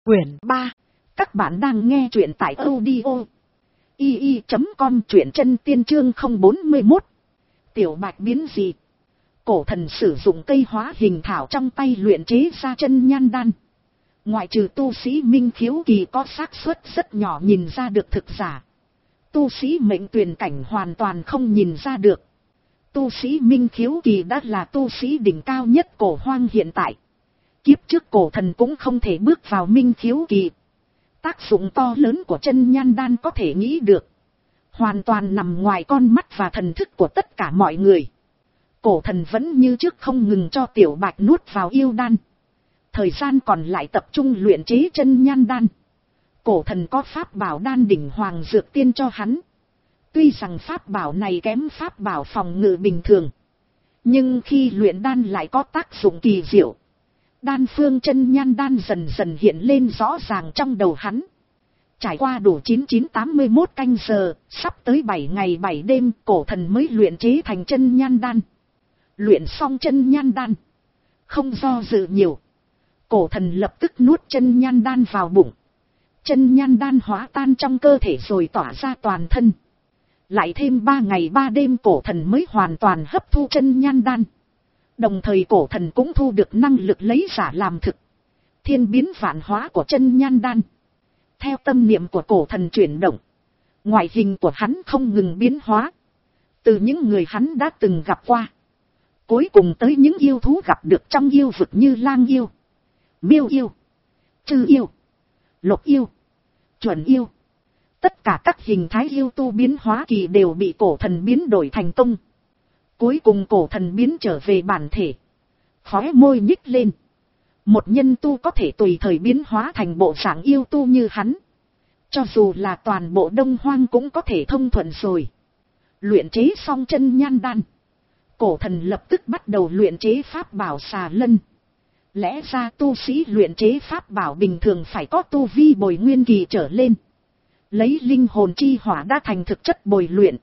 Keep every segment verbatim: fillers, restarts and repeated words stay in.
Quyển ba. Các bạn đang nghe truyện tại audio i i chấm com, truyện chân tiên chương không bốn mốt. Tiểu Bạch biến dị. Cổ thần sử dụng cây hóa hình thảo trong tay luyện chế ra chân nhan đan. Ngoại trừ tu sĩ minh khiếu kỳ có xác suất rất nhỏ nhìn ra được thực giả. Tu sĩ mệnh tuyển cảnh hoàn toàn không nhìn ra được. Tu sĩ minh khiếu kỳ đã là tu sĩ đỉnh cao nhất cổ hoang hiện tại. Kiếp trước cổ thần cũng không thể bước vào minh khiếu kỳ. Tác dụng to lớn của chân nhan đan có thể nghĩ được. Hoàn toàn nằm ngoài con mắt và thần thức của tất cả mọi người. Cổ thần vẫn như trước không ngừng cho Tiểu Bạch nuốt vào yêu đan. Thời gian còn lại tập trung luyện chế chân nhan đan. Cổ thần có pháp bảo đan đỉnh hoàng dược tiên cho hắn. Tuy rằng pháp bảo này kém pháp bảo phòng ngự bình thường. Nhưng khi luyện đan lại có tác dụng kỳ diệu. Đan phương chân nhan đan dần dần hiện lên rõ ràng trong đầu hắn. Trải qua đủ chín chín tám mươi mốt canh giờ, sắp tới bảy ngày bảy đêm, cổ thần mới luyện chế thành chân nhan đan. Luyện xong chân nhan đan. Không do dự nhiều. Cổ thần lập tức nuốt chân nhan đan vào bụng. Chân nhan đan hóa tan trong cơ thể rồi tỏa ra toàn thân. Lại thêm ba ngày ba đêm cổ thần mới hoàn toàn hấp thu chân nhan đan. Đồng thời cổ thần cũng thu được năng lực lấy giả làm thực. Thiên biến vạn hóa của chân nhan đan. Theo tâm niệm của cổ thần chuyển động. Ngoại hình của hắn không ngừng biến hóa. Từ những người hắn đã từng gặp qua. Cuối cùng tới những yêu thú gặp được trong yêu vực như lang yêu, miêu yêu, chư yêu, lục yêu, chuẩn yêu. Tất cả các hình thái yêu tu biến hóa kỳ đều bị cổ thần biến đổi thành công. Cuối cùng cổ thần biến trở về bản thể. Khóe môi nhích lên. Một nhân tu có thể tùy thời biến hóa thành bộ dạng yêu tu như hắn. Cho dù là toàn bộ Đông Hoang cũng có thể thông thuận rồi. Luyện chế xong chân nhan đan. Cổ thần lập tức bắt đầu luyện chế pháp bảo xà lân. Lẽ ra tu sĩ luyện chế pháp bảo bình thường phải có tu vi bồi nguyên kỳ trở lên. Lấy linh hồn chi hỏa đã thành thực chất bồi luyện.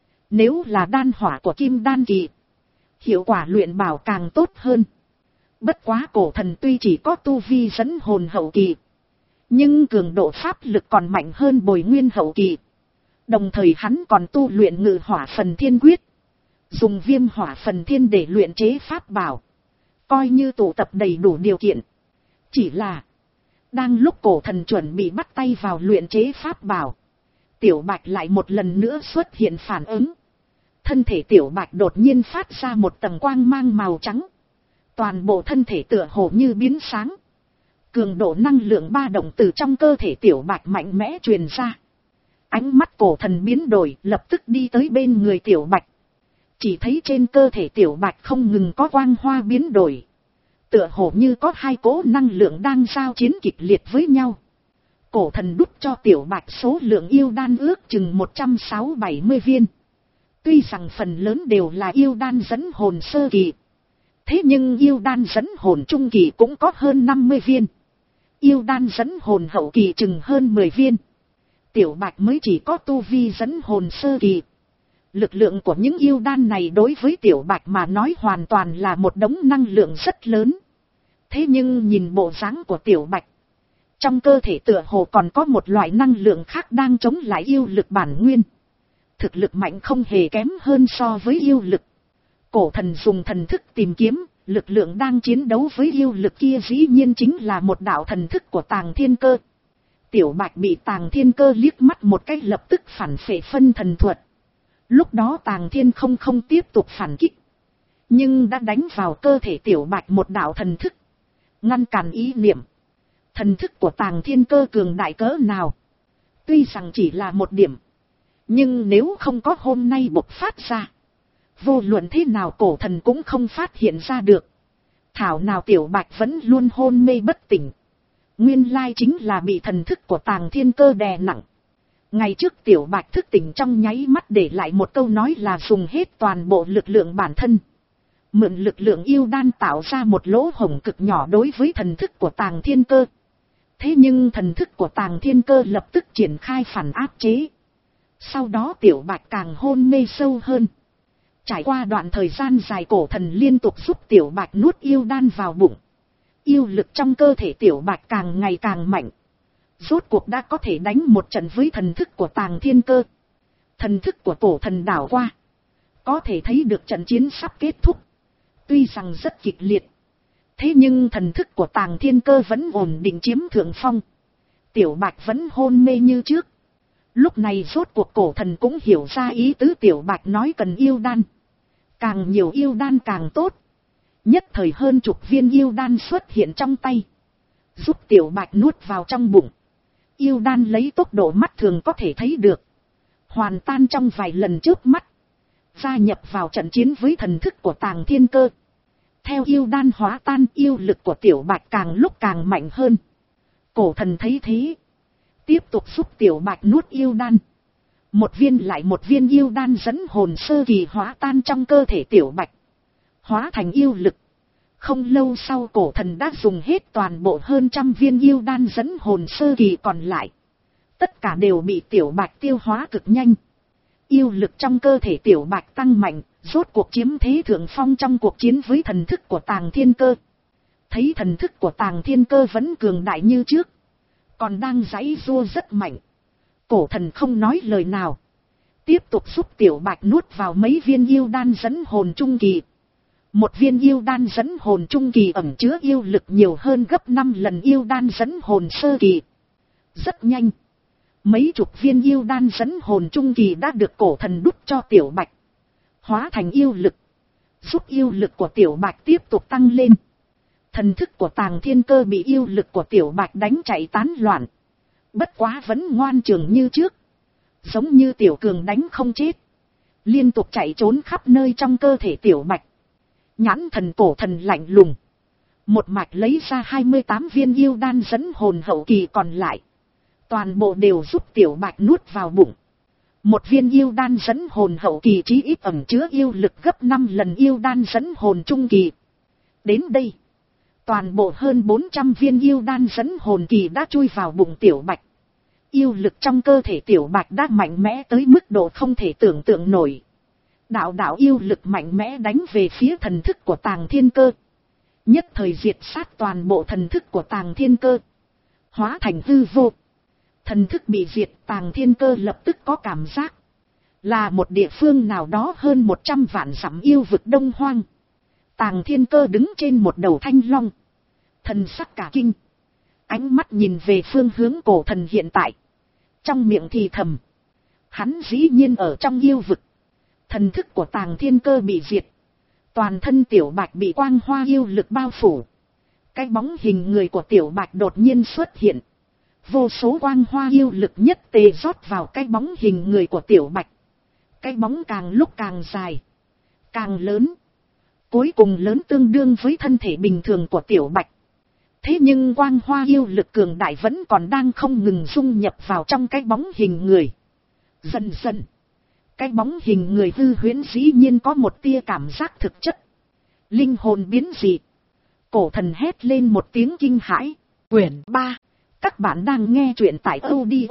Nếu là đan hỏa của kim đan kỳ, hiệu quả luyện bảo càng tốt hơn. Bất quá cổ thần tuy chỉ có tu vi dẫn hồn hậu kỳ, nhưng cường độ pháp lực còn mạnh hơn bồi nguyên hậu kỳ. Đồng thời hắn còn tu luyện ngự hỏa phần thiên quyết. Dùng viêm hỏa phần thiên để luyện chế pháp bảo. Coi như tụ tập đầy đủ điều kiện. Chỉ là, đang lúc cổ thần chuẩn bị bắt tay vào luyện chế pháp bảo, Tiểu Bạch lại một lần nữa xuất hiện phản ứng. Thân thể Tiểu Bạch đột nhiên phát ra một tầng quang mang màu trắng. Toàn bộ thân thể tựa hồ như biến sáng. Cường độ năng lượng ba động từ trong cơ thể Tiểu Bạch mạnh mẽ truyền ra. Ánh mắt cổ thần biến đổi, lập tức đi tới bên người Tiểu Bạch. Chỉ thấy trên cơ thể Tiểu Bạch không ngừng có quang hoa biến đổi. Tựa hồ như có hai cỗ năng lượng đang giao chiến kịch liệt với nhau. Cổ thần đút cho Tiểu Bạch số lượng yêu đan ước chừng một trăm sáu bảy mươi viên. Tuy rằng phần lớn đều là yêu đan dẫn hồn sơ kỳ. Thế nhưng yêu đan dẫn hồn trung kỳ cũng có hơn năm mươi viên. Yêu đan dẫn hồn hậu kỳ chừng hơn mười viên. Tiểu Bạch mới chỉ có tu vi dẫn hồn sơ kỳ. Lực lượng của những yêu đan này đối với Tiểu Bạch mà nói hoàn toàn là một đống năng lượng rất lớn. Thế nhưng nhìn bộ dáng của Tiểu Bạch, trong cơ thể tựa hồ còn có một loại năng lượng khác đang chống lại yêu lực bản nguyên. Thực lực mạnh không hề kém hơn so với yêu lực. Cổ thần dùng thần thức tìm kiếm, lực lượng đang chiến đấu với yêu lực kia dĩ nhiên chính là một đạo thần thức của Tàng Thiên Cơ. Tiểu Bạch bị Tàng Thiên Cơ liếc mắt một cách lập tức phản phệ phân thần thuật. Lúc đó Tàng Thiên không không tiếp tục phản kích. Nhưng đã đánh vào cơ thể Tiểu Bạch một đạo thần thức. Ngăn cản ý niệm. Thần thức của Tàng Thiên Cơ cường đại cỡ nào. Tuy rằng chỉ là một điểm. Nhưng nếu không có hôm nay bộc phát ra. Vô luận thế nào cổ thần cũng không phát hiện ra được. Thảo nào Tiểu Bạch vẫn luôn hôn mê bất tỉnh. Nguyên lai chính là bị thần thức của Tàng Thiên Cơ đè nặng. Ngày trước Tiểu Bạch thức tỉnh trong nháy mắt để lại một câu nói là dùng hết toàn bộ lực lượng bản thân. Mượn lực lượng yêu đan tạo ra một lỗ hổng cực nhỏ đối với thần thức của Tàng Thiên Cơ. Thế nhưng thần thức của Tàng Thiên Cơ lập tức triển khai phản áp chế. Sau đó Tiểu Bạch càng hôn mê sâu hơn. Trải qua đoạn thời gian dài cổ thần liên tục giúp Tiểu Bạch nuốt yêu đan vào bụng. Yêu lực trong cơ thể tiểu bạch càng ngày càng mạnh. Rốt cuộc đã có thể đánh một trận với thần thức của Tàng Thiên Cơ. Thần thức của cổ thần đảo qua. Có thể thấy được trận chiến sắp kết thúc. Tuy rằng rất kịch liệt. Thế nhưng thần thức của Tàng Thiên Cơ vẫn ổn định chiếm thượng phong. Tiểu bạch vẫn hôn mê như trước. Lúc này rốt cuộc cổ thần cũng hiểu ra ý tứ tiểu bạch nói cần yêu đan. Càng nhiều yêu đan càng tốt. Nhất thời hơn chục viên yêu đan xuất hiện trong tay. Giúp tiểu bạch nuốt vào trong bụng. Yêu đan lấy tốc độ mắt thường có thể thấy được. Hoàn tan trong vài lần trước mắt. Gia nhập vào trận chiến với thần thức của Tàng Thiên Cơ. Theo yêu đan hóa tan, yêu lực của tiểu bạch càng lúc càng mạnh hơn. Cổ thần thấy thế. Tiếp tục giúp tiểu bạch nuốt yêu đan. Một viên lại một viên yêu đan dẫn hồn sơ kỳ hóa tan trong cơ thể tiểu bạch. Hóa thành yêu lực. Không lâu sau cổ thần đã dùng hết toàn bộ hơn trăm viên yêu đan dẫn hồn sơ kỳ còn lại. Tất cả đều bị tiểu bạch tiêu hóa cực nhanh. Yêu lực trong cơ thể tiểu bạch tăng mạnh, rốt cuộc chiếm thế thượng phong trong cuộc chiến với thần thức của Tàng Thiên Cơ. Thấy thần thức của Tàng Thiên Cơ vẫn cường đại như trước. Còn đang giãy giụa rất mạnh. Cổ thần không nói lời nào. Tiếp tục giúp tiểu bạch nuốt vào mấy viên yêu đan dẫn hồn trung kỳ. Một viên yêu đan dẫn hồn trung kỳ ẩn chứa yêu lực nhiều hơn gấp năm lần yêu đan dẫn hồn sơ kỳ. Rất nhanh. Mấy chục viên yêu đan dẫn hồn trung kỳ đã được cổ thần đút cho tiểu bạch. Hóa thành yêu lực. Giúp yêu lực của tiểu bạch tiếp tục tăng lên. Thần thức của Tàng Thiên Cơ bị yêu lực của tiểu bạch đánh chạy tán loạn. Bất quá vẫn ngoan trường như trước. Giống như tiểu cường đánh không chết. Liên tục chạy trốn khắp nơi trong cơ thể tiểu bạch. Nhãn thần cổ thần lạnh lùng. Một mạch lấy ra hai mươi tám viên yêu đan dẫn hồn hậu kỳ còn lại. Toàn bộ đều giúp tiểu bạch nuốt vào bụng. Một viên yêu đan dẫn hồn hậu kỳ chí ít ẩn chứa yêu lực gấp năm lần yêu đan dẫn hồn trung kỳ. Đến đây. Toàn bộ hơn bốn trăm viên yêu đan dẫn hồn kỳ đã chui vào bụng tiểu bạch. Yêu lực trong cơ thể tiểu bạch đã mạnh mẽ tới mức độ không thể tưởng tượng nổi. Đạo đạo yêu lực mạnh mẽ đánh về phía thần thức của Tàng Thiên Cơ. Nhất thời diệt sát toàn bộ thần thức của Tàng Thiên Cơ. Hóa thành hư vô. Thần thức bị diệt, Tàng Thiên Cơ lập tức có cảm giác. Là một địa phương nào đó hơn một trăm vạn dặm yêu vực đông hoang. Tàng Thiên Cơ đứng trên một đầu thanh long. Thần sắc cả kinh. Ánh mắt nhìn về phương hướng cổ thần hiện tại. Trong miệng thì thầm. Hắn dĩ nhiên ở trong yêu vực. Thần thức của Tàng Thiên Cơ bị diệt. Toàn thân tiểu bạch bị quang hoa yêu lực bao phủ. Cái bóng hình người của tiểu bạch đột nhiên xuất hiện. Vô số quang hoa yêu lực nhất tề rót vào cái bóng hình người của tiểu bạch. Cái bóng càng lúc càng dài. Càng lớn. Cuối cùng lớn tương đương với thân thể bình thường của tiểu bạch. Thế nhưng quang hoa yêu lực cường đại vẫn còn đang không ngừng dung nhập vào trong cái bóng hình người. Dần dần. Cái bóng hình người hư huyễn dĩ nhiên có một tia cảm giác thực chất. Linh hồn biến dị. Cổ thần hét lên một tiếng kinh hãi. Quyển ba. Các bạn đang nghe truyện tại audio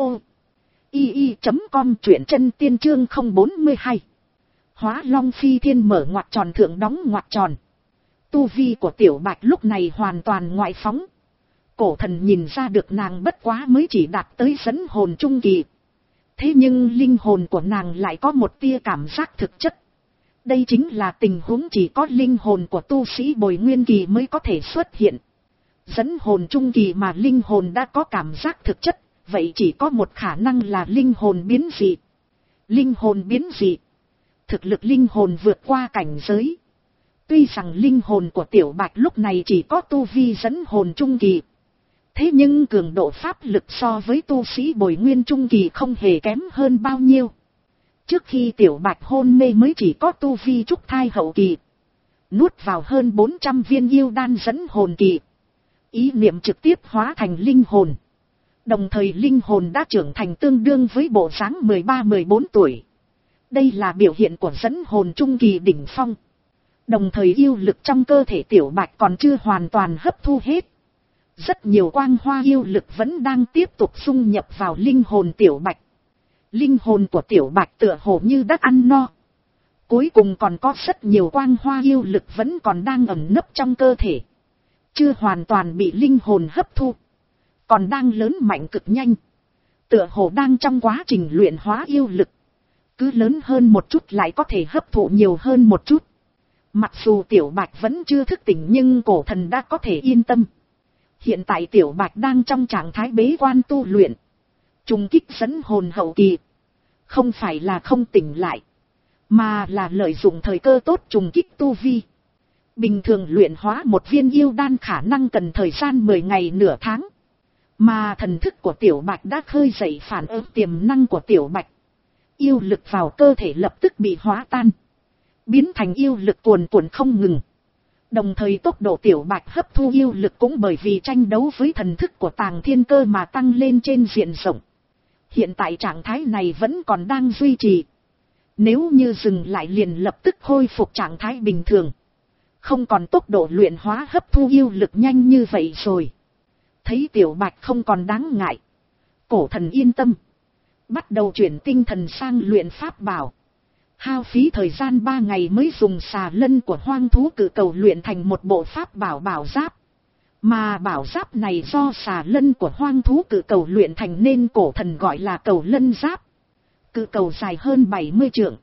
i i chấm com truyện chân tiên chương không bốn hai. Hóa Long Phi Thiên mở ngoặc tròn thượng đóng ngoặc tròn. Tu vi của tiểu bạch lúc này hoàn toàn ngoại phóng. Cổ thần nhìn ra được nàng bất quá mới chỉ đạt tới dẫn hồn trung kỳ. Thế nhưng linh hồn của nàng lại có một tia cảm giác thực chất. Đây chính là tình huống chỉ có linh hồn của tu sĩ bồi nguyên kỳ mới có thể xuất hiện. Dẫn hồn trung kỳ mà linh hồn đã có cảm giác thực chất, vậy chỉ có một khả năng là linh hồn biến dị. Linh hồn biến dị. Thực lực linh hồn vượt qua cảnh giới. Tuy rằng linh hồn của tiểu bạch lúc này chỉ có tu vi dẫn hồn trung kỳ. Thế nhưng cường độ pháp lực so với tu sĩ bồi nguyên trung kỳ không hề kém hơn bao nhiêu. Trước khi tiểu bạch hôn mê mới chỉ có tu vi trúc thai hậu kỳ. Nuốt vào hơn bốn trăm viên yêu đan dẫn hồn kỳ. Ý niệm trực tiếp hóa thành linh hồn. Đồng thời linh hồn đã trưởng thành tương đương với bộ dáng mười ba mười bốn tuổi. Đây là biểu hiện của dẫn hồn trung kỳ đỉnh phong. Đồng thời yêu lực trong cơ thể tiểu bạch còn chưa hoàn toàn hấp thu hết. Rất nhiều quang hoa yêu lực vẫn đang tiếp tục xung nhập vào linh hồn tiểu bạch. Linh hồn của tiểu bạch tựa hồ như đã ăn no. Cuối cùng còn có rất nhiều quang hoa yêu lực vẫn còn đang ẩn nấp trong cơ thể. chưa hoàn toàn bị linh hồn hấp thu, còn đang lớn mạnh cực nhanh, tựa hồ đang trong quá trình luyện hóa yêu lực, cứ lớn hơn một chút lại có thể hấp thụ nhiều hơn một chút. Mặc dù Tiểu Bạch vẫn chưa thức tỉnh nhưng cổ thần đã có thể yên tâm. Hiện tại Tiểu Bạch đang trong trạng thái bế quan tu luyện, trùng kích dẫn hồn hậu kỳ, không phải là không tỉnh lại, mà là lợi dụng thời cơ tốt trùng kích tu vi. Bình thường luyện hóa một viên yêu đan khả năng cần thời gian mười ngày nửa tháng, mà thần thức của Tiểu Bạch đã khơi dậy phản ứng tiềm năng của Tiểu Bạch. Yêu lực vào cơ thể lập tức bị hóa tan, biến thành yêu lực cuồn cuộn không ngừng. Đồng thời tốc độ Tiểu Bạch hấp thu yêu lực cũng bởi vì tranh đấu với thần thức của Tàng Thiên Cơ mà tăng lên trên diện rộng. Hiện tại trạng thái này vẫn còn đang duy trì. Nếu như dừng lại liền lập tức khôi phục trạng thái bình thường. Không còn tốc độ luyện hóa hấp thu yêu lực nhanh như vậy rồi. Thấy Tiểu Bạch không còn đáng ngại, cổ thần yên tâm, bắt đầu chuyển tinh thần sang luyện pháp bảo. Hao phí thời gian ba ngày mới dùng xà lân của hoang thú cự cầu luyện thành một bộ pháp bảo bảo giáp. Mà bảo giáp này do xà lân của hoang thú cự cầu luyện thành nên cổ thần gọi là cầu lân giáp. Cự cầu dài hơn bảy mươi trượng,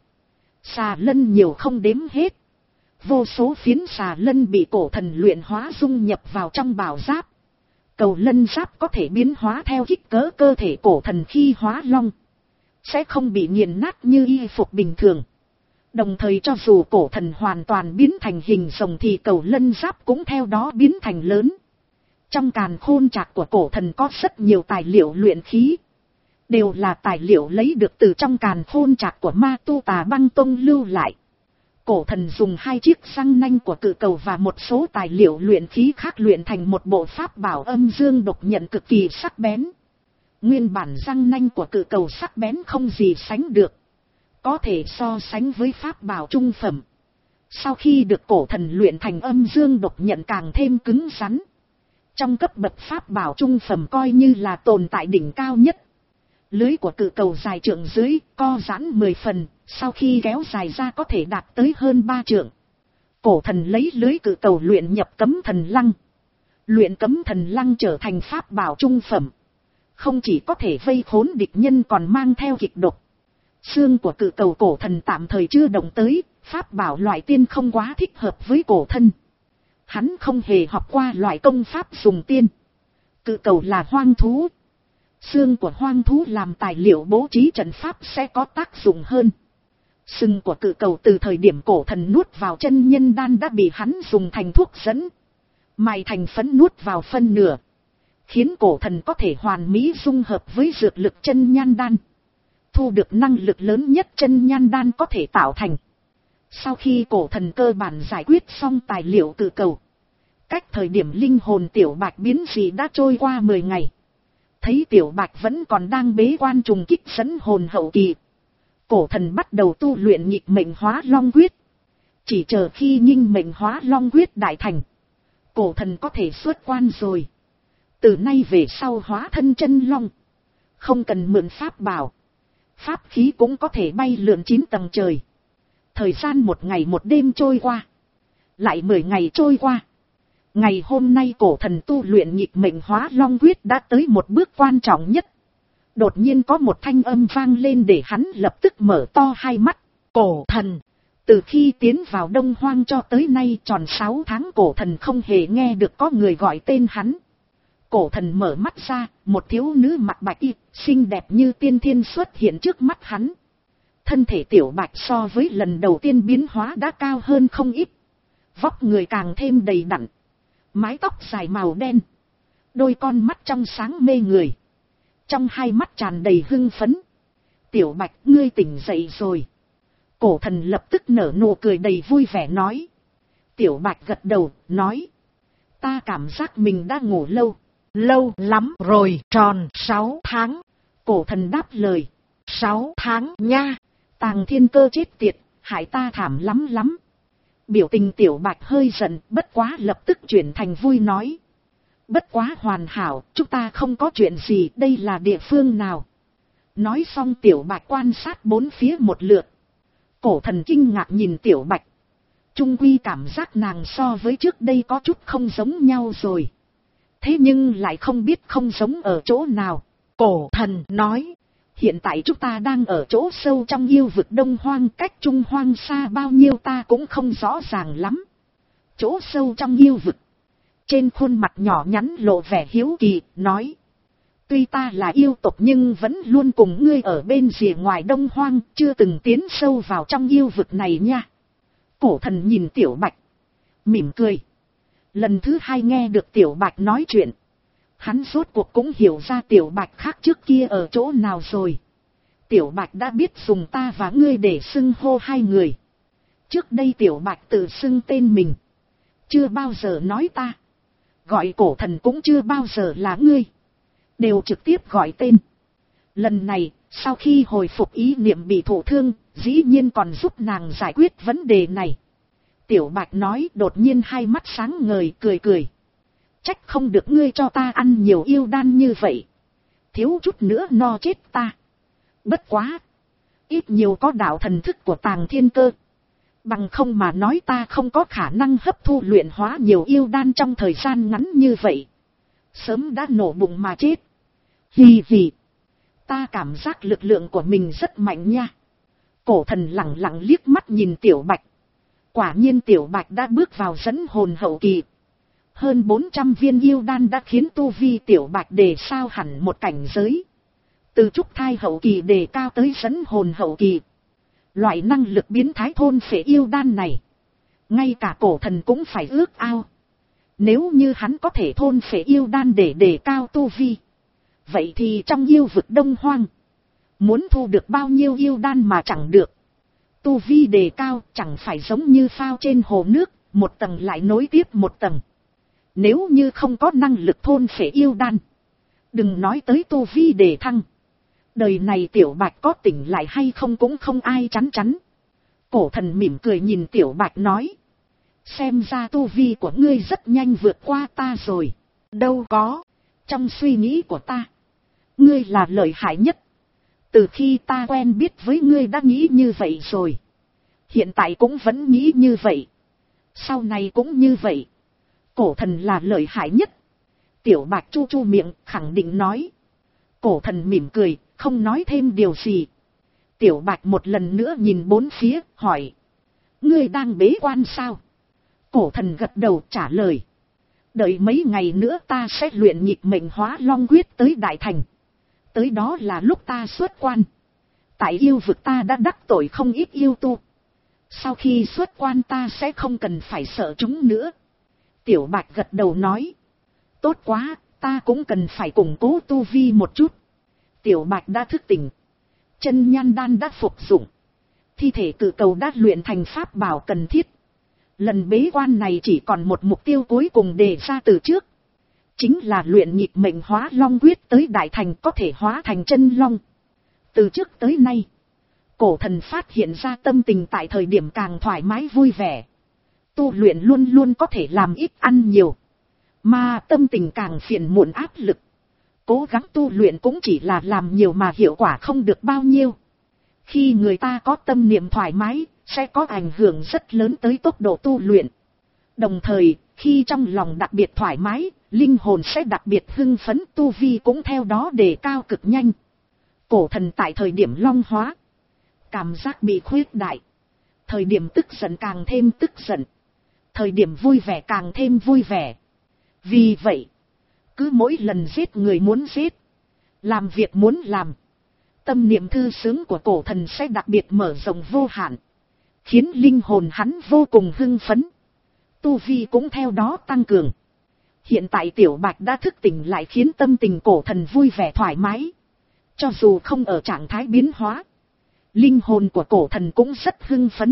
xà lân nhiều không đếm hết. Vô số phiến xà lân bị cổ thần luyện hóa dung nhập vào trong bảo giáp. Cầu lân giáp có thể biến hóa theo kích cỡ cơ thể cổ thần khi hóa long, sẽ không bị nghiền nát như y phục bình thường. Đồng thời cho dù cổ thần hoàn toàn biến thành hình rồng thì cầu lân giáp cũng theo đó biến thành lớn. Trong càn khôn trạc của cổ thần có rất nhiều tài liệu luyện khí, đều là tài liệu lấy được từ trong càn khôn trạc của Ma Tu Tà Băng Tông lưu lại. Cổ thần dùng hai chiếc răng nanh của cự cầu và một số tài liệu luyện khí khác luyện thành một bộ pháp bảo âm dương độc nhận cực kỳ sắc bén. Nguyên bản răng nanh của cự cầu sắc bén không gì sánh được, có thể so sánh với pháp bảo trung phẩm. Sau khi được cổ thần luyện thành âm dương độc nhận càng thêm cứng rắn. Trong cấp bậc pháp bảo trung phẩm coi như là tồn tại đỉnh cao nhất. Lưới của cự cầu dài trượng dưới, co giãn mười phần, sau khi kéo dài ra có thể đạt tới hơn ba trượng. Cổ thần lấy lưới cự cầu luyện nhập cấm thần lăng. Luyện cấm thần lăng trở thành pháp bảo trung phẩm. Không chỉ có thể vây khốn địch nhân còn mang theo kịch độc. Xương của cự cầu cổ thần tạm thời chưa động tới, pháp bảo loại tiên không quá thích hợp với cổ thân. Hắn không hề học qua loại công pháp dùng tiên. Cự cầu là hoang thú. Xương của hoang thú làm tài liệu bố trí trận pháp sẽ có tác dụng hơn. Sừng của cự cầu từ thời điểm cổ thần nuốt vào chân nhân đan đã bị hắn dùng thành thuốc dẫn, mài thành phấn nuốt vào phân nửa, khiến cổ thần có thể hoàn mỹ dung hợp với dược lực chân nhan đan, thu được năng lực lớn nhất chân nhan đan có thể tạo thành. Sau khi cổ thần cơ bản giải quyết xong tài liệu cự cầu, cách thời điểm linh hồn Tiểu Bạch biến dị đã trôi qua mười ngày. Thấy Tiểu Bạch vẫn còn đang bế quan trùng kích dẫn hồn hậu kỳ, cổ thần bắt đầu tu luyện nghịch mệnh hóa long quyết. Chỉ chờ khi nghinh mệnh hóa long quyết đại thành, cổ thần có thể xuất quan rồi. Từ nay về sau hóa thân chân long, không cần mượn pháp bảo, pháp khí cũng có thể bay lượn chín tầng trời. Thời gian một ngày một đêm trôi qua, lại mười ngày trôi qua. Ngày hôm nay cổ thần tu luyện nghịch mệnh hóa long quyết đã tới một bước quan trọng nhất. Đột nhiên có một thanh âm vang lên để hắn lập tức mở to hai mắt. Cổ thần, từ khi tiến vào Đông Hoang cho tới nay tròn sáu tháng cổ thần không hề nghe được có người gọi tên hắn. Cổ thần mở mắt ra, một thiếu nữ mặc bạch y, xinh đẹp như tiên thiên xuất hiện trước mắt hắn. Thân thể Tiểu Bạch so với lần đầu tiên biến hóa đã cao hơn không ít. Vóc người càng thêm đầy đặn. Mái tóc dài màu đen, đôi con mắt trong sáng mê người, trong hai mắt tràn đầy hưng phấn. Tiểu Bạch, ngươi tỉnh dậy rồi. Cổ thần lập tức nở nụ cười đầy vui vẻ nói. Tiểu Bạch gật đầu, nói. Ta cảm giác mình đã ngủ lâu. Lâu lắm rồi, tròn sáu tháng. Cổ thần đáp lời. Sáu tháng nha. Tàng Thiên Cơ chết tiệt, hại ta thảm lắm lắm. Biểu tình Tiểu Bạch hơi giận, bất quá lập tức chuyển thành vui nói. Bất quá hoàn hảo, chúng ta không có chuyện gì, đây là địa phương nào? Nói xong Tiểu Bạch quan sát bốn phía một lượt. Cổ thần kinh ngạc nhìn Tiểu Bạch. Trung quy cảm giác nàng so với trước đây có chút không giống nhau rồi. Thế nhưng lại không biết không giống ở chỗ nào. Cổ thần nói, hiện tại chúng ta đang ở chỗ sâu trong yêu vực Đông Hoang, cách Trung Hoang xa bao nhiêu ta cũng không rõ ràng lắm. Chỗ sâu trong yêu vực. Trên khuôn mặt nhỏ nhắn lộ vẻ hiếu kỳ, nói. Tuy ta là yêu tộc nhưng vẫn luôn cùng ngươi ở bên rìa ngoài Đông Hoang, chưa từng tiến sâu vào trong yêu vực này nha. Cổ thần nhìn Tiểu Bạch, mỉm cười. Lần thứ hai nghe được Tiểu Bạch nói chuyện, hắn rốt cuộc cũng hiểu ra Tiểu Bạch khác trước kia ở chỗ nào rồi. Tiểu Bạch đã biết dùng ta và ngươi để xưng hô hai người. Trước đây Tiểu Bạch tự xưng tên mình, chưa bao giờ nói ta. Gọi cổ thần cũng chưa bao giờ là ngươi, đều trực tiếp gọi tên. Lần này, sau khi hồi phục ý niệm bị thụ thương, dĩ nhiên còn giúp nàng giải quyết vấn đề này. Tiểu Bạch nói, đột nhiên hai mắt sáng ngời, cười cười. Trách không được ngươi cho ta ăn nhiều yêu đan như vậy. Thiếu chút nữa no chết ta. Bất quá. Ít nhiều có đạo thần thức của Tàng Thiên Cơ. Bằng không mà nói ta không có khả năng hấp thu luyện hóa nhiều yêu đan trong thời gian ngắn như vậy. Sớm đã nổ bụng mà chết. Hì hì. Ta cảm giác lực lượng của mình rất mạnh nha. Cổ thần lẳng lặng liếc mắt nhìn Tiểu Bạch. Quả nhiên Tiểu Bạch đã bước vào dẫn hồn hậu kỳ. Hơn bốn trăm viên yêu đan đã khiến tu vi Tiểu Bạch đề sao hẳn một cảnh giới. Từ trúc thai hậu kỳ đề cao tới dẫn hồn hậu kỳ. Loại năng lực biến thái thôn phệ yêu đan này, ngay cả cổ thần cũng phải ước ao. Nếu như hắn có thể thôn phệ yêu đan để đề cao tu vi, vậy thì trong yêu vực Đông Hoang, muốn thu được bao nhiêu yêu đan mà chẳng được. Tu vi đề cao chẳng phải giống như phao trên hồ nước, một tầng lại nối tiếp một tầng. Nếu như không có năng lực thôn phệ yêu đan, đừng nói tới tu vi đề thăng. Đời này Tiểu Bạch có tỉnh lại hay không cũng không ai chắn chắn. Cổ thần mỉm cười nhìn Tiểu Bạch nói. Xem ra tu vi của ngươi rất nhanh vượt qua ta rồi. Đâu có. Trong suy nghĩ của ta, ngươi là lợi hại nhất. Từ khi ta quen biết với ngươi đã nghĩ như vậy rồi. Hiện tại cũng vẫn nghĩ như vậy. Sau này cũng như vậy. Cổ thần là lợi hại nhất. Tiểu Bạch chu chu miệng khẳng định nói. Cổ thần mỉm cười, không nói thêm điều gì. Tiểu Bạch một lần nữa nhìn bốn phía, hỏi. Ngươi đang bế quan sao? Cổ thần gật đầu trả lời. Đợi mấy ngày nữa ta sẽ luyện nhịp mệnh hóa long quyết tới Đại Thành. Tới đó là lúc ta xuất quan. Tại yêu vực ta đã đắc tội không ít yêu tu. Sau khi xuất quan ta sẽ không cần phải sợ chúng nữa. Tiểu Bạch gật đầu nói. Tốt quá, ta cũng cần phải củng cố tu vi một chút. Tiểu Bạch đã thức tỉnh. Chân nhan đan đã phục dụng. Thi thể cự cầu đã luyện thành pháp bảo cần thiết. Lần bế quan này chỉ còn một mục tiêu cuối cùng đề ra từ trước. Chính là luyện nhịp mệnh hóa long quyết tới Đại Thành có thể hóa thành chân long. Từ trước tới nay, cổ thần phát hiện ra tâm tình tại thời điểm càng thoải mái vui vẻ. Tu luyện luôn luôn có thể làm ít ăn nhiều. Mà tâm tình càng phiền muộn áp lực. Cố gắng tu luyện cũng chỉ là làm nhiều mà hiệu quả không được bao nhiêu. Khi người ta có tâm niệm thoải mái, sẽ có ảnh hưởng rất lớn tới tốc độ tu luyện. Đồng thời, khi trong lòng đặc biệt thoải mái, linh hồn sẽ đặc biệt hưng phấn, tu vi cũng theo đó đề cao cực nhanh. Cổ thần tại thời điểm long hóa, cảm giác bị khuyết đại. Thời điểm tức giận càng thêm tức giận. Thời điểm vui vẻ càng thêm vui vẻ. Vì vậy, cứ mỗi lần giết người muốn giết, làm việc muốn làm, tâm niệm thư sướng của cổ thần sẽ đặc biệt mở rộng vô hạn, khiến linh hồn hắn vô cùng hưng phấn. Tu vi cũng theo đó tăng cường. Hiện tại Tiểu Bạch đã thức tỉnh lại khiến tâm tình cổ thần vui vẻ thoải mái. Cho dù không ở trạng thái biến hóa, linh hồn của cổ thần cũng rất hưng phấn.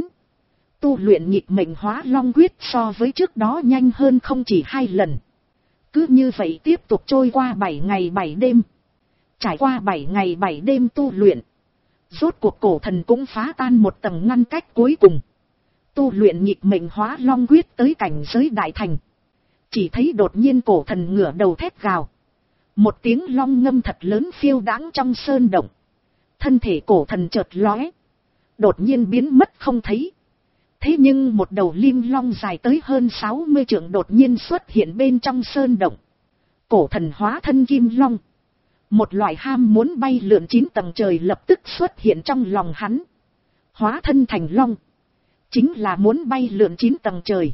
Tu luyện nhịp mệnh hóa long quyết so với trước đó nhanh hơn không chỉ hai lần. Cứ như vậy tiếp tục trôi qua bảy ngày bảy đêm. Trải qua bảy ngày bảy đêm tu luyện, rốt cuộc cổ thần cũng phá tan một tầng ngăn cách cuối cùng. Tu luyện nhịp mệnh hóa long quyết tới cảnh giới Đại Thành. Chỉ thấy đột nhiên cổ thần ngửa đầu thét gào. Một tiếng long ngâm thật lớn phiêu đãng trong sơn động. Thân thể cổ thần chợt lóe, đột nhiên biến mất không thấy. Thế nhưng một đầu lim long dài tới hơn sáu mươi trượng đột nhiên xuất hiện bên trong sơn động. Cổ thần hóa thân kim long. Một loại ham muốn bay lượn chín tầng trời lập tức xuất hiện trong lòng hắn. Hóa thân thành long. Chính là muốn bay lượn chín tầng trời.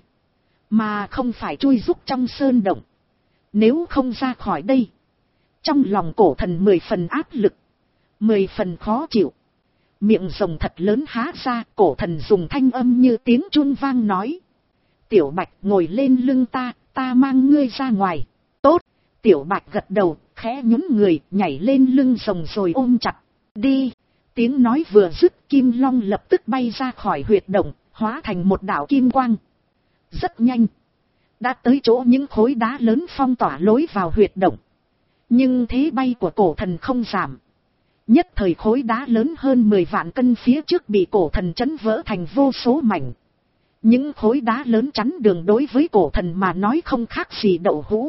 Mà không phải chui rúc trong sơn động. Nếu không ra khỏi đây. Trong lòng cổ thần mười phần áp lực. Mười phần khó chịu. Miệng rồng thật lớn há ra, cổ thần dùng thanh âm như tiếng chuông vang nói. Tiểu Bạch ngồi lên lưng ta, ta mang ngươi ra ngoài. Tốt, Tiểu Bạch gật đầu, khẽ nhún người, nhảy lên lưng rồng rồi ôm chặt. Đi, tiếng nói vừa dứt, kim long lập tức bay ra khỏi huyệt động, hóa thành một đạo kim quang. Rất nhanh, đã tới chỗ những khối đá lớn phong tỏa lối vào huyệt động. Nhưng thế bay của cổ thần không giảm. Nhất thời khối đá lớn hơn mười vạn cân phía trước bị cổ thần chấn vỡ thành vô số mảnh. Những khối đá lớn chắn đường đối với cổ thần mà nói không khác gì đậu hũ.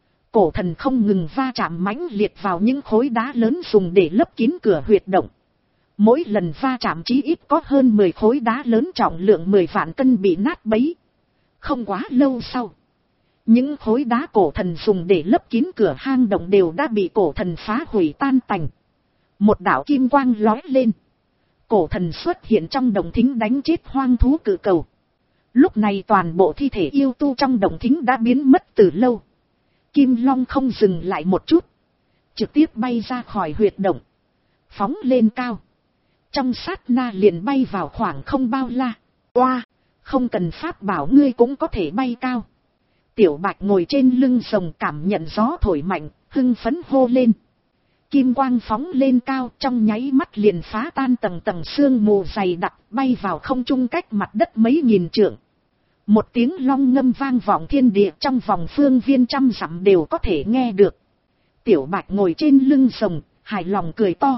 Cổ thần không ngừng va chạm mãnh liệt vào những khối đá lớn dùng để lấp kín cửa huyệt động. Mỗi lần va chạm chí ít có hơn mười khối đá lớn trọng lượng mười vạn cân bị nát bấy. Không quá lâu sau, những khối đá cổ thần dùng để lấp kín cửa hang động đều đã bị cổ thần phá hủy tan tành. Một đạo kim quang lói lên. Cổ thần xuất hiện trong động thính đánh chết hoang thú cự cầu. Lúc này toàn bộ thi thể yêu tu trong động thính đã biến mất từ lâu. Kim long không dừng lại một chút. Trực tiếp bay ra khỏi huyệt động. Phóng lên cao. Trong sát na liền bay vào khoảng không bao la. Oa, không cần pháp bảo ngươi cũng có thể bay cao. Tiểu Bạch ngồi trên lưng rồng cảm nhận gió thổi mạnh, hưng phấn hô lên. Kim quang phóng lên cao, trong nháy mắt liền phá tan tầng tầng sương mù dày đặc, bay vào không trung cách mặt đất mấy nghìn trượng. Một tiếng long ngâm vang vọng thiên địa, trong vòng phương viên trăm dặm đều có thể nghe được. Tiểu Bạch ngồi trên lưng rồng, hài lòng cười to.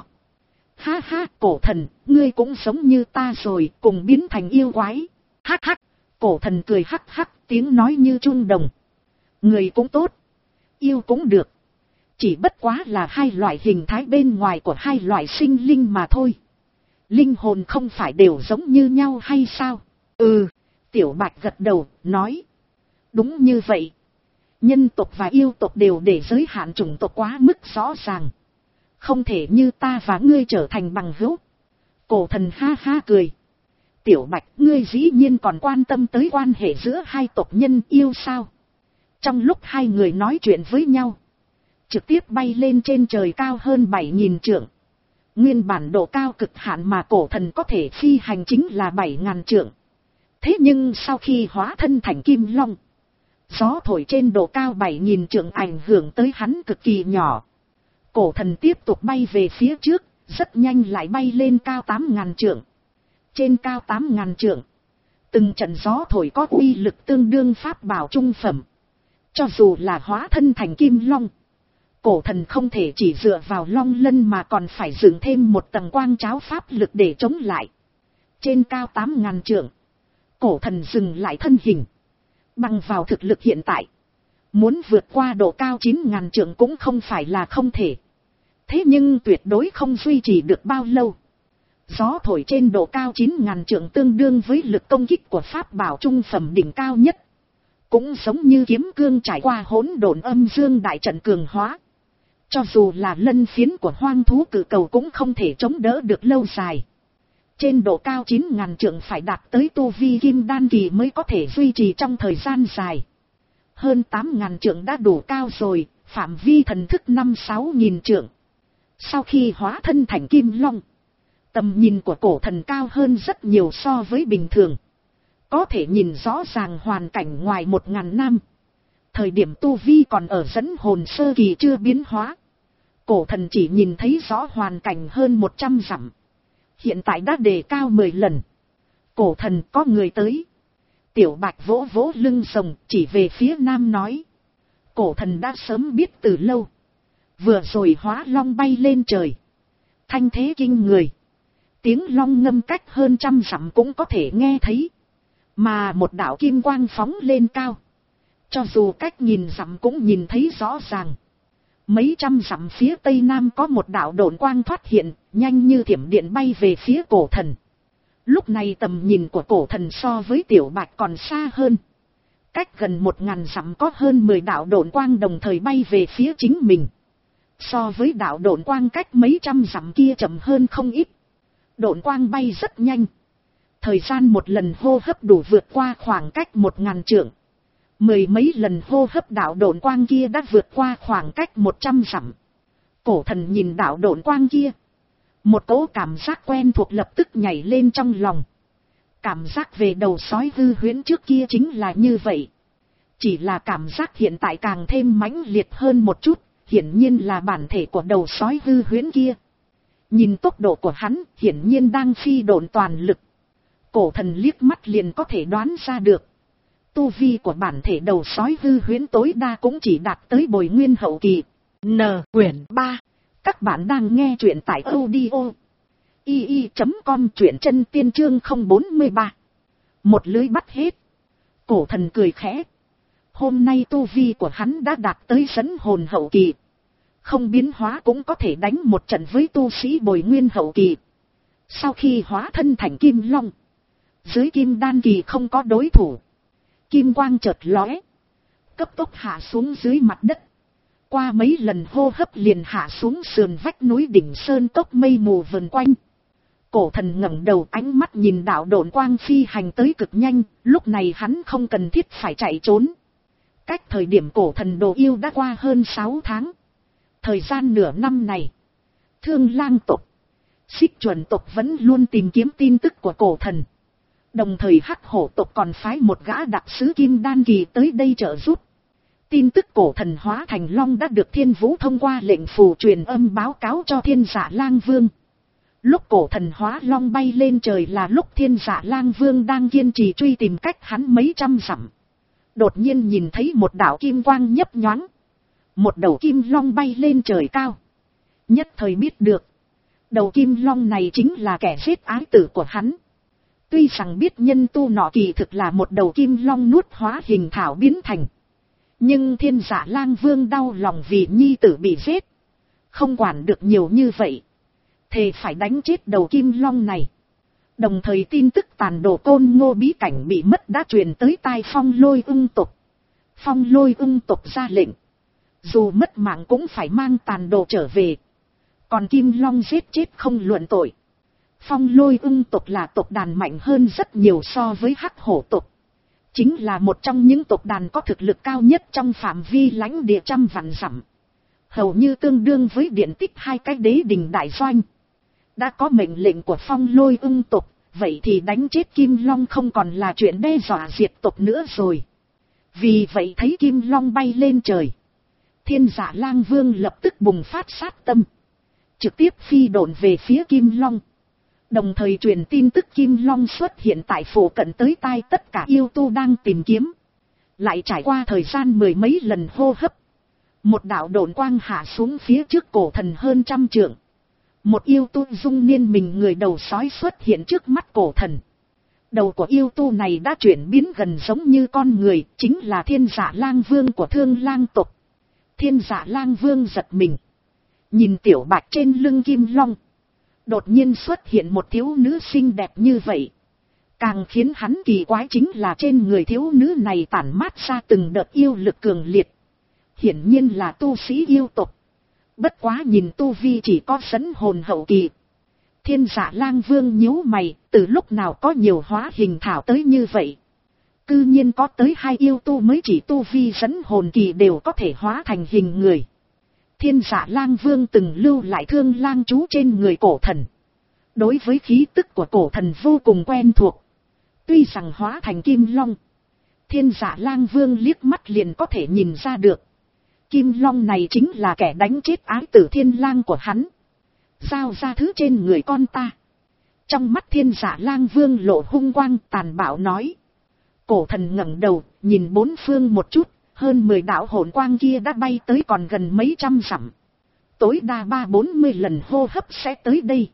Ha ha, cổ thần, ngươi cũng giống như ta rồi, cùng biến thành yêu quái. Hắc hắc, cổ thần cười hắc hắc, tiếng nói như chuông đồng. Người cũng tốt, yêu cũng được. Chỉ bất quá là hai loại hình thái bên ngoài của hai loại sinh linh mà thôi. Linh hồn không phải đều giống như nhau hay sao? Ừ, Tiểu Bạch gật đầu, nói. Đúng như vậy. Nhân tộc và yêu tộc đều để giới hạn chủng tộc quá mức rõ ràng. Không thể như ta và ngươi trở thành bằng hữu. Cổ thần ha ha cười. Tiểu Bạch, ngươi dĩ nhiên còn quan tâm tới quan hệ giữa hai tộc nhân yêu sao? Trong lúc hai người nói chuyện với nhau, trực tiếp bay lên trên trời cao hơn bảy nghìn trượng. Nguyên bản độ cao cực hạn mà cổ thần có thể phi hành chính là bảy nghìn trượng. Thế nhưng sau khi hóa thân thành kim long, gió thổi trên độ cao bảy nghìn trượng ảnh hưởng tới hắn cực kỳ nhỏ. Cổ thần tiếp tục bay về phía trước, rất nhanh lại bay lên cao tám nghìn trượng. Trên cao tám nghìn trượng, từng trận gió thổi có uy lực tương đương pháp bảo trung phẩm. Cho dù là hóa thân thành kim long, cổ thần không thể chỉ dựa vào long lân mà còn phải dựng thêm một tầng quang tráo pháp lực để chống lại. Trên cao tám nghìn trượng, cổ thần dừng lại thân hình. Bằng vào thực lực hiện tại, muốn vượt qua độ cao chín nghìn trượng cũng không phải là không thể. Thế nhưng tuyệt đối không duy trì được bao lâu. Gió thổi trên độ cao chín nghìn trượng tương đương với lực công kích của pháp bảo trung phẩm đỉnh cao nhất. Cũng giống như kiếm cương trải qua hỗn độn âm dương đại trận cường hóa. Cho dù là lân phiến của hoang thú cự cầu cũng không thể chống đỡ được lâu dài. Trên độ cao chín nghìn trượng phải đạt tới tu vi kim đan kỳ mới có thể duy trì trong thời gian dài. Hơn tám nghìn trượng đã đủ cao rồi, phạm vi thần thức năm sáu nghìn trượng. Sau khi hóa thân thành kim long, tầm nhìn của cổ thần cao hơn rất nhiều so với bình thường. Có thể nhìn rõ ràng hoàn cảnh ngoài một ngàn năm. Thời điểm tu vi còn ở dẫn hồn sơ kỳ chưa biến hóa. Cổ thần chỉ nhìn thấy rõ hoàn cảnh hơn một trăm dặm. Hiện tại đã đề cao mười lần. Cổ thần có người tới. Tiểu Bạch vỗ vỗ lưng rồng chỉ về phía nam nói. Cổ thần đã sớm biết từ lâu. Vừa rồi hóa long bay lên trời. Thanh thế kinh người. Tiếng long ngâm cách hơn trăm dặm cũng có thể nghe thấy. Mà một đạo kim quang phóng lên cao. Cho dù cách nhìn dặm cũng nhìn thấy rõ ràng. Mấy trăm dặm phía tây nam có một đạo độn quang thoát hiện, nhanh như thiểm điện bay về phía cổ thần. Lúc này tầm nhìn của cổ thần so với Tiểu Bạch còn xa hơn. Cách gần một ngàn dặm có hơn mười đạo độn quang đồng thời bay về phía chính mình. So với đạo độn quang cách mấy trăm dặm kia chậm hơn không ít. Độn quang bay rất nhanh. Thời gian một lần hô hấp đủ vượt qua khoảng cách một ngàn trượng. Mười mấy lần hô hấp đạo độn quang kia đã vượt qua khoảng cách một trăm dặm. Cổ thần nhìn đạo độn quang kia. Một cỗ cảm giác quen thuộc lập tức nhảy lên trong lòng. Cảm giác về đầu sói hư huyễn trước kia chính là như vậy. Chỉ là cảm giác hiện tại càng thêm mãnh liệt hơn một chút, hiển nhiên là bản thể của đầu sói hư huyễn kia. Nhìn tốc độ của hắn, hiển nhiên đang phi độn toàn lực. Cổ thần liếc mắt liền có thể đoán ra được. Tu vi của bản thể đầu sói hư huyễn tối đa cũng chỉ đạt tới bồi nguyên hậu kỳ. N quyển ba. Các bạn đang nghe truyện tại audio i i chấm com, truyện chân tiên chương không bốn ba. Một lưới bắt hết. Cổ thần cười khẽ. Hôm nay tu vi của hắn đã đạt tới dẫn hồn hậu kỳ. Không biến hóa cũng có thể đánh một trận với tu sĩ bồi nguyên hậu kỳ. Sau khi hóa thân thành kim long, dưới kim đan kỳ không có đối thủ. Kim quang chợt lóe, cấp tốc hạ xuống dưới mặt đất. Qua mấy lần hô hấp liền hạ xuống sườn vách núi đỉnh sơn cốc, mây mù vần quanh. Cổ thần ngẩng đầu, ánh mắt nhìn đạo độn quang phi hành tới cực nhanh, lúc này hắn không cần thiết phải chạy trốn. Cách thời điểm cổ thần đồ yêu đã qua hơn sáu tháng. Thời gian nửa năm này, Thương Lang tộc, Xích Chuẩn tộc vẫn luôn tìm kiếm tin tức của cổ thần. Đồng thời Hắc Hổ tộc còn phái một gã đặc sứ kim đan kỳ tới đây trợ giúp. Tin tức cổ thần hóa thành long đã được Thiên Vũ thông qua lệnh phù truyền âm báo cáo cho Thiên Dạ Lang Vương. Lúc cổ thần hóa long bay lên trời là lúc Thiên Dạ Lang Vương đang kiên trì truy tìm cách hắn mấy trăm dặm. Đột nhiên nhìn thấy một đạo kim quang nhấp nhoáng. Một đầu kim long bay lên trời cao. Nhất thời biết được, đầu kim long này chính là kẻ giết ái tử của hắn. Tuy rằng biết nhân tu nọ kỳ thực là một đầu kim long nuốt hóa hình thảo biến thành. Nhưng Thiên Dạ Lang Vương đau lòng vì nhi tử bị giết. Không quản được nhiều như vậy. Thề phải đánh chết đầu kim long này. Đồng thời tin tức tàn đồ Côn Ngô bí cảnh bị mất đã truyền tới tai Phong Lôi Ưng tộc. Phong Lôi Ưng tộc ra lệnh. Dù mất mạng cũng phải mang tàn đồ trở về. Còn kim long giết chết không luận tội. Phong Lôi Ưng tộc là tộc đàn mạnh hơn rất nhiều so với Hắc Hổ tộc. Chính là một trong những tộc đàn có thực lực cao nhất trong phạm vi lãnh địa trăm vạn dặm. Hầu như tương đương với điện tích hai cái đế đình đại doanh. Đã có mệnh lệnh của Phong Lôi Ưng tộc, vậy thì đánh chết kim long không còn là chuyện đe dọa diệt tộc nữa rồi. Vì vậy thấy kim long bay lên trời, Thiên Dạ Lang Vương lập tức bùng phát sát tâm. Trực tiếp phi độn về phía kim long. Đồng thời truyền tin tức kim long xuất hiện tại phủ cận tới tai tất cả yêu tu đang tìm kiếm. Lại trải qua thời gian mười mấy lần hô hấp. Một đạo độn quang hạ xuống phía trước cổ thần hơn trăm trượng. Một yêu tu dung niên mình người đầu sói xuất hiện trước mắt cổ thần. Đầu của yêu tu này đã chuyển biến gần giống như con người, chính là Thiên Dạ Lang Vương của Thương Lang tộc. Thiên Dạ Lang Vương giật mình. Nhìn Tiểu Bạch trên lưng kim long. Đột nhiên xuất hiện một thiếu nữ xinh đẹp như vậy. Càng khiến hắn kỳ quái chính là trên người thiếu nữ này tản mát ra từng đợt yêu lực cường liệt. Hiển nhiên là tu sĩ yêu tộc. Bất quá nhìn tu vi chỉ có dẫn hồn hậu kỳ. Thiên Dạ Lang Vương nhíu mày, từ lúc nào có nhiều hóa hình thảo tới như vậy. Cư nhiên có tới hai yêu tu mới chỉ tu vi dẫn hồn kỳ đều có thể hóa thành hình người. Thiên Dạ Lang Vương từng lưu lại Thương Lang chú trên người cổ thần. Đối với khí tức của cổ thần vô cùng quen thuộc. Tuy rằng hóa thành kim long, Thiên Dạ Lang Vương liếc mắt liền có thể nhìn ra được. Kim long này chính là kẻ đánh chết ái tử Thiên Lang của hắn. Giao ra thứ trên người con ta. Trong mắt Thiên Dạ Lang Vương lộ hung quang, tàn bạo nói. Cổ thần ngẩng đầu, nhìn bốn phương một chút. Hơn mười đạo hồn quang kia đã bay tới còn gần mấy trăm dặm. Tối đa ba bốn mươi lần hô hấp sẽ tới đây.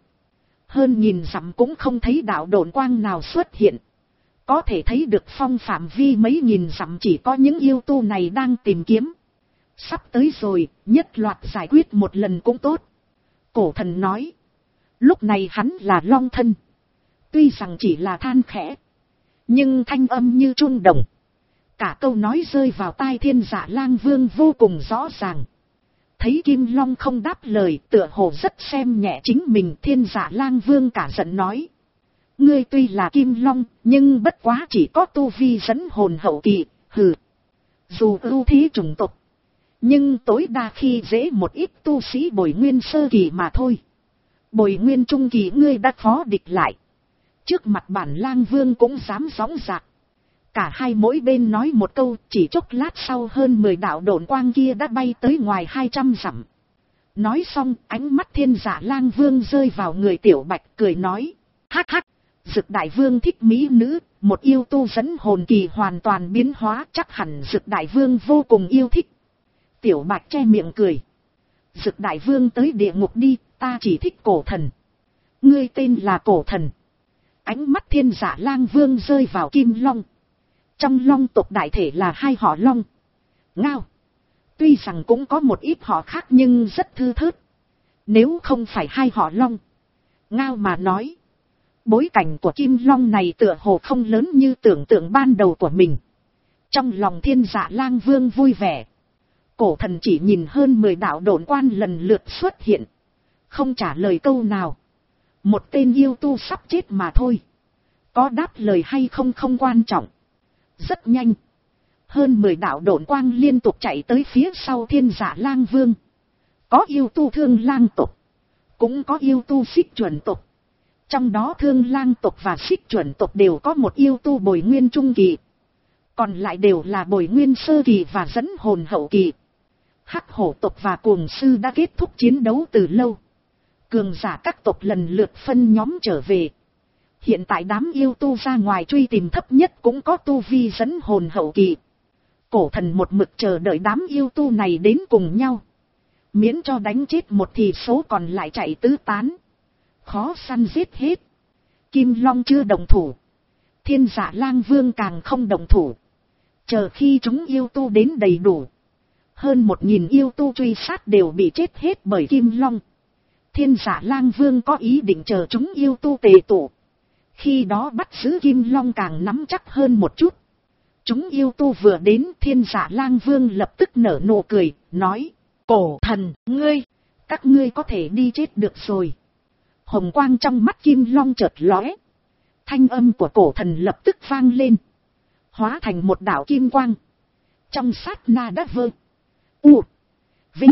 Hơn nghìn dặm cũng không thấy đạo độn quang nào xuất hiện. Có thể thấy được phong phạm vi mấy nghìn dặm chỉ có những yêu tu này đang tìm kiếm. Sắp tới rồi, nhất loạt giải quyết một lần cũng tốt. Cổ thần nói. Lúc này hắn là long thân. Tuy rằng chỉ là than khẽ, nhưng thanh âm như chuông đồng. Cả câu nói rơi vào tai Thiên Dạ Lang Vương vô cùng rõ ràng. Thấy Kim Long không đáp lời, tựa hồ rất xem nhẹ chính mình, Thiên Dạ Lang Vương cả giận nói. Ngươi tuy là Kim Long, nhưng bất quá chỉ có tu vi dẫn hồn hậu kỳ, hừ. Dù ưu thí chủng tộc, nhưng tối đa khi dễ một ít tu sĩ bồi nguyên sơ kỳ mà thôi. Bồi nguyên trung kỳ ngươi đã phó địch lại. Trước mặt bản Lang Vương cũng dám gióng giạc. Cả hai mỗi bên nói một câu, chỉ chốc lát sau hơn mười đạo độn quang kia đã bay tới ngoài hai trăm dặm. Nói xong, ánh mắt Thiên Dạ Lang Vương rơi vào người Tiểu Bạch, cười nói. Hắc hắc, Dực Đại Vương thích mỹ nữ, một yêu tu dẫn hồn kỳ hoàn toàn biến hóa, chắc hẳn Dực Đại Vương vô cùng yêu thích. Tiểu Bạch che miệng cười. Dực Đại Vương tới địa ngục đi, ta chỉ thích cổ thần. Ngươi tên là cổ thần. Ánh mắt Thiên Dạ Lang Vương rơi vào Kim Long. Trong Long tộc đại thể là hai họ Long, Ngao. Tuy rằng cũng có một ít họ khác nhưng rất thưa thớt. Nếu không phải hai họ Long, Ngao mà nói, bối cảnh của Kim Long này tựa hồ không lớn như tưởng tượng ban đầu của mình. Trong lòng Thiên Dạ Lang Vương vui vẻ. Cổ thần chỉ nhìn hơn mười đạo độn quan lần lượt xuất hiện, không trả lời câu nào. Một tên yêu tu sắp chết mà thôi. Có đáp lời hay không không quan trọng. Rất nhanh, hơn mười đạo độn quang liên tục chạy tới phía sau Thiên Dạ Lang Vương. Có yêu tu Thương Lang tộc, cũng có yêu tu Xích Chuẩn tộc. Trong đó Thương Lang tộc và Xích Chuẩn tộc đều có một yêu tu bồi nguyên trung kỳ, còn lại đều là bồi nguyên sơ kỳ và dẫn hồn hậu kỳ. Hắc Hổ tộc và Cuồng Sư đã kết thúc chiến đấu từ lâu. Cường giả các tộc lần lượt phân nhóm trở về. Hiện tại đám yêu tu ra ngoài truy tìm thấp nhất cũng có tu vi dẫn hồn hậu kỳ. Cổ thần một mực chờ đợi đám yêu tu này đến cùng nhau, miễn cho đánh chết một thì số còn lại chạy tứ tán, khó săn giết hết. Kim Long chưa đồng thủ, Thiên Dạ Lang Vương càng không đồng thủ. Chờ khi chúng yêu tu đến đầy đủ, hơn một nghìn yêu tu truy sát đều bị chết hết bởi Kim Long. Thiên Dạ Lang Vương có ý định chờ chúng yêu tu tề tụ, khi đó bắt giữ Kim Long càng nắm chắc hơn một chút. Chúng yêu tu vừa đến, Thiên Dạ Lang Vương lập tức nở nụ cười, nói. Cổ thần, ngươi, các ngươi có thể đi chết được rồi. Hồng quang trong mắt Kim Long chợt lóe. Thanh âm của cổ thần lập tức vang lên, hóa thành một đạo kim quang. Trong sát na đã vơ. U. Vinh.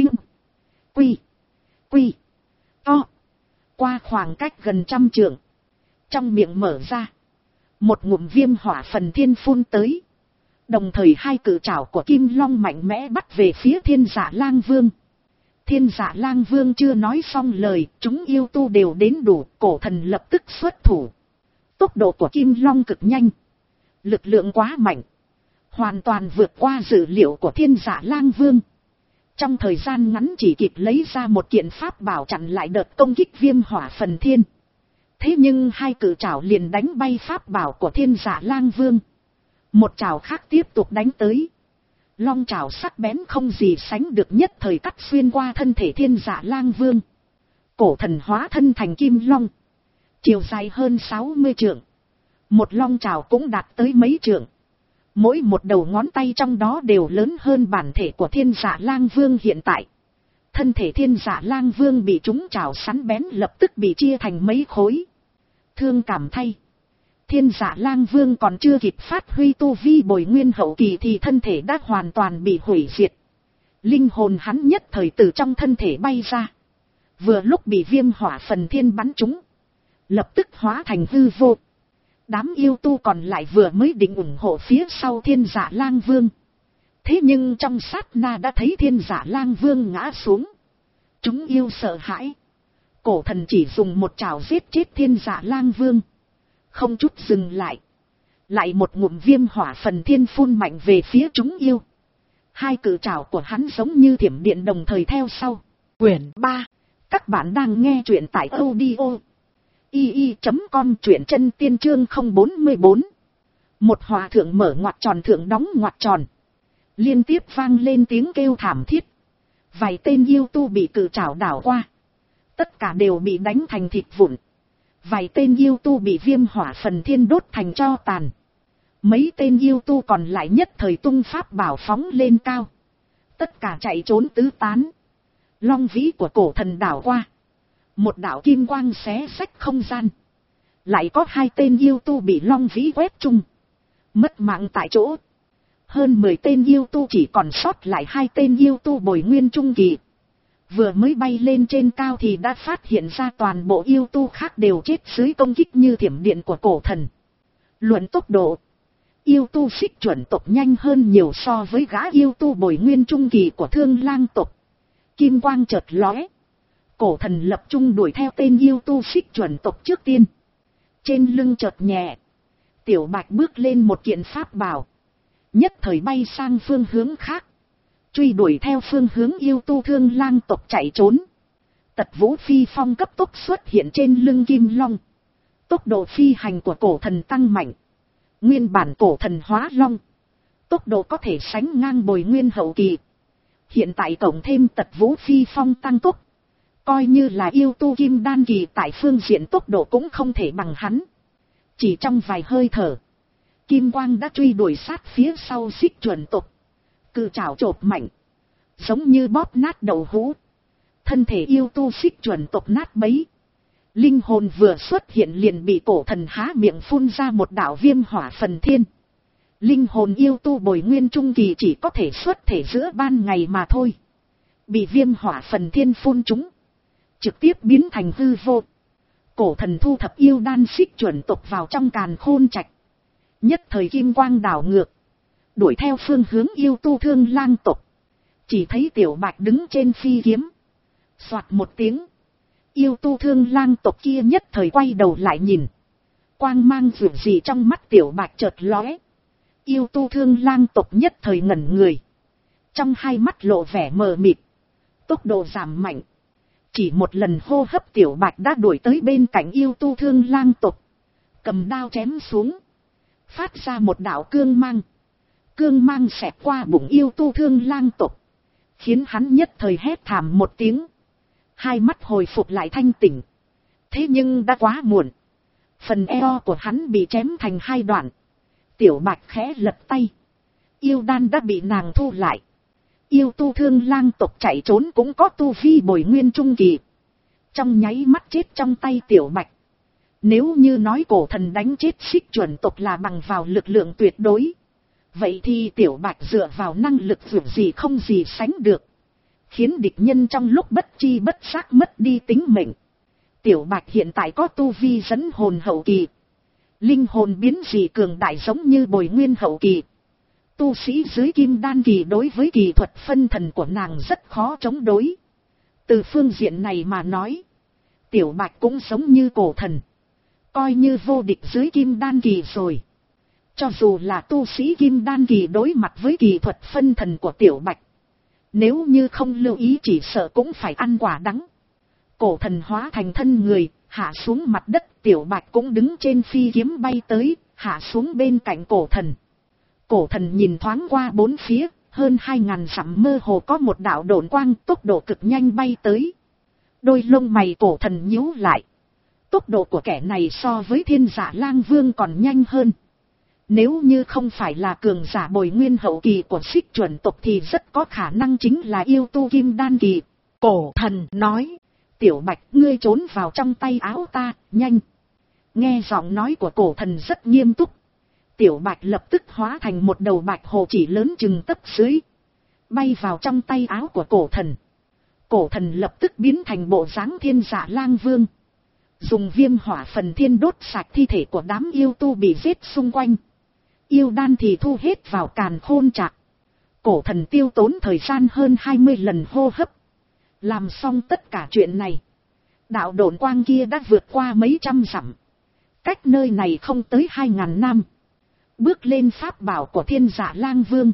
Quy. Quy. To. Qua khoảng cách gần trăm trượng. Trong miệng mở ra, một ngụm viêm hỏa phần thiên phun tới. Đồng thời hai cự trảo của Kim Long mạnh mẽ bắt về phía Thiên Dạ Lang Vương. Thiên Dạ Lang Vương chưa nói xong lời, chúng yêu tu đều đến đủ, cổ thần lập tức xuất thủ. Tốc độ của Kim Long cực nhanh, lực lượng quá mạnh, hoàn toàn vượt qua dự liệu của Thiên Dạ Lang Vương. Trong thời gian ngắn chỉ kịp lấy ra một kiện pháp bảo chặn lại đợt công kích viêm hỏa phần thiên. Thế nhưng hai cự trảo liền đánh bay pháp bảo của Thiên Dạ Lang Vương. Một trảo khác tiếp tục đánh tới. Long trảo sắc bén không gì sánh được, nhất thời cắt xuyên qua thân thể Thiên Dạ Lang Vương. Cổ thần hóa thân thành Kim Long, chiều dài hơn sáu mươi trượng. Một long trảo cũng đạt tới mấy trượng. Mỗi một đầu ngón tay trong đó đều lớn hơn bản thể của Thiên Dạ Lang Vương hiện tại. Thân thể Thiên Dạ Lang Vương bị chúng trảo sắn bén lập tức bị chia thành mấy khối. Thương cảm thay, Thiên Dạ Lang Vương còn chưa kịp phát huy tu vi bồi nguyên hậu kỳ thì thân thể đã hoàn toàn bị hủy diệt. Linh hồn hắn nhất thời từ trong thân thể bay ra. Vừa lúc bị viêm hỏa phần thiên bắn trúng, lập tức hóa thành hư vô. Đám yêu tu còn lại vừa mới định ủng hộ phía sau Thiên Dạ Lang Vương. Thế nhưng trong sát na đã thấy Thiên Dạ Lang Vương ngã xuống. Chúng yêu sợ hãi. Cổ thần chỉ dùng một trảo giết chết Thiên Dạ Lang Vương, không chút dừng lại. Lại một ngụm viêm hỏa phần thiên phun mạnh về phía chúng yêu. Hai cự trảo của hắn giống như thiểm điện đồng thời theo sau. Quyển ba. Các bạn đang nghe truyện tại audio i i chấm com, truyện chân tiên chương không bốn bốn. Một hòa thượng mở ngoặc tròn, thượng đóng ngoặc tròn. Liên tiếp vang lên tiếng kêu thảm thiết. Vài tên yêu tu bị cự trảo đảo qua. Tất cả đều bị đánh thành thịt vụn. Vài tên yêu tu bị viêm hỏa phần thiên đốt thành tro tàn. Mấy tên yêu tu còn lại nhất thời tung pháp bảo phóng lên cao. Tất cả chạy trốn tứ tán. Long vĩ của cổ thần đảo qua. Một đạo kim quang xé xách không gian. Lại có hai tên yêu tu bị long vĩ quét chung. Mất mạng tại chỗ. Hơn mười tên yêu tu chỉ còn sót lại hai tên yêu tu bồi nguyên trung kỳ. Vừa mới bay lên trên cao thì đã phát hiện ra toàn bộ yêu tu khác đều chết dưới công kích như thiểm điện của cổ thần. Luận tốc độ. Yêu tu xích chuẩn tộc nhanh hơn nhiều so với gã yêu tu bồi nguyên trung kỳ của thương lang tộc. Kim quang chợt lóe. Cổ thần lập trung đuổi theo tên yêu tu xích chuẩn tộc trước tiên. Trên lưng chợt nhẹ. Tiểu Bạch bước lên một kiện pháp bảo. Nhất thời bay sang phương hướng khác. Truy đuổi theo phương hướng yêu tu thương lang tộc chạy trốn. Tật vũ phi phong cấp tốc xuất hiện trên lưng kim long. Tốc độ phi hành của cổ thần tăng mạnh. Nguyên bản cổ thần hóa long. Tốc độ có thể sánh ngang bồi nguyên hậu kỳ. Hiện tại cộng thêm tật vũ phi phong tăng tốc. Coi như là yêu tu kim đan kỳ tại phương diện tốc độ cũng không thể bằng hắn. Chỉ trong vài hơi thở. Kim quang đã truy đuổi sát phía sau xích chuẩn tộc. Cự trảo chộp mạnh. Giống như bóp nát đầu hũ. Thân thể yêu tu xích chuẩn tộc nát bấy. Linh hồn vừa xuất hiện liền bị cổ thần há miệng phun ra một đạo viêm hỏa phần thiên. Linh hồn yêu tu bồi nguyên trung kỳ chỉ có thể xuất thể giữa ban ngày mà thôi. Bị viêm hỏa phần thiên phun trúng. Trực tiếp biến thành hư vô. Cổ thần thu thập yêu đan xích chuẩn tộc vào trong càn khôn trạch. Nhất thời kim quang đảo ngược. Đuổi theo phương hướng yêu tu thương lang tộc. Chỉ thấy Tiểu Bạch đứng trên phi kiếm. Soạt một tiếng. Yêu tu thương lang tộc kia nhất thời quay đầu lại nhìn. Quang mang vượt gì trong mắt Tiểu Bạch chợt lóe. Yêu tu thương lang tộc nhất thời ngẩn người. Trong hai mắt lộ vẻ mờ mịt. Tốc độ giảm mạnh. Chỉ một lần hô hấp Tiểu Bạch đã đuổi tới bên cạnh yêu tu thương lang tộc. Cầm đao chém xuống. Phát ra một đạo cương mang. Cương mang xẹt qua bụng yêu tu thương lang tộc. Khiến hắn nhất thời hét thảm một tiếng. Hai mắt hồi phục lại thanh tỉnh. Thế nhưng đã quá muộn. Phần eo của hắn bị chém thành hai đoạn. Tiểu Bạch khẽ lật tay. Yêu đan đã bị nàng thu lại. Yêu tu thương lang tộc chạy trốn cũng có tu vi bồi nguyên trung kỳ. Trong nháy mắt chết trong tay Tiểu Bạch. Nếu như nói cổ thần đánh chết xích chuẩn tộc là bằng vào lực lượng tuyệt đối. Vậy thì Tiểu Bạch dựa vào năng lực vượt gì không gì sánh được. Khiến địch nhân trong lúc bất chi bất giác mất đi tính mệnh. Tiểu Bạch hiện tại có tu vi dẫn hồn hậu kỳ. Linh hồn biến dị cường đại giống như bồi nguyên hậu kỳ. Tu sĩ dưới kim đan kỳ đối với kỳ thuật phân thần của nàng rất khó chống đối. Từ phương diện này mà nói. Tiểu Bạch cũng giống như cổ thần. Coi như vô địch dưới kim đan kỳ rồi. Cho dù là tu sĩ kim đan kỳ đối mặt với kỳ thuật phân thần của Tiểu Bạch. Nếu như không lưu ý chỉ sợ cũng phải ăn quả đắng. Cổ thần hóa thành thân người, hạ xuống mặt đất. Tiểu Bạch cũng đứng trên phi kiếm bay tới, hạ xuống bên cạnh cổ thần. Cổ thần nhìn thoáng qua bốn phía, hơn hai ngàn dặm mơ hồ có một đạo độn quang tốc độ cực nhanh bay tới. Đôi lông mày cổ thần nhíu lại. Tốc độ của kẻ này so với Thiên Giả Lang Vương còn nhanh hơn. Nếu như không phải là cường giả bồi nguyên hậu kỳ của xích chuẩn tộc thì rất có khả năng chính là yêu tu kim đan kỳ. Cổ thần nói, Tiểu Bạch ngươi trốn vào trong tay áo ta, nhanh. Nghe giọng nói của cổ thần rất nghiêm túc. Tiểu Bạch lập tức hóa thành một đầu bạch hồ chỉ lớn chừng tấc dưới. Bay vào trong tay áo của cổ thần. Cổ thần lập tức biến thành bộ dáng Thiên Giả Lang Vương. Dùng viêm hỏa phần thiên đốt sạch thi thể của đám yêu tu bị giết xung quanh. Yêu đan thì thu hết vào càn khôn trạc. Cổ thần tiêu tốn thời gian hơn hai mươi lần hô hấp. Làm xong tất cả chuyện này. Đạo độn quang kia đã vượt qua mấy trăm dặm. Cách nơi này không tới hai ngàn năm. Bước lên pháp bảo của Thiên Giả Lang Vương.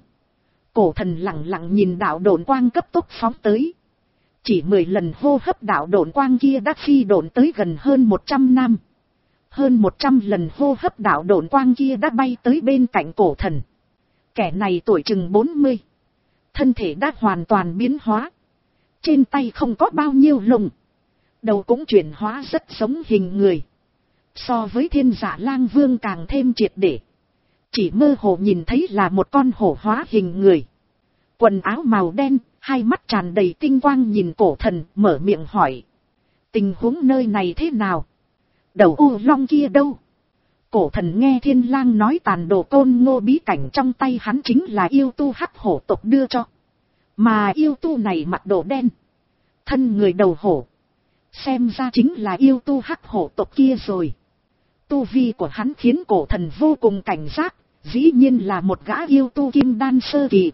Cổ thần lặng lặng nhìn đạo độn quang cấp tốc phóng tới. Chỉ mười lần hô hấp đạo độn quang kia đã phi độn tới gần hơn một trăm năm. Hơn một trăm lần hô hấp đạo độn quang kia đã bay tới bên cạnh cổ thần. Kẻ này tuổi chừng bốn mươi. Thân thể đã hoàn toàn biến hóa. Trên tay không có bao nhiêu lông. Đầu cũng chuyển hóa rất giống hình người. So với Thiên Dạ Lang Vương càng thêm triệt để. Chỉ mơ hồ nhìn thấy là một con hổ hóa hình người. Quần áo màu đen, hai mắt tràn đầy tinh quang nhìn cổ thần, mở miệng hỏi. Tình huống nơi này thế nào? Đầu U Long kia đâu? Cổ thần nghe Thiên Lang nói tàn đồ côn ngô bí cảnh trong tay hắn chính là yêu tu hắc hổ tộc đưa cho. Mà yêu tu này mặc đồ đen. Thân người đầu hổ. Xem ra chính là yêu tu hắc hổ tộc kia rồi. Tu vi của hắn khiến cổ thần vô cùng cảnh giác. Dĩ nhiên là một gã yêu tu kim đan sơ kỳ.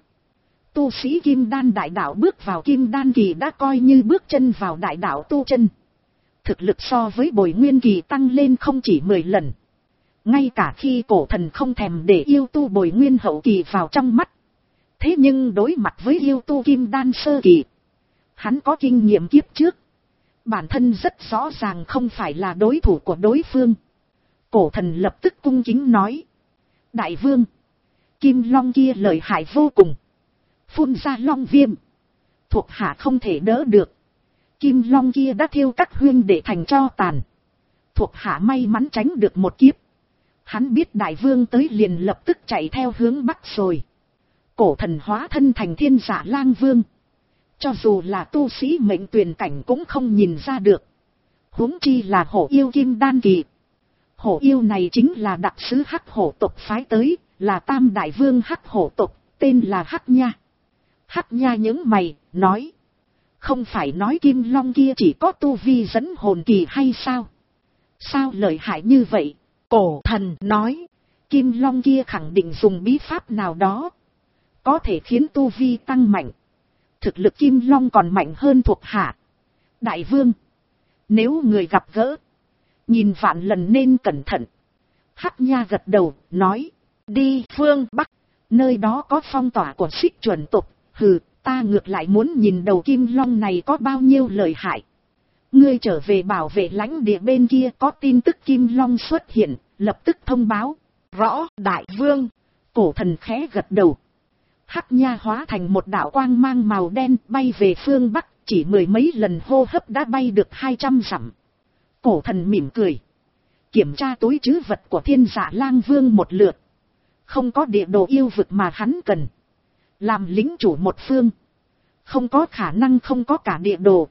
Tu sĩ kim đan đại đạo bước vào kim đan kỳ đã coi như bước chân vào đại đạo tu chân. Thực lực so với bồi nguyên kỳ tăng lên không chỉ mười lần. Ngay cả khi cổ thần không thèm để yêu tu bồi nguyên hậu kỳ vào trong mắt. Thế nhưng đối mặt với yêu tu kim đan sơ kỳ. Hắn có kinh nghiệm kiếp trước. Bản thân rất rõ ràng không phải là đối thủ của đối phương. Cổ thần lập tức cung kính nói. Đại vương. Kim long kia lợi hại vô cùng. Phun ra long viêm. Thuộc hạ không thể đỡ được. Kim long kia đã thiêu các huyên để thành tro tàn. Thuộc hạ may mắn tránh được một kiếp. Hắn biết đại vương tới liền lập tức chạy theo hướng bắc rồi. Cổ thần hóa thân thành Thiên Dạ Lang Vương. Cho dù là tu sĩ mệnh tuyển cảnh cũng không nhìn ra được. Huống chi là hổ yêu kim đan kỳ. Hổ yêu này chính là đặc sứ hắc hổ tộc phái tới, là tam đại vương hắc hổ tộc, tên là Hắc Nha. Hắc Nha những mày, nói. Không phải nói Kim Long kia chỉ có tu vi dẫn hồn kỳ hay sao? Sao lợi hại như vậy? Cổ thần nói. Kim Long kia khẳng định dùng bí pháp nào đó. Có thể khiến tu vi tăng mạnh. Thực lực Kim Long còn mạnh hơn thuộc hạ. Đại vương. Nếu người gặp gỡ. Nhìn vạn lần nên cẩn thận. Hắc Nha gật đầu, nói. Đi phương Bắc. Nơi đó có phong tỏa của Xích Chuẩn tộc. Hừ, ta ngược lại muốn nhìn đầu Kim Long này có bao nhiêu lợi hại. Ngươi trở về bảo vệ lãnh địa bên kia có tin tức Kim Long xuất hiện, lập tức thông báo. Rõ, đại vương. Cổ thần khẽ gật đầu. Hắc Nha hóa thành một đạo quang mang màu đen bay về phương Bắc, chỉ mười mấy lần hô hấp đã bay được hai trăm dặm. Cổ thần mỉm cười. Kiểm tra túi trữ vật của Thiên Dạ Lang Vương một lượt. Không có địa đồ yêu vực mà hắn cần. Làm lính chủ một phương. Không có khả năng không có cả địa đồ.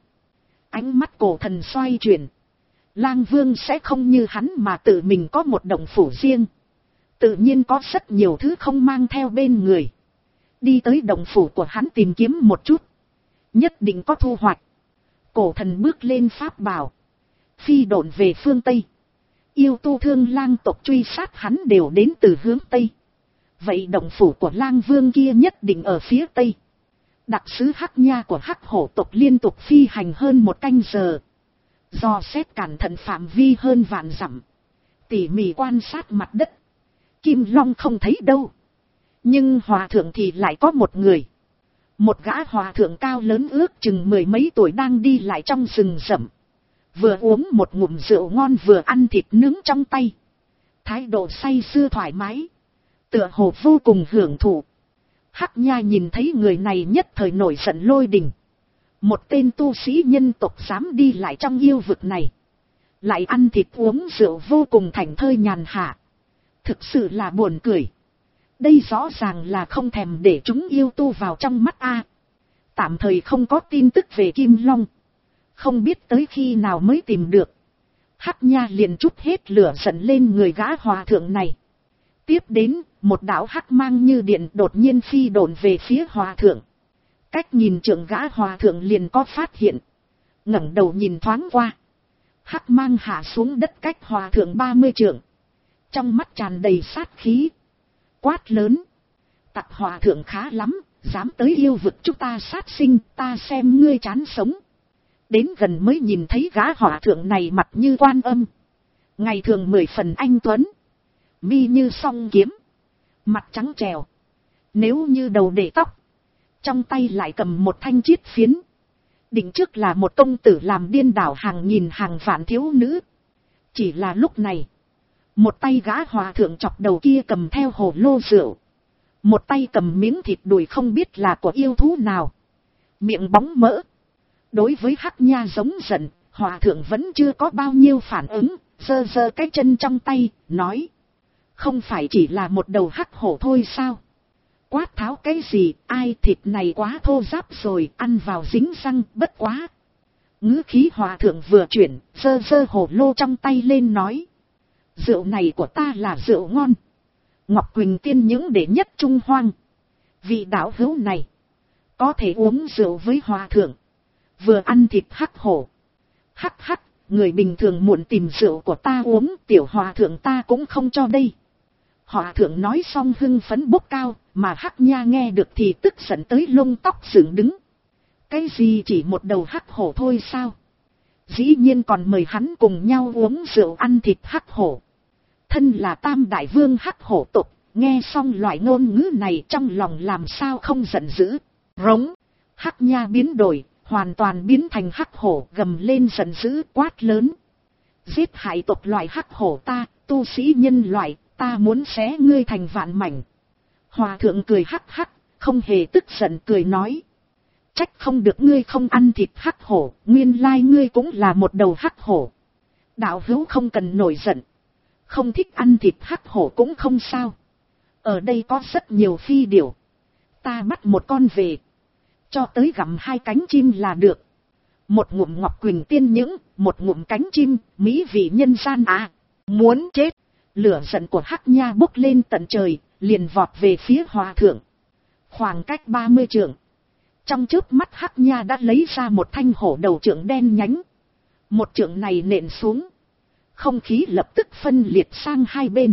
Ánh mắt cổ thần xoay chuyển. Lang Vương sẽ không như hắn mà tự mình có một động phủ riêng. Tự nhiên có rất nhiều thứ không mang theo bên người. Đi tới động phủ của hắn tìm kiếm một chút. Nhất định có thu hoạch. Cổ thần bước lên pháp bảo. Phi độn về phương Tây. Yêu tu Thương Lang tộc truy sát hắn đều đến từ hướng Tây. Vậy động phủ của Lang Vương kia nhất định ở phía Tây. Đặc sứ Hắc Nha của Hắc hổ tộc liên tục phi hành hơn một canh giờ. Do xét cẩn thận phạm vi hơn vạn dặm. Tỉ mỉ quan sát mặt đất. Kim Long không thấy đâu. Nhưng hòa thượng thì lại có một người. Một gã hòa thượng cao lớn ước chừng mười mấy tuổi đang đi lại trong rừng rậm. Vừa uống một ngụm rượu ngon vừa ăn thịt nướng trong tay. Thái độ say sưa thoải mái. Tựa hồ vô cùng hưởng thụ. Hắc Nha nhìn thấy người này nhất thời nổi giận lôi đình. Một tên tu sĩ nhân tộc dám đi lại trong yêu vực này. Lại ăn thịt uống rượu vô cùng thảnh thơi nhàn hạ. Thực sự là buồn cười. Đây rõ ràng là không thèm để chúng yêu tu vào trong mắt a. Tạm thời không có tin tức về Kim Long. Không biết tới khi nào mới tìm được. Hắc Nha liền trút hết lửa giận lên người gã hòa thượng này. Tiếp đến, một đạo hắc mang như điện đột nhiên phi độn về phía hòa thượng. Cách nhìn trượng gã hòa thượng liền có phát hiện. Ngẩng đầu nhìn thoáng qua. Hắc mang hạ xuống đất cách hòa thượng ba mươi trượng. Trong mắt tràn đầy sát khí. Quát lớn. Tặc hòa thượng khá lắm, dám tới yêu vực chúng ta sát sinh, ta xem ngươi chán sống. Đến gần mới nhìn thấy gã hòa thượng này mặt như Quan Âm. Ngày thường mười phần anh tuấn. Mi như song kiếm. Mặt trắng trèo. Nếu như đầu để tóc. Trong tay lại cầm một thanh chiết phiến. Định trước là một công tử làm điên đảo hàng nghìn hàng vạn thiếu nữ. Chỉ là lúc này. Một tay gã hòa thượng chọc đầu kia cầm theo hồ lô rượu. Một tay cầm miếng thịt đùi không biết là của yêu thú nào. Miệng bóng mỡ. Đối với Hắc Nha giống giận, hòa thượng vẫn chưa có bao nhiêu phản ứng. giơ giơ cái chân trong tay, nói. Không phải chỉ là một đầu hắc hổ thôi sao? Quát tháo cái gì, ai, thịt này quá thô ráp rồi, ăn vào dính răng, bất quá. Ngữ khí hòa thượng vừa chuyển, giơ giơ hồ lô trong tay lên nói. Rượu này của ta là rượu ngon. Ngọc Quỳnh tiên những đệ nhất Trung Hoang. Vị đạo hữu này, có thể uống rượu với hòa thượng, vừa ăn thịt hắc hổ. Hắc hắc, người bình thường muộn tìm rượu của ta uống, tiểu hòa thượng ta cũng không cho đây. Hòa thượng nói xong hưng phấn bốc cao, mà Hắc Nha nghe được thì tức giận tới lông tóc dựng đứng. Cái gì chỉ một đầu hắc hổ thôi sao? Dĩ nhiên còn mời hắn cùng nhau uống rượu ăn thịt hắc hổ. Thân là tam đại vương hắc hổ tộc, nghe xong loại ngôn ngữ này trong lòng làm sao không giận dữ. Rống, Hắc Nha biến đổi, hoàn toàn biến thành hắc hổ, gầm lên giận dữ quát lớn. Giết hại tộc loại hắc hổ ta, tu sĩ nhân loại, ta muốn xé ngươi thành vạn mảnh. Hòa thượng cười hắc hắc, không hề tức giận, cười nói. Trách không được ngươi không ăn thịt hắc hổ, nguyên lai ngươi cũng là một đầu hắc hổ. Đạo hữu không cần nổi giận. Không thích ăn thịt hắc hổ cũng không sao. Ở đây có rất nhiều phi điểu. Ta bắt một con về. Cho tới gặm hai cánh chim là được. Một ngụm Ngọc Quỳnh tiên những, một ngụm cánh chim, mỹ vị nhân gian à. Muốn chết. Lửa giận của Hắc Nha bốc lên tận trời, liền vọt về phía hòa thượng. Khoảng cách ba mươi trượng. Trong chớp mắt Hắc Nha đã lấy ra một thanh hổ đầu trượng đen nhánh. Một trượng này nện xuống. Không khí lập tức phân liệt sang hai bên.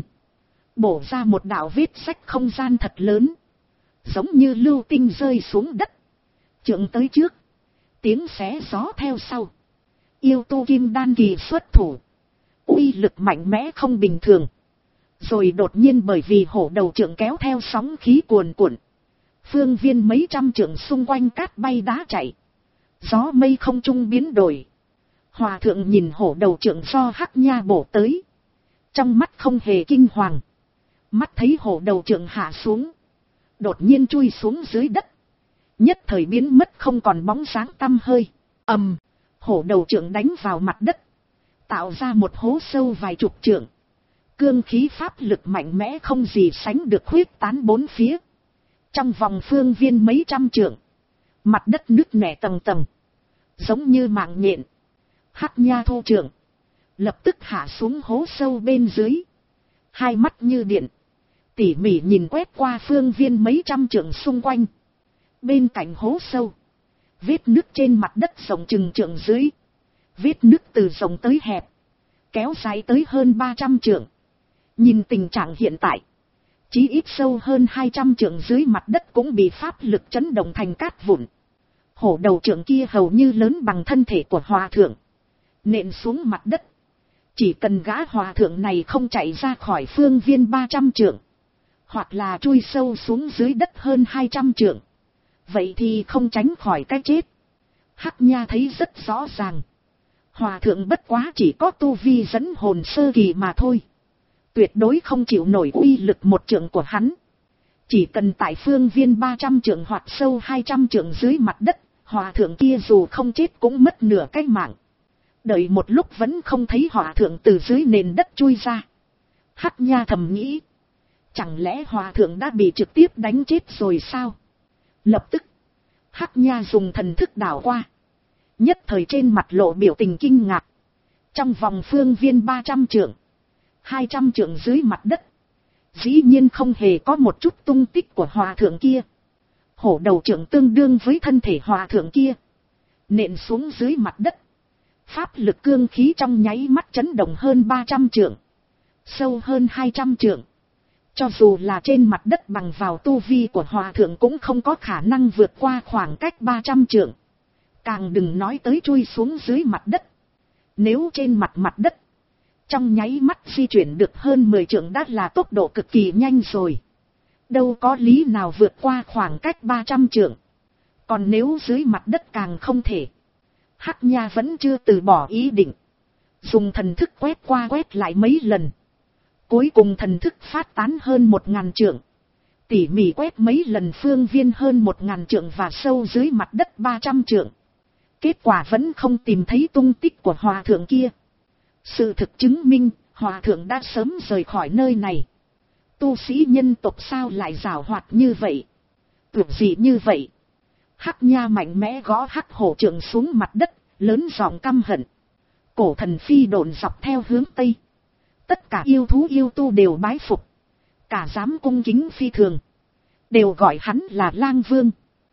Bổ ra một đạo vết rách không gian thật lớn. Giống như lưu tinh rơi xuống đất. Trượng tới trước. Tiếng xé gió theo sau. Yêu tu kim đan kỳ xuất thủ. Uy lực mạnh mẽ không bình thường. Rồi đột nhiên bởi vì hổ đầu trượng kéo theo sóng khí cuồn cuộn. Phương viên mấy trăm trượng xung quanh cát bay đá chạy. Gió mây không trung biến đổi. Hòa thượng nhìn hổ đầu trượng do Hắc Nha bổ tới. Trong mắt không hề kinh hoàng. Mắt thấy hổ đầu trượng hạ xuống. Đột nhiên chui xuống dưới đất. Nhất thời biến mất không còn bóng sáng tăm hơi. Ầm, hổ đầu trượng đánh vào mặt đất. Tạo ra một hố sâu vài chục trượng. Cương khí pháp lực mạnh mẽ không gì sánh được huyết tán bốn phía. Trong vòng phương viên mấy trăm trượng. Mặt đất nứt nẻ tầng tầng. Giống như mạng nhện. Hắc Nha thu trượng. Lập tức hạ xuống hố sâu bên dưới. Hai mắt như điện. Tỉ mỉ nhìn quét qua phương viên mấy trăm trượng xung quanh. Bên cạnh hố sâu. Vết nứt trên mặt đất rộng chừng trượng dưới. Vết nứt từ rộng tới hẹp. Kéo dài tới hơn ba trăm trượng. Nhìn tình trạng hiện tại. Chí ít sâu hơn hai trăm trượng dưới mặt đất cũng bị pháp lực chấn động thành cát vụn. Hổ đầu trượng kia hầu như lớn bằng thân thể của hòa thượng. Nện xuống mặt đất. Chỉ cần gã hòa thượng này không chạy ra khỏi phương viên ba trăm trượng. Hoặc là chui sâu xuống dưới đất hơn hai trăm trượng. Vậy thì không tránh khỏi cái chết. Hắc Nha thấy rất rõ ràng. Hòa thượng bất quá chỉ có tu vi dẫn hồn sơ kỳ mà thôi. Tuyệt đối không chịu nổi uy lực một trượng của hắn. Chỉ cần tại phương viên ba trăm trượng hoặc sâu hai trăm trượng dưới mặt đất, hòa thượng kia dù không chết cũng mất nửa cái mạng. Đợi một lúc vẫn không thấy hòa thượng từ dưới nền đất chui ra. Hắc Nha thầm nghĩ. Chẳng lẽ hòa thượng đã bị trực tiếp đánh chết rồi sao? Lập tức, Hắc Nha dùng thần thức đảo qua. Nhất thời trên mặt lộ biểu tình kinh ngạc. Trong vòng phương viên ba trăm trượng, hai trăm trượng dưới mặt đất, dĩ nhiên không hề có một chút tung tích của hòa thượng kia. Hổ đầu trượng tương đương với thân thể hòa thượng kia. Nện xuống dưới mặt đất. Pháp lực cương khí trong nháy mắt chấn động hơn ba trăm trượng. Sâu hơn hai trăm trượng. Cho dù là trên mặt đất bằng vào tu vi của hòa thượng cũng không có khả năng vượt qua khoảng cách ba trăm trượng. Càng đừng nói tới chui xuống dưới mặt đất. Nếu trên mặt mặt đất, trong nháy mắt di chuyển được hơn mười trượng đã là tốc độ cực kỳ nhanh rồi. Đâu có lý nào vượt qua khoảng cách ba trăm trượng. Còn nếu dưới mặt đất càng không thể. Hắc Nha vẫn chưa từ bỏ ý định. Dùng thần thức quét qua quét lại mấy lần. Cuối cùng thần thức phát tán hơn một ngàn trượng. Tỉ mỉ quét mấy lần phương viên hơn một ngàn trượng và sâu dưới mặt đất ba trăm trượng. Kết quả vẫn không tìm thấy tung tích của hòa thượng kia. Sự thực chứng minh, hòa thượng đã sớm rời khỏi nơi này. Tu sĩ nhân tộc sao lại giàu hoạt như vậy? Tưởng gì như vậy? Hắc Nha mạnh mẽ gõ Hắc Hổ Trượng xuống mặt đất, lớn giọng căm hận. Cổ thần phi độn dọc theo hướng Tây. Tất cả yêu thú yêu tu đều bái phục. Cả dám cung kính phi thường. Đều gọi hắn là Lang Vương.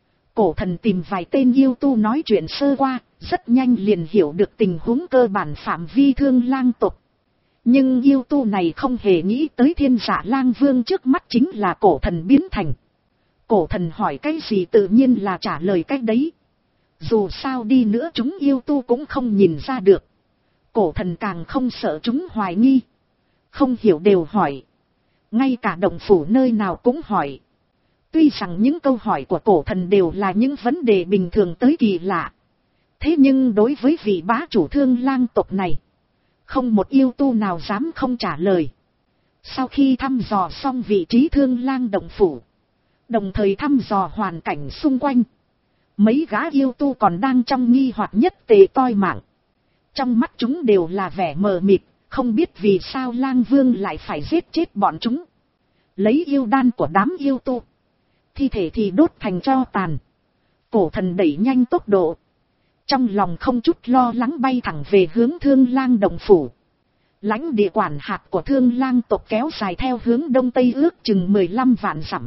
Cổ thần tìm vài tên yêu tu nói chuyện sơ qua, rất nhanh liền hiểu được tình huống cơ bản phạm vi Thương Lang tộc. Nhưng yêu tu này không hề nghĩ tới Thiên Dạ Lang Vương trước mắt chính là cổ thần biến thành. Cổ thần hỏi cái gì tự nhiên là trả lời cái đấy. Dù sao đi nữa chúng yêu tu cũng không nhìn ra được. Cổ thần càng không sợ chúng hoài nghi. Không hiểu đều hỏi. Ngay cả động phủ nơi nào cũng hỏi. Tuy rằng những câu hỏi của cổ thần đều là những vấn đề bình thường tới kỳ lạ. Thế nhưng đối với vị bá chủ Thương Lang tộc này, không một yêu tu nào dám không trả lời. Sau khi thăm dò xong vị trí Thương Lang động phủ, đồng thời thăm dò hoàn cảnh xung quanh, mấy gã yêu tu còn đang trong nghi hoặc nhất tề toi mạng. Trong mắt chúng đều là vẻ mờ mịt, không biết vì sao Lang Vương lại phải giết chết bọn chúng. Lấy yêu đan của đám yêu tu, thi thể thì đốt thành tro tàn. Cổ thần đẩy nhanh tốc độ, trong lòng không chút lo lắng bay thẳng về hướng Thương Lang động phủ. Lãnh địa quản hạt của Thương Lang tộc kéo dài theo hướng đông tây ước chừng mười lăm vạn dặm,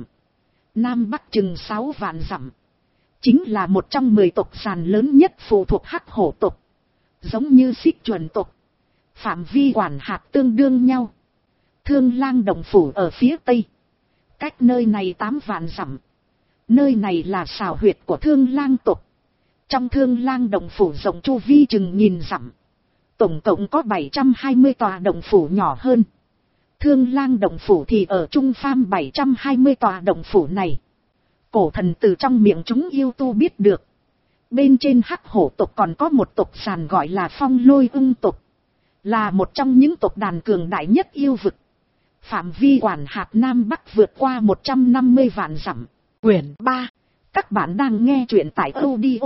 nam bắc chừng sáu vạn dặm. Chính là một trong mười tộc sàn lớn nhất phụ thuộc Hắc Hổ tộc. Giống như Xích Chuẩn tộc, phạm vi quản hạt tương đương nhau. Thương Lang động phủ ở phía tây, cách nơi này tám vạn dặm. Nơi này là xào huyệt của Thương Lang tộc. Trong Thương Lang động phủ rộng chu vi chừng nghìn dặm. Tổng cộng có bảy trăm hai mươi tòa động phủ nhỏ hơn. Thương Lang động phủ thì ở trung pham bảy trăm hai mươi tòa động phủ này. Cổ thần từ trong miệng chúng yêu tu biết được. Bên trên Hắc Hổ tộc còn có một tộc sàn gọi là Phong Lôi Ưng tộc. Là một trong những tộc đàn cường đại nhất yêu vực. Phạm vi quản hạt Nam Bắc vượt qua một trăm năm mươi vạn dặm. Quyển ba. Các bạn đang nghe truyện tại audio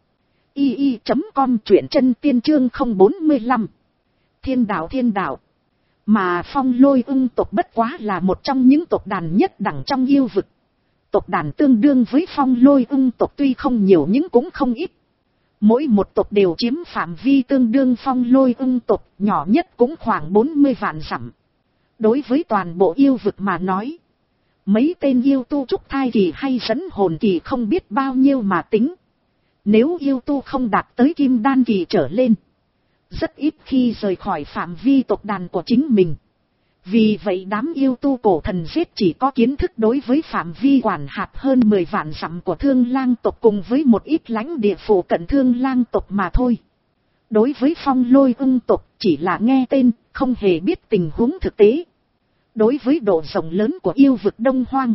i i chấm com, truyện chân tiên chương không bốn lăm. Thiên đạo thiên đạo. Mà Phong Lôi Ưng tộc bất quá là một trong những tộc đàn nhất đẳng trong yêu vực. Tộc đàn tương đương với Phong Lôi Ưng tộc tuy không nhiều nhưng cũng không ít. Mỗi một tộc đều chiếm phạm vi tương đương Phong Lôi Ưng tộc, nhỏ nhất cũng khoảng bốn mươi vạn dặm. Đối với toàn bộ yêu vực mà nói, mấy tên yêu tu trúc thai kỳ hay dẫn hồn kỳ không biết bao nhiêu mà tính. Nếu yêu tu không đạt tới kim đan kỳ trở lên, rất ít khi rời khỏi phạm vi tộc đàn của chính mình. Vì vậy đám yêu tu cổ thần giết chỉ có kiến thức đối với phạm vi quản hạt hơn mười vạn dặm của Thương Lang tộc cùng với một ít lãnh địa phụ cận Thương Lang tộc mà thôi. Đối với Phong Lôi Ưng tộc chỉ là nghe tên, không hề biết tình huống thực tế. Đối với độ rộng lớn của yêu vực Đông Hoang,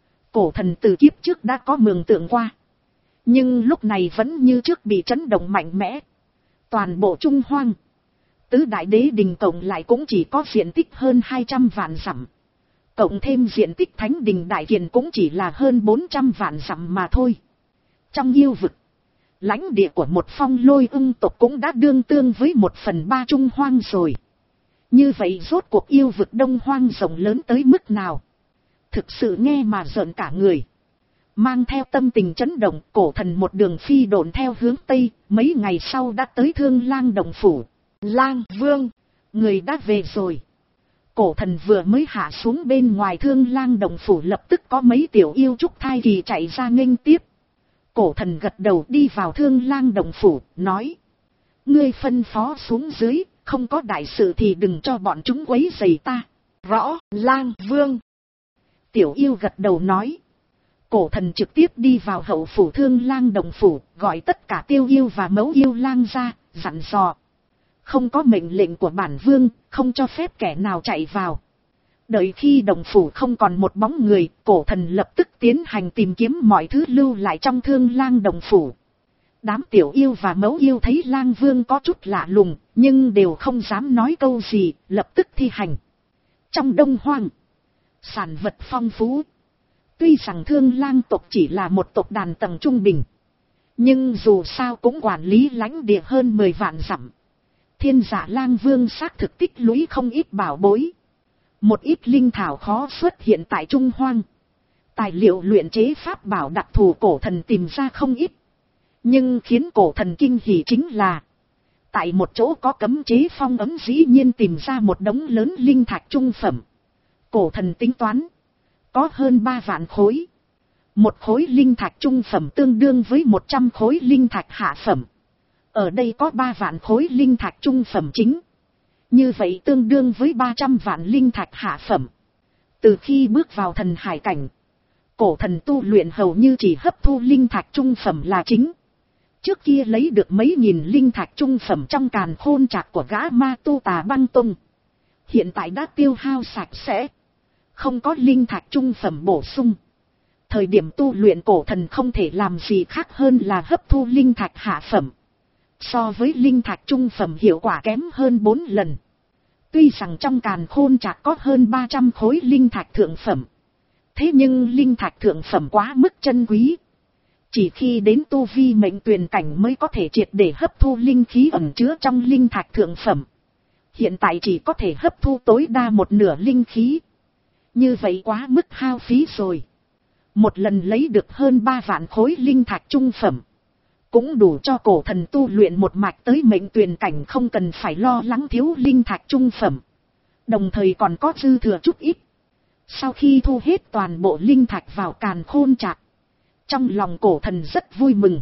cổ thần từ kiếp trước đã có mường tượng qua. Nhưng lúc này vẫn như trước bị chấn động mạnh mẽ. Toàn bộ Trung Hoang, tứ đại đế đình cộng lại cũng chỉ có diện tích hơn hai trăm vạn dặm. Cộng thêm diện tích thánh đình đại kiền cũng chỉ là hơn bốn trăm vạn dặm mà thôi. Trong yêu vực, lãnh địa của một Phong Lôi Ưng tộc cũng đã đương tương với một phần ba Trung Hoang rồi. Như vậy rốt cuộc yêu vực Đông Hoang rộng lớn tới mức nào? Thực sự nghe mà rợn cả người. Mang theo tâm tình chấn động, cổ thần một đường phi độn theo hướng Tây, mấy ngày sau đã tới Thương Lang động phủ. Lang Vương, người đã về rồi. Cổ thần vừa mới hạ xuống bên ngoài Thương Lang động phủ, lập tức có mấy tiểu yêu trúc thai kỳ chạy ra nghênh tiếp. Cổ thần gật đầu đi vào Thương Lang động phủ, nói: ngươi phân phó xuống dưới, không có đại sự thì đừng cho bọn chúng quấy rầy ta. Rõ, Lang Vương. Tiểu yêu gật đầu nói. Cổ thần trực tiếp đi vào hậu phủ Thương Lang động phủ, gọi tất cả tiêu yêu và mẫu yêu lang ra, dặn dò: không có mệnh lệnh của bản vương, không cho phép kẻ nào chạy vào. Đợi khi động phủ không còn một bóng người, cổ thần lập tức tiến hành tìm kiếm mọi thứ lưu lại trong Thương Lang động phủ. Đám tiểu yêu và mẫu yêu thấy Lang Vương có chút lạ lùng, nhưng đều không dám nói câu gì, lập tức thi hành. Trong Đông Hoang, sản vật phong phú. Tuy rằng Thương Lang tộc chỉ là một tộc đàn tầng trung bình, nhưng dù sao cũng quản lý lãnh địa hơn mười vạn dặm. Thiên Dạ Lang Vương xác thực tích lũy không ít bảo bối. Một ít linh thảo khó xuất hiện tại Trung Hoang. Tài liệu luyện chế pháp bảo đặc thù cổ thần tìm ra không ít. Nhưng khiến cổ thần kinh hỉ chính là, tại một chỗ có cấm chế phong ấm dĩ nhiên tìm ra một đống lớn linh thạch trung phẩm. Cổ thần tính toán, có hơn ba vạn khối. Một khối linh thạch trung phẩm tương đương với một trăm khối linh thạch hạ phẩm. Ở đây có ba vạn khối linh thạch trung phẩm chính. Như vậy tương đương với ba trăm vạn linh thạch hạ phẩm. Từ khi bước vào thần hải cảnh, cổ thần tu luyện hầu như chỉ hấp thu linh thạch trung phẩm là chính. Trước kia lấy được mấy nghìn linh thạch trung phẩm trong càn khôn trạc của gã ma tu Tà Băng Tông. Hiện tại đã tiêu hao sạch sẽ. Không có linh thạch trung phẩm bổ sung. Thời điểm tu luyện cổ thần không thể làm gì khác hơn là hấp thu linh thạch hạ phẩm. So với linh thạch trung phẩm hiệu quả kém hơn bốn lần. Tuy rằng trong càn khôn trạc có hơn ba trăm khối linh thạch thượng phẩm. Thế nhưng linh thạch thượng phẩm quá mức chân quý. Chỉ khi đến tu vi mệnh tuyền cảnh mới có thể triệt để hấp thu linh khí ẩn chứa trong linh thạch thượng phẩm. Hiện tại chỉ có thể hấp thu tối đa một nửa linh khí. Như vậy quá mức hao phí rồi. Một lần lấy được hơn ba vạn khối linh thạch trung phẩm. Cũng đủ cho cổ thần tu luyện một mạch tới mệnh tuyền cảnh không cần phải lo lắng thiếu linh thạch trung phẩm. Đồng thời còn có dư thừa chút ít. Sau khi thu hết toàn bộ linh thạch vào càn khôn trạc, trong lòng cổ thần rất vui mừng.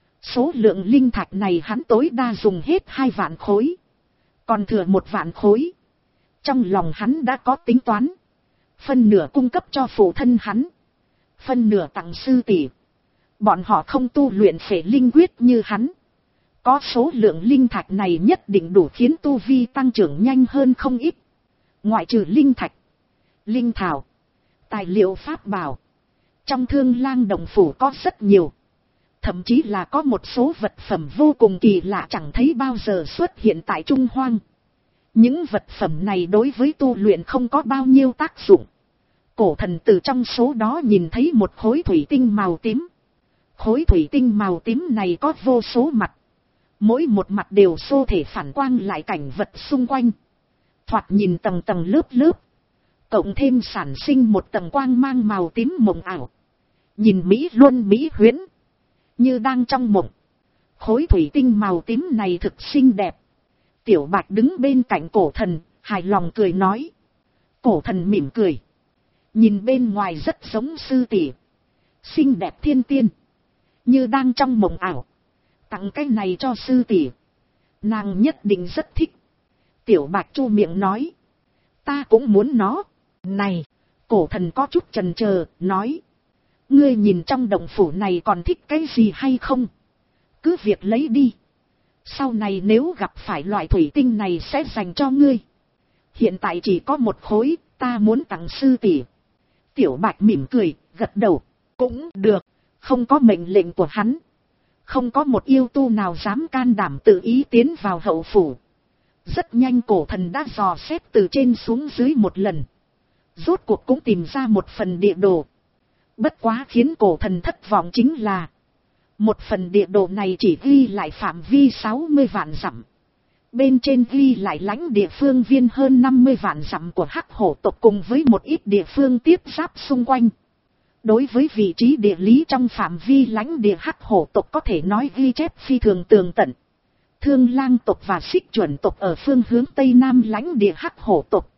Số lượng linh thạch này hắn tối đa dùng hết hai vạn khối. Còn thừa một vạn khối. Trong lòng hắn đã có tính toán. Phân nửa cung cấp cho phụ thân hắn. Phân nửa tặng sư tỷ. Bọn họ không tu luyện phệ linh quyết như hắn. Có số lượng linh thạch này nhất định đủ khiến tu vi tăng trưởng nhanh hơn không ít. Ngoại trừ linh thạch, linh thảo, tài liệu pháp bảo. Trong Thương Lang Động phủ có rất nhiều. Thậm chí là có một số vật phẩm vô cùng kỳ lạ chẳng thấy bao giờ xuất hiện tại Trung Hoang. Những vật phẩm này đối với tu luyện không có bao nhiêu tác dụng. Cổ thần từ trong số đó nhìn thấy một khối thủy tinh màu tím. Khối thủy tinh màu tím này có vô số mặt. Mỗi một mặt đều xô thể phản quang lại cảnh vật xung quanh. Thoạt nhìn tầng tầng lớp lớp. Cộng thêm sản sinh một tầng quang mang màu tím mộng ảo. Nhìn mỹ luân mỹ huyễn. Như đang trong mộng. Khối thủy tinh màu tím này thực xinh đẹp. Tiểu Bạch đứng bên cạnh cổ thần, hài lòng cười nói. Cổ thần mỉm cười. Nhìn bên ngoài rất giống sư tỷ. Xinh đẹp thiên tiên. Như đang trong mộng ảo. Tặng cái này cho sư tỷ. Nàng nhất định rất thích. Tiểu Bạch chu miệng nói. Ta cũng muốn nó. Này, cổ thần có chút chần chờ, nói. Ngươi nhìn trong động phủ này còn thích cái gì hay không? Cứ việc lấy đi. Sau này nếu gặp phải loại thủy tinh này sẽ dành cho ngươi. Hiện tại chỉ có một khối, ta muốn tặng sư tỷ. Tiểu Bạch mỉm cười, gật đầu. Cũng được, không có mệnh lệnh của hắn. Không có một yêu tu nào dám can đảm tự ý tiến vào hậu phủ. Rất nhanh cổ thần đã dò xét từ trên xuống dưới một lần. Rốt cuộc cũng tìm ra một phần địa đồ. Bất quá khiến cổ thần thất vọng chính là một phần địa đồ này chỉ ghi lại phạm vi sáu mươi vạn dặm. Bên trên ghi lại lãnh địa phương viên hơn năm mươi vạn dặm của Hắc Hổ tộc cùng với một ít địa phương tiếp giáp xung quanh. Đối với vị trí địa lý trong phạm vi lãnh địa Hắc Hổ tộc có thể nói ghi chép phi thường tường tận. Thương Lang tộc và Xích Chuẩn tộc ở phương hướng Tây Nam lãnh địa Hắc Hổ tộc.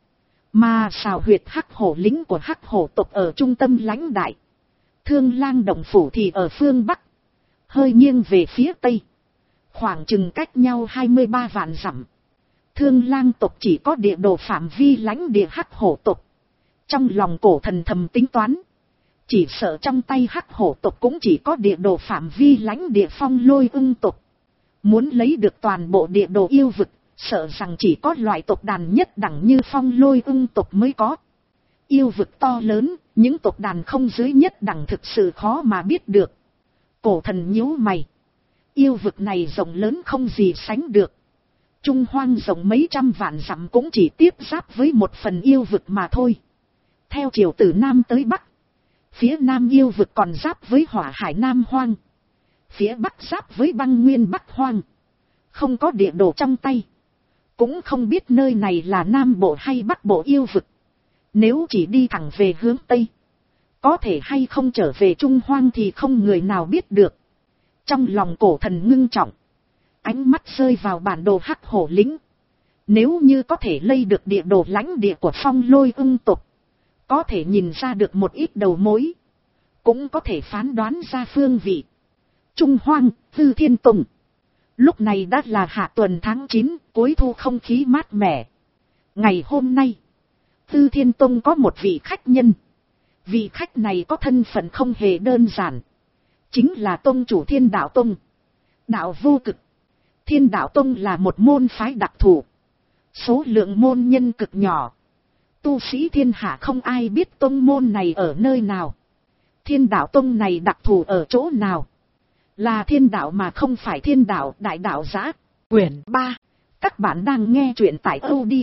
Mà xào huyệt Hắc Hổ lính của Hắc Hổ tộc ở trung tâm lãnh đại. Thương Lang động phủ thì ở phương Bắc. Hơi nghiêng về phía Tây. Khoảng chừng cách nhau hai mươi ba vạn dặm. Thương Lang tộc chỉ có địa đồ phạm vi lãnh địa Hắc Hổ tộc. Trong lòng cổ thần thầm tính toán. Chỉ sợ trong tay Hắc Hổ tộc cũng chỉ có địa đồ phạm vi lãnh địa Phong Lôi Ưng tộc. Muốn lấy được toàn bộ địa đồ yêu vực, sợ rằng chỉ có loại tộc đàn nhất đẳng như Phong Lôi Ưng tộc mới có. Yêu vực to lớn, những tộc đàn không dưới nhất đẳng thực sự khó mà biết được. Cổ thần nhíu mày. Yêu vực này rộng lớn không gì sánh được. Trung Hoang rộng mấy trăm vạn dặm cũng chỉ tiếp giáp với một phần yêu vực mà thôi. Theo chiều từ Nam tới Bắc. Phía Nam yêu vực còn giáp với Hỏa Hải Nam Hoang. Phía Bắc giáp với Băng Nguyên Bắc Hoang. Không có địa đồ trong tay. cũng không biết nơi này là Nam Bộ hay Bắc Bộ yêu vực. Nếu chỉ đi thẳng về hướng Tây, có thể hay không trở về Trung Hoang thì không người nào biết được. Trong lòng cổ thần ngưng trọng, ánh mắt rơi vào bản đồ Hắc Hổ Lĩnh. Nếu như có thể lây được địa đồ lãnh địa của Phong Lôi Ưng tộc, có thể nhìn ra được một ít đầu mối, cũng có thể phán đoán ra phương vị. Trung Hoang, Hư Thiên Tông. Lúc này đã là hạ tuần tháng chín, cuối thu không khí mát mẻ. Ngày hôm nay, Hư Thiên Tông có một vị khách nhân. Vị khách này có thân phận không hề đơn giản. Chính là Tông chủ Thiên Đạo Tông. Đạo vô cực. Thiên Đạo Tông là một môn phái đặc thù. Số lượng môn nhân cực nhỏ. Tu sĩ thiên hạ không ai biết tông môn này ở nơi nào. Thiên Đạo Tông này đặc thù ở chỗ nào? Là thiên đạo mà không phải thiên đạo. Đại đạo giã. Quyển ba. Các bạn đang nghe truyện tại audio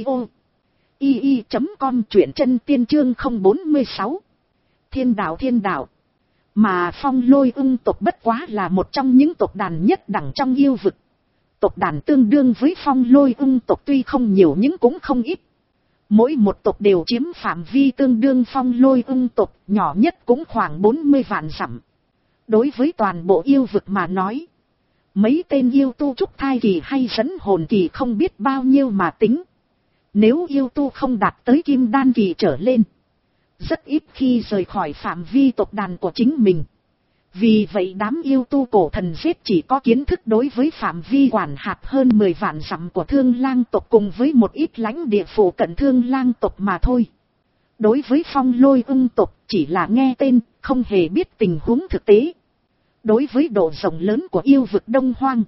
i i chấm com, truyện chân tiên chương không bốn sáu. Thiên đạo thiên đạo. Mà Phong Lôi Ưng tộc bất quá là một trong những tộc đàn nhất đẳng trong yêu vực. Tộc đàn tương đương với Phong Lôi Ưng tộc tuy không nhiều nhưng cũng không ít. Mỗi một tộc đều chiếm phạm vi tương đương Phong Lôi Ưng tộc, nhỏ nhất cũng khoảng bốn mươi vạn dặm. Đối với toàn bộ yêu vực mà nói, mấy tên yêu tu trúc thai kỳ hay dẫn hồn kỳ không biết bao nhiêu mà tính. Nếu yêu tu không đạt tới kim đan kỳ trở lên, rất ít khi rời khỏi phạm vi tộc đàn của chính mình. Vì vậy đám yêu tu cổ thần giết chỉ có kiến thức đối với phạm vi quản hạt hơn mười vạn dặm của Thương Lang tộc cùng với một ít lãnh địa phụ cận Thương Lang tộc mà thôi. Đối với Phong Lôi Ưng tộc chỉ là nghe tên, không hề biết tình huống thực tế. Đối với độ rộng lớn của yêu vực Đông Hoang,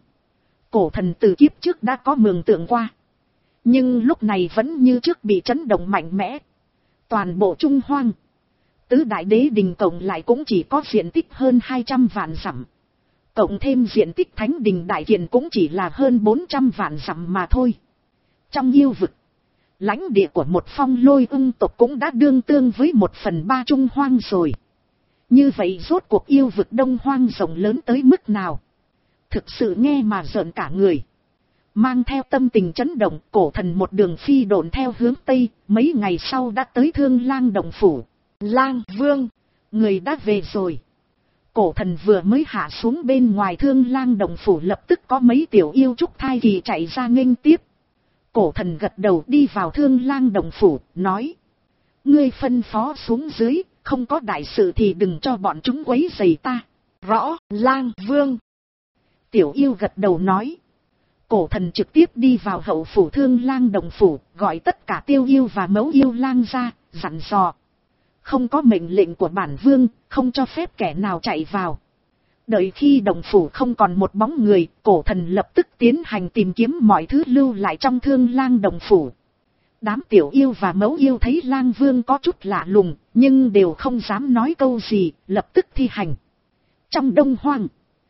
cổ thần từ kiếp trước đã có mường tượng qua. Nhưng lúc này vẫn như trước bị chấn động mạnh mẽ. Toàn bộ Trung Hoang, tứ đại đế đình cộng lại cũng chỉ có diện tích hơn hai trăm vạn dặm. Cộng thêm diện tích thánh đình đại kiền cũng chỉ là hơn bốn trăm vạn dặm mà thôi. Trong yêu vực, lãnh địa của một Phong Lôi Ưng tộc cũng đã đương tương với một phần ba Trung Hoang rồi. Như vậy rốt cuộc yêu vực Đông Hoang rộng lớn tới mức nào? Thực sự nghe mà rợn cả người. Mang theo tâm tình chấn động, cổ thần một đường phi độn theo hướng Tây, mấy ngày sau đã tới Thương Lang động phủ. Lang Vương, người đã về rồi. Cổ thần vừa mới hạ xuống bên ngoài Thương Lang động phủ, lập tức có mấy tiểu yêu trúc thai kỳ chạy ra nghênh tiếp. Cổ thần gật đầu đi vào Thương Lang động phủ, nói: ngươi phân phó xuống dưới, không có đại sự thì đừng cho bọn chúng quấy rầy ta. Rõ, Lang Vương. Tiểu yêu gật đầu nói. Cổ thần trực tiếp đi vào hậu phủ Thương Lang động phủ, gọi tất cả tiêu yêu và mẫu yêu lang ra, dặn dò: không có mệnh lệnh của bản vương, không cho phép kẻ nào chạy vào. Đợi khi động phủ không còn một bóng người, cổ thần lập tức tiến hành tìm kiếm mọi thứ lưu lại trong Thương Lang động phủ. Đám tiểu yêu và mẫu yêu thấy Lang Vương có chút lạ lùng, nhưng đều không dám nói câu gì, lập tức thi hành. Trong Đông Hoang,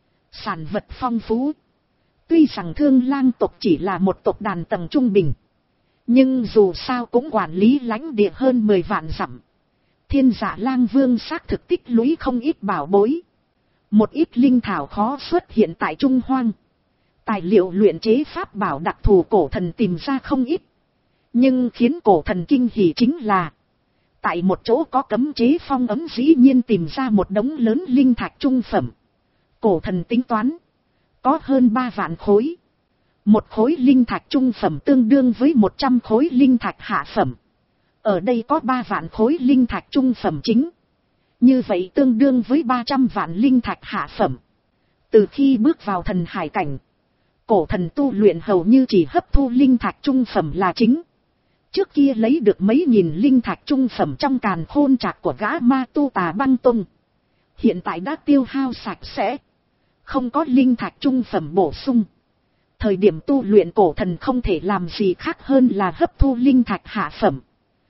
sản vật phong phú. Tuy rằng Thương Lang tộc chỉ là một tộc đàn tầng trung bình, nhưng dù sao cũng quản lý lãnh địa hơn mười vạn dặm. Thiên Dạ Lang Vương xác thực tích lũy không ít bảo bối. Một ít linh thảo khó xuất hiện tại Trung Hoang. Tài liệu luyện chế pháp bảo đặc thù cổ thần tìm ra không ít. Nhưng khiến cổ thần kinh hỉ chính là, tại một chỗ có cấm chế phong ấm dĩ nhiên tìm ra một đống lớn linh thạch trung phẩm. Cổ thần tính toán, có hơn ba vạn khối. Một khối linh thạch trung phẩm tương đương với một trăm khối linh thạch hạ phẩm. Ở đây có ba vạn khối linh thạch trung phẩm chính. Như vậy tương đương với ba trăm vạn linh thạch hạ phẩm. Từ khi bước vào thần hải cảnh, cổ thần tu luyện hầu như chỉ hấp thu linh thạch trung phẩm là chính. Trước kia lấy được mấy nghìn linh thạch trung phẩm trong càn khôn trạc của gã ma tu Tà Băng Tông. Hiện tại đã tiêu hao sạch sẽ. Không có linh thạch trung phẩm bổ sung. Thời điểm tu luyện cổ thần không thể làm gì khác hơn là hấp thu linh thạch hạ phẩm.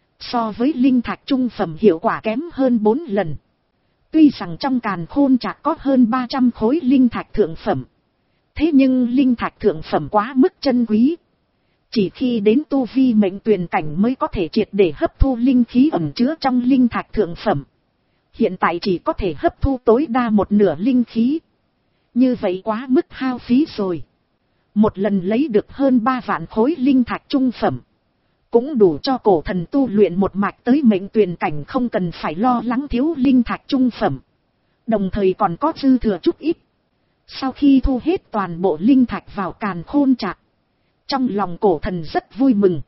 So với linh thạch trung phẩm hiệu quả kém hơn bốn lần. Tuy rằng trong càn khôn trạc có hơn ba trăm khối linh thạch thượng phẩm. Thế nhưng linh thạch thượng phẩm quá mức chân quý. Chỉ khi đến tu vi mệnh tuyền cảnh mới có thể triệt để hấp thu linh khí ẩn chứa trong linh thạch thượng phẩm. Hiện tại chỉ có thể hấp thu tối đa một nửa linh khí. Như vậy quá mức hao phí rồi. một lần lấy được hơn ba vạn khối linh thạch trung phẩm, cũng đủ cho cổ thần tu luyện một mạch tới mệnh tuyền cảnh, không cần phải lo lắng thiếu linh thạch trung phẩm, đồng thời còn có dư thừa chút ít. Sau khi thu hết toàn bộ linh thạch vào càn khôn trạc, trong lòng cổ thần rất vui mừng.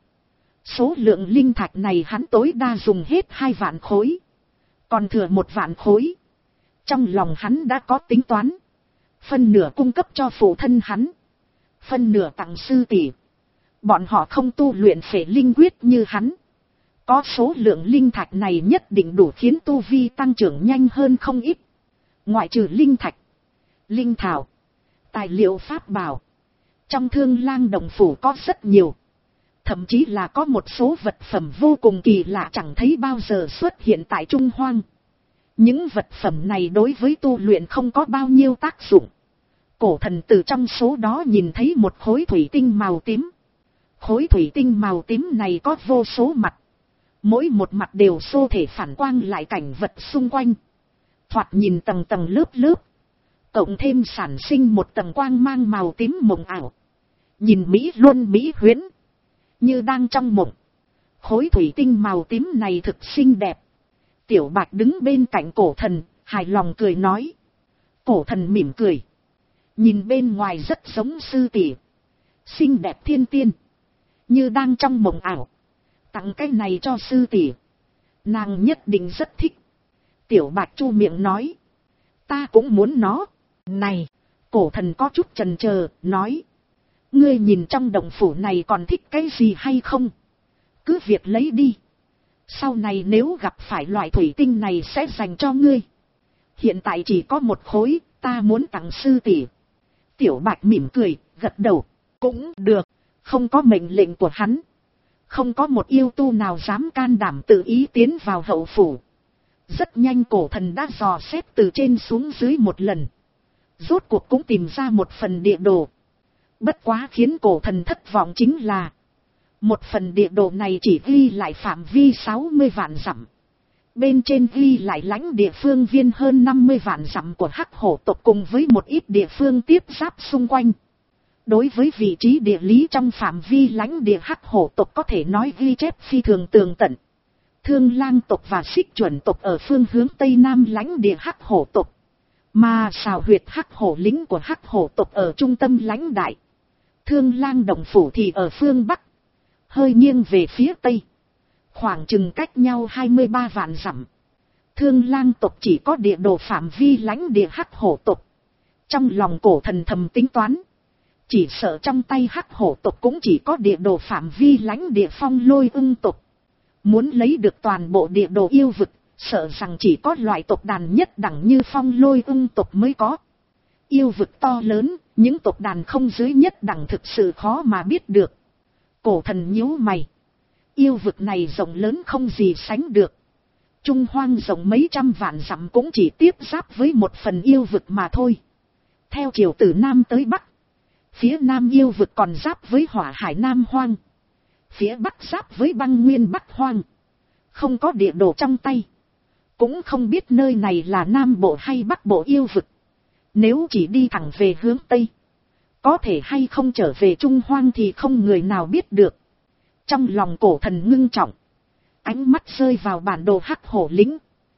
Số lượng linh thạch này hắn tối đa dùng hết hai vạn khối, còn thừa một vạn khối. Trong lòng hắn đã có tính toán, phân nửa cung cấp cho phụ thân hắn, phân nửa tặng sư tỷ. Bọn họ không tu luyện phệ linh quyết như hắn, có số lượng linh thạch này nhất định đủ khiến tu vi tăng trưởng nhanh hơn không ít. Ngoại trừ linh thạch, linh thảo, tài liệu pháp bảo, trong Thương Lang Đồng phủ có rất nhiều. Thậm chí là có một số vật phẩm vô cùng kỳ lạ chẳng thấy bao giờ xuất hiện tại Trung Hoang. Những vật phẩm này đối với tu luyện không có bao nhiêu tác dụng. Cổ thần từ trong số đó nhìn thấy một khối thủy tinh màu tím. Khối thủy tinh màu tím này có vô số mặt, mỗi một mặt đều xô thể phản quang lại cảnh vật xung quanh. Thoạt nhìn tầng tầng lớp lớp, cộng thêm sản sinh một tầng quang mang màu tím mộng ảo. Nhìn mỹ luân mỹ huyễn, như đang trong mộng. Khối thủy tinh màu tím này thực xinh đẹp. Tiểu Bạch đứng bên cạnh cổ thần, hài lòng cười nói. Cổ thần mỉm cười, nhìn bên ngoài rất giống sư tỷ, xinh đẹp thiên tiên, như đang trong mộng ảo. Tặng cái này cho sư tỷ, nàng nhất định rất thích. Tiểu Bạch chu miệng nói, ta cũng muốn nó. Này, cổ thần có chút chần chờ, nói, ngươi nhìn trong động phủ này còn thích cái gì hay không? Cứ việc lấy đi. Sau này nếu gặp phải loại thủy tinh này sẽ dành cho ngươi. Hiện tại chỉ có một khối, ta muốn tặng sư tỷ. Tiểu Bạch mỉm cười, gật đầu. Cũng được, không có mệnh lệnh của hắn, không có một yêu tu nào dám can đảm tự ý tiến vào hậu phủ. Rất nhanh cổ thần đã dò xét từ trên xuống dưới một lần, rốt cuộc cũng tìm ra một phần địa đồ. Bất quá khiến cổ thần thất vọng chính là, một phần địa đồ này chỉ ghi lại phạm vi sáu mươi vạn dặm. Bên trên ghi lại lãnh địa phương viên hơn năm mươi vạn dặm của Hắc Hổ tộc cùng với một ít địa phương tiếp giáp xung quanh. Đối với vị trí địa lý trong phạm vi lãnh địa Hắc Hổ tộc có thể nói ghi chép phi thường tường tận. Thương Lang tộc và Xích Chuẩn tộc ở phương hướng tây nam lãnh địa Hắc Hổ tộc, mà Sào Huyệt Hắc Hổ lính của Hắc Hổ tộc ở trung tâm lãnh đại. Thương Lang Đồng phủ thì ở phương bắc, hơi nghiêng về phía tây, khoảng chừng cách nhau hai mươi ba vạn dặm. Thương Lang tộc chỉ có địa đồ phạm vi lãnh địa Hắc Hổ tộc. Trong lòng cổ thần thầm tính toán, chỉ sợ trong tay Hắc Hổ tộc cũng chỉ có địa đồ phạm vi lãnh địa Phong Lôi Ưng tộc. Muốn lấy được toàn bộ địa đồ yêu vực, sợ rằng chỉ có loại tộc đàn nhất đẳng như Phong Lôi Ưng tộc mới có. Yêu vực to lớn, những tộc đàn không dưới nhất đẳng thực sự khó mà biết được. Cổ thần nhíu mày. Yêu vực này rộng lớn không gì sánh được. Trung Hoang rộng mấy trăm vạn dặm cũng chỉ tiếp giáp với một phần yêu vực mà thôi. Theo chiều từ Nam tới Bắc, phía Nam yêu vực còn giáp với Hỏa Hải Nam Hoang, phía Bắc giáp với Băng Nguyên Bắc Hoang. Không có địa đồ trong tay, cũng không biết nơi này là Nam Bộ hay Bắc Bộ yêu vực. Nếu chỉ đi thẳng về hướng Tây, có thể hay không trở về Trung Hoang thì không người nào biết được. Trong lòng cổ thần ngưng trọng, ánh mắt rơi vào bản đồ Hắc Hổ lính.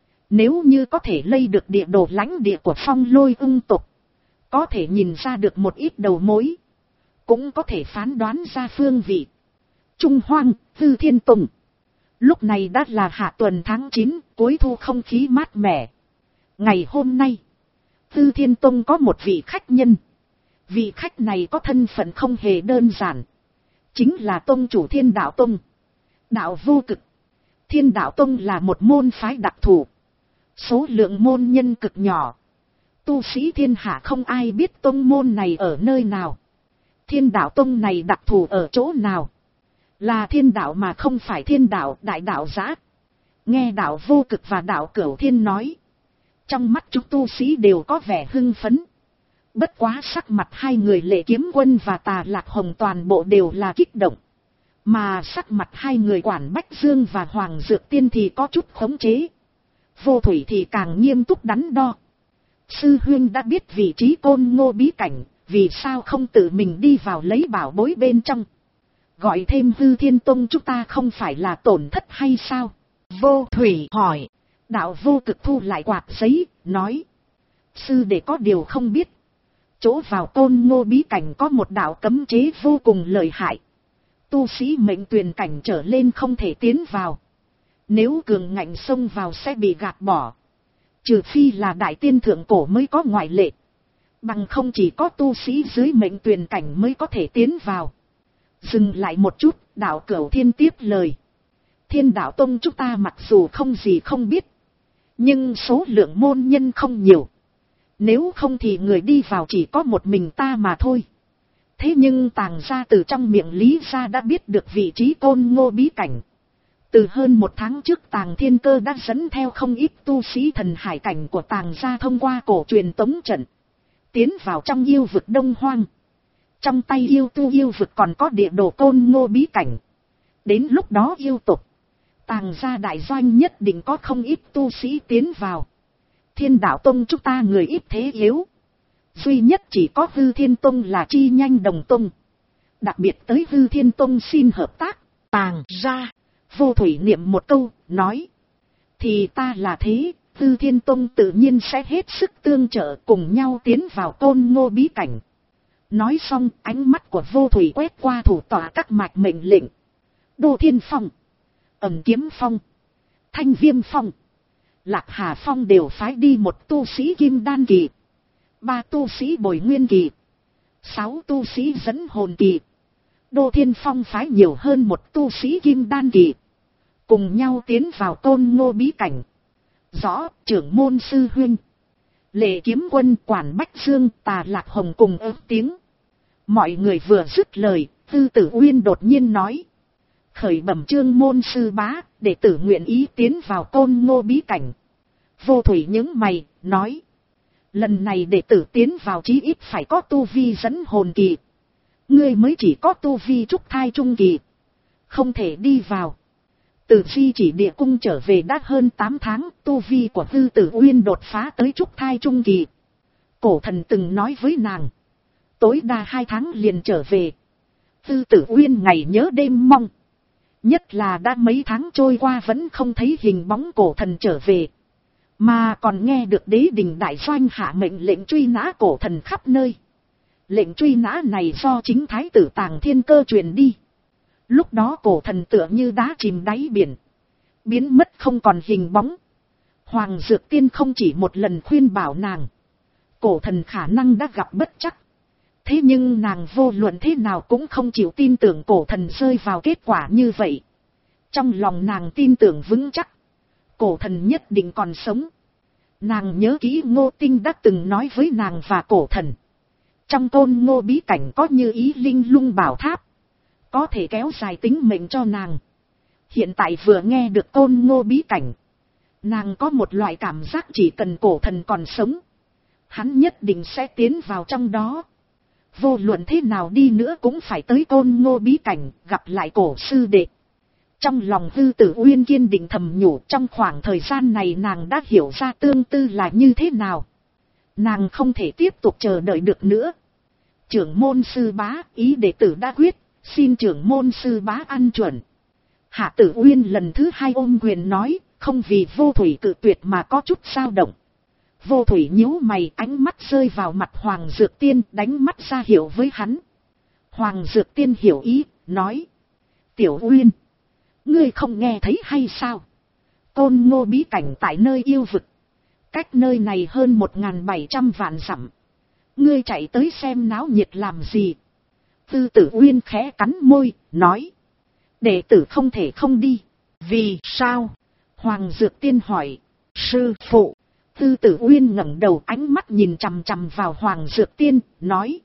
Nếu như có thể lây được địa đồ lãnh địa của Phong Lôi Ưng tộc, có thể nhìn ra được một ít đầu mối, cũng có thể phán đoán ra phương vị. Trung Hoang, Hư Thiên Tùng. Lúc này đã là hạ tuần tháng chín, cuối thu không khí mát mẻ. Ngày hôm nay, Hư Thiên Tông có một vị khách nhân. Vị khách này có thân phận không hề đơn giản, chính là tông chủ Thiên Đạo Tông, Đạo Vô Cực. Thiên Đạo Tông là một môn phái đặc thù, số lượng môn nhân cực nhỏ. Tu sĩ thiên hạ không ai biết tông môn này ở nơi nào. Thiên Đạo Tông này đặc thù ở chỗ nào? Là thiên đạo mà không phải thiên đạo đại đạo giã. Nghe Đạo Vô Cực và Đạo Cửu Thiên nói, trong mắt chúng tu sĩ đều có vẻ hưng phấn. Bất quá sắc mặt hai người Lệ Kiếm Quân và Tà Lạc Hồng toàn bộ đều là kích động. Mà sắc mặt hai người Quản Bách Dương và Hoàng Dược Tiên thì có chút khống chế. Vô Thủy thì càng nghiêm túc đắn đo. Sư huynh đã biết vị trí Côn Ngô bí cảnh, vì sao không tự mình đi vào lấy bảo bối bên trong. Gọi thêm Hư Thiên Tông chúng ta không phải là tổn thất hay sao? Vô Thủy hỏi. Đạo Vô Cực thu lại quạt giấy, nói. Sư đệ có điều không biết. Chỗ vào Tôn Ngô bí cảnh có một đạo cấm chế vô cùng lợi hại. Tu sĩ mệnh tuyền cảnh trở lên không thể tiến vào. Nếu cường ngạnh xông vào sẽ bị gạt bỏ. Trừ phi là đại tiên thượng cổ mới có ngoại lệ. Bằng không chỉ có tu sĩ dưới mệnh tuyền cảnh mới có thể tiến vào. Dừng lại một chút, đạo Cửu Thiên tiếp lời. Thiên đạo tông chúng ta mặc dù không gì không biết. Nhưng số lượng môn nhân không nhiều. Nếu không thì người đi vào chỉ có một mình ta mà thôi. Thế nhưng Tàng gia từ trong miệng Lý gia đã biết được vị trí Tôn Ngô bí cảnh. Từ hơn một tháng trước Tàng Thiên Cơ đã dẫn theo không ít tu sĩ thần hải cảnh của Tàng gia thông qua cổ truyền tống trận. Tiến vào trong yêu vực Đông Hoang. Trong tay yêu tu yêu vực còn có địa đồ Tôn Ngô bí cảnh. Đến lúc đó yêu tục. Tàng gia đại doanh nhất định có không ít tu sĩ tiến vào. Thiên đạo tông chúng ta người ít thế yếu. Duy nhất chỉ có Hư Thiên Tông là chi nhanh đồng tông. Đặc biệt tới Hư Thiên Tông xin hợp tác. Tàng gia. Vô Thủy niệm một câu, nói. Thì ta là thế, Hư Thiên Tông tự nhiên sẽ hết sức tương trợ cùng nhau tiến vào Tôn Ngô bí cảnh. Nói xong, ánh mắt của Vô Thủy quét qua thủ tọa các mạch mệnh lệnh. Đô Thiên Phong, Ẩm Kiếm Phong, Thanh Viêm Phong, Lạc Hà Phong đều phái đi một tu sĩ Kim Đan kỳ, ba tu sĩ Bồi Nguyên kỳ, sáu tu sĩ Dẫn Hồn kỳ. Đô Thiên Phong phái nhiều hơn một tu sĩ Kim Đan kỳ. Cùng nhau tiến vào Tôn Ngô bí cảnh. Rõ, trưởng môn sư huynh. Lệ Kiếm Quân, Quản Bách Dương, Tà Lạc Hồng cùng ớt tiếng. Mọi người vừa dứt lời, Tư Tử Uyên đột nhiên nói. Khởi bẩm chương môn sư bá, đệ tử nguyện ý tiến vào Tôn Ngô bí cảnh. Vô Thủy nhướng mày, nói. Lần này đệ tử tiến vào chí ít phải có tu vi Dẫn Hồn kỳ. Ngươi mới chỉ có tu vi trúc thai trung kỳ. Không thể đi vào. Từ khi chỉ địa cung trở về đã hơn tám tháng, tu vi của Tư Tử Uyên đột phá tới trúc thai trung kỳ. Cổ thần từng nói với nàng. Tối đa hai tháng liền trở về. Tư Tử Uyên ngày nhớ đêm mong. Nhất là đã mấy tháng trôi qua vẫn không thấy hình bóng cổ thần trở về. Mà còn nghe được đế đình đại doanh hạ mệnh lệnh truy nã cổ thần khắp nơi. Lệnh truy nã này do chính thái tử Tàng Thiên Cơ truyền đi. Lúc đó cổ thần tựa như đá chìm đáy biển. Biến mất không còn hình bóng. Hoàng Dược Tiên không chỉ một lần khuyên bảo nàng. Cổ thần khả năng đã gặp bất trắc. Thế nhưng nàng vô luận thế nào cũng không chịu tin tưởng cổ thần rơi vào kết quả như vậy. Trong lòng nàng tin tưởng vững chắc. Cổ thần nhất định còn sống. Nàng nhớ kỹ Ngô Tinh đã từng nói với nàng và cổ thần. Trong Tôn Ngô bí cảnh có như ý linh lung bảo tháp. Có thể kéo dài tính mệnh cho nàng. Hiện tại vừa nghe được Tôn Ngô bí cảnh. Nàng có một loại cảm giác chỉ cần cổ thần còn sống. Hắn nhất định sẽ tiến vào trong đó. Vô luận thế nào đi nữa cũng phải tới Tôn Ngô bí cảnh gặp lại cổ sư đệ. Trong lòng Tư Tử Uyên kiên định thầm nhủ, trong khoảng thời gian này nàng đã hiểu ra tương tư là như thế nào. Nàng không thể tiếp tục chờ đợi được nữa. Trưởng môn sư bá, ý đệ tử đã quyết, xin trưởng môn sư bá ăn chuẩn. Hạ Tử Uyên lần thứ hai ôm quyền nói, không vì Vô Thủy cự tuyệt mà có chút dao động. Vô Thủy nhíu mày, ánh mắt rơi vào mặt Hoàng Dược Tiên, đánh mắt ra hiệu với hắn. Hoàng Dược Tiên hiểu ý, nói. Tiểu Uyên, ngươi không nghe thấy hay sao? Tôn Ngô bí cảnh tại nơi yêu vực. Cách nơi này hơn một nghìn bảy trăm vạn dặm. Ngươi chạy tới xem náo nhiệt làm gì? Tư Tử Uyên khẽ cắn môi, nói. Đệ tử không thể không đi. Vì sao? Hoàng Dược Tiên hỏi. Sư phụ. Tư Tử Uyên ngẩng đầu, ánh mắt nhìn chằm chằm vào Hoàng Dược Tiên, nói.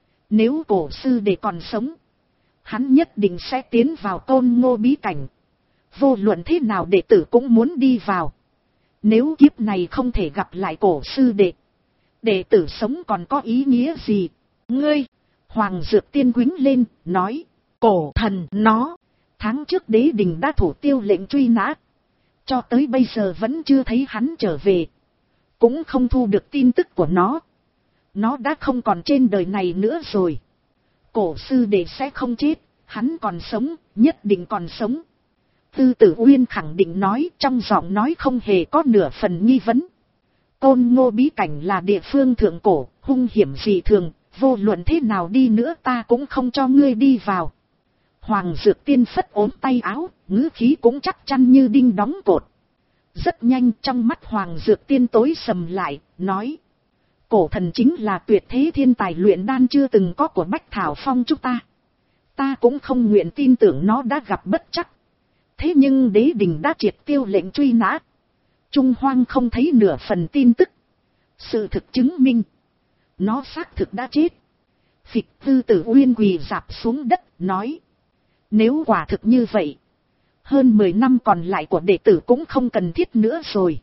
Nếu cổ sư đệ còn sống, hắn nhất định sẽ tiến vào Tôn Ngô bí cảnh. Vô luận thế nào đệ tử cũng muốn đi vào. Nếu kiếp này không thể gặp lại cổ sư đệ, đệ tử sống còn có ý nghĩa gì? Ngươi! Hoàng Dược Tiên quýnh lên, nói. Cổ thần nó! Tháng trước đế đình đã thủ tiêu lệnh truy nã. Cho tới bây giờ vẫn chưa thấy hắn trở về. Cũng không thu được tin tức của nó. Nó đã không còn trên đời này nữa rồi. Cổ sư đệ sẽ không chết, hắn còn sống, nhất định còn sống. Tư Tử Uyên khẳng định nói, trong giọng nói không hề có nửa phần nghi vấn. Côn Ngô bí cảnh là địa phương thượng cổ, hung hiểm dị thường, vô luận thế nào đi nữa ta cũng không cho ngươi đi vào. Hoàng Dược Tiên phất ốm tay áo, ngữ khí cũng chắc chắn như đinh đóng cột. Rất nhanh trong mắt Hoàng Dược Tiên tối sầm lại, nói. Cổ thần chính là tuyệt thế thiên tài luyện đan chưa từng có của Bách Thảo Phong chúng ta. Ta cũng không nguyện tin tưởng nó đã gặp bất trắc. Thế nhưng đế đình đã triệt tiêu lệnh truy nã. Trung Hoang không thấy nửa phần tin tức. Sự thực chứng minh. Nó xác thực đã chết. Phịch Tư Tử Uyên quỳ rạp xuống đất, nói. Nếu quả thực như vậy. Hơn mười năm còn lại của đệ tử cũng không cần thiết nữa rồi.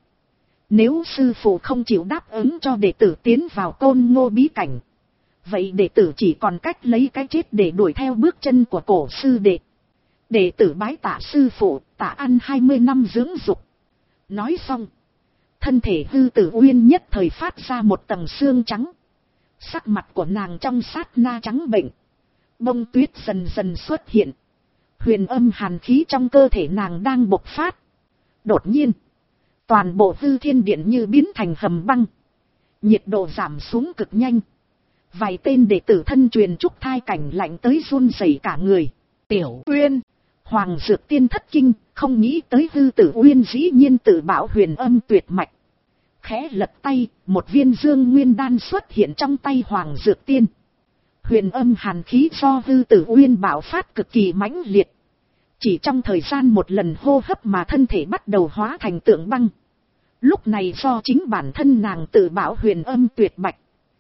Nếu sư phụ không chịu đáp ứng cho đệ tử tiến vào Côn Ngô bí cảnh. Vậy đệ tử chỉ còn cách lấy cái chết để đuổi theo bước chân của cổ sư đệ. Đệ tử bái tạ sư phụ, tạ ăn hai mươi năm dưỡng dục. Nói xong. Thân thể Tư Tử Uyên nhất thời phát ra một tầng xương trắng. Sắc mặt của nàng trong sát na trắng bệnh. Bông tuyết dần dần xuất hiện. Huyền âm hàn khí trong cơ thể nàng đang bộc phát. Đột nhiên. Toàn bộ Hư Thiên Điện như biến thành hầm băng. Nhiệt độ giảm xuống cực nhanh. Vài tên đệ tử thân truyền trúc thai cảnh lạnh tới run rẩy cả người. Tiểu Uyên. Hoàng Dược Tiên thất kinh, không nghĩ tới Hư Tử Uyên dĩ nhiên tự bảo huyền âm tuyệt mạch. Khẽ lật tay, một viên dương nguyên đan xuất hiện trong tay Hoàng Dược Tiên. Huyền âm hàn khí do Hư Tử Uyên bạo phát cực kỳ mãnh liệt. Chỉ trong thời gian một lần hô hấp mà thân thể bắt đầu hóa thành tượng băng. Lúc này do chính bản thân nàng tự bảo huyền âm tuyệt mạch.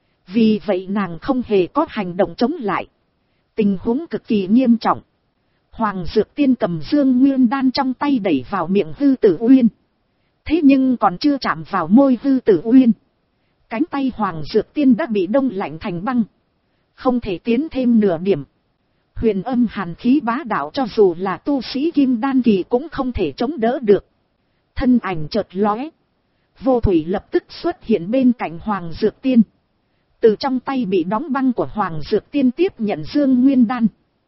Vì vậy nàng không hề có hành động chống lại. Tình huống cực kỳ nghiêm trọng. Hoàng Dược Tiên cầm dương nguyên đan trong tay đẩy vào miệng Hư Tử Uyên. Thế nhưng còn chưa chạm vào môi Hư Tử Uyên. Cánh tay Hoàng Dược Tiên đã bị đông lạnh thành băng. Không thể tiến thêm nửa điểm. Huyền âm hàn khí bá đạo cho dù là tu sĩ kim đan kỳ cũng không thể chống đỡ được. Thân ảnh chợt lóe. Vô Thủy lập tức xuất hiện bên cạnh Hoàng Dược Tiên. Từ trong tay bị đóng băng của Hoàng Dược Tiên tiếp nhận dương nguyên đan.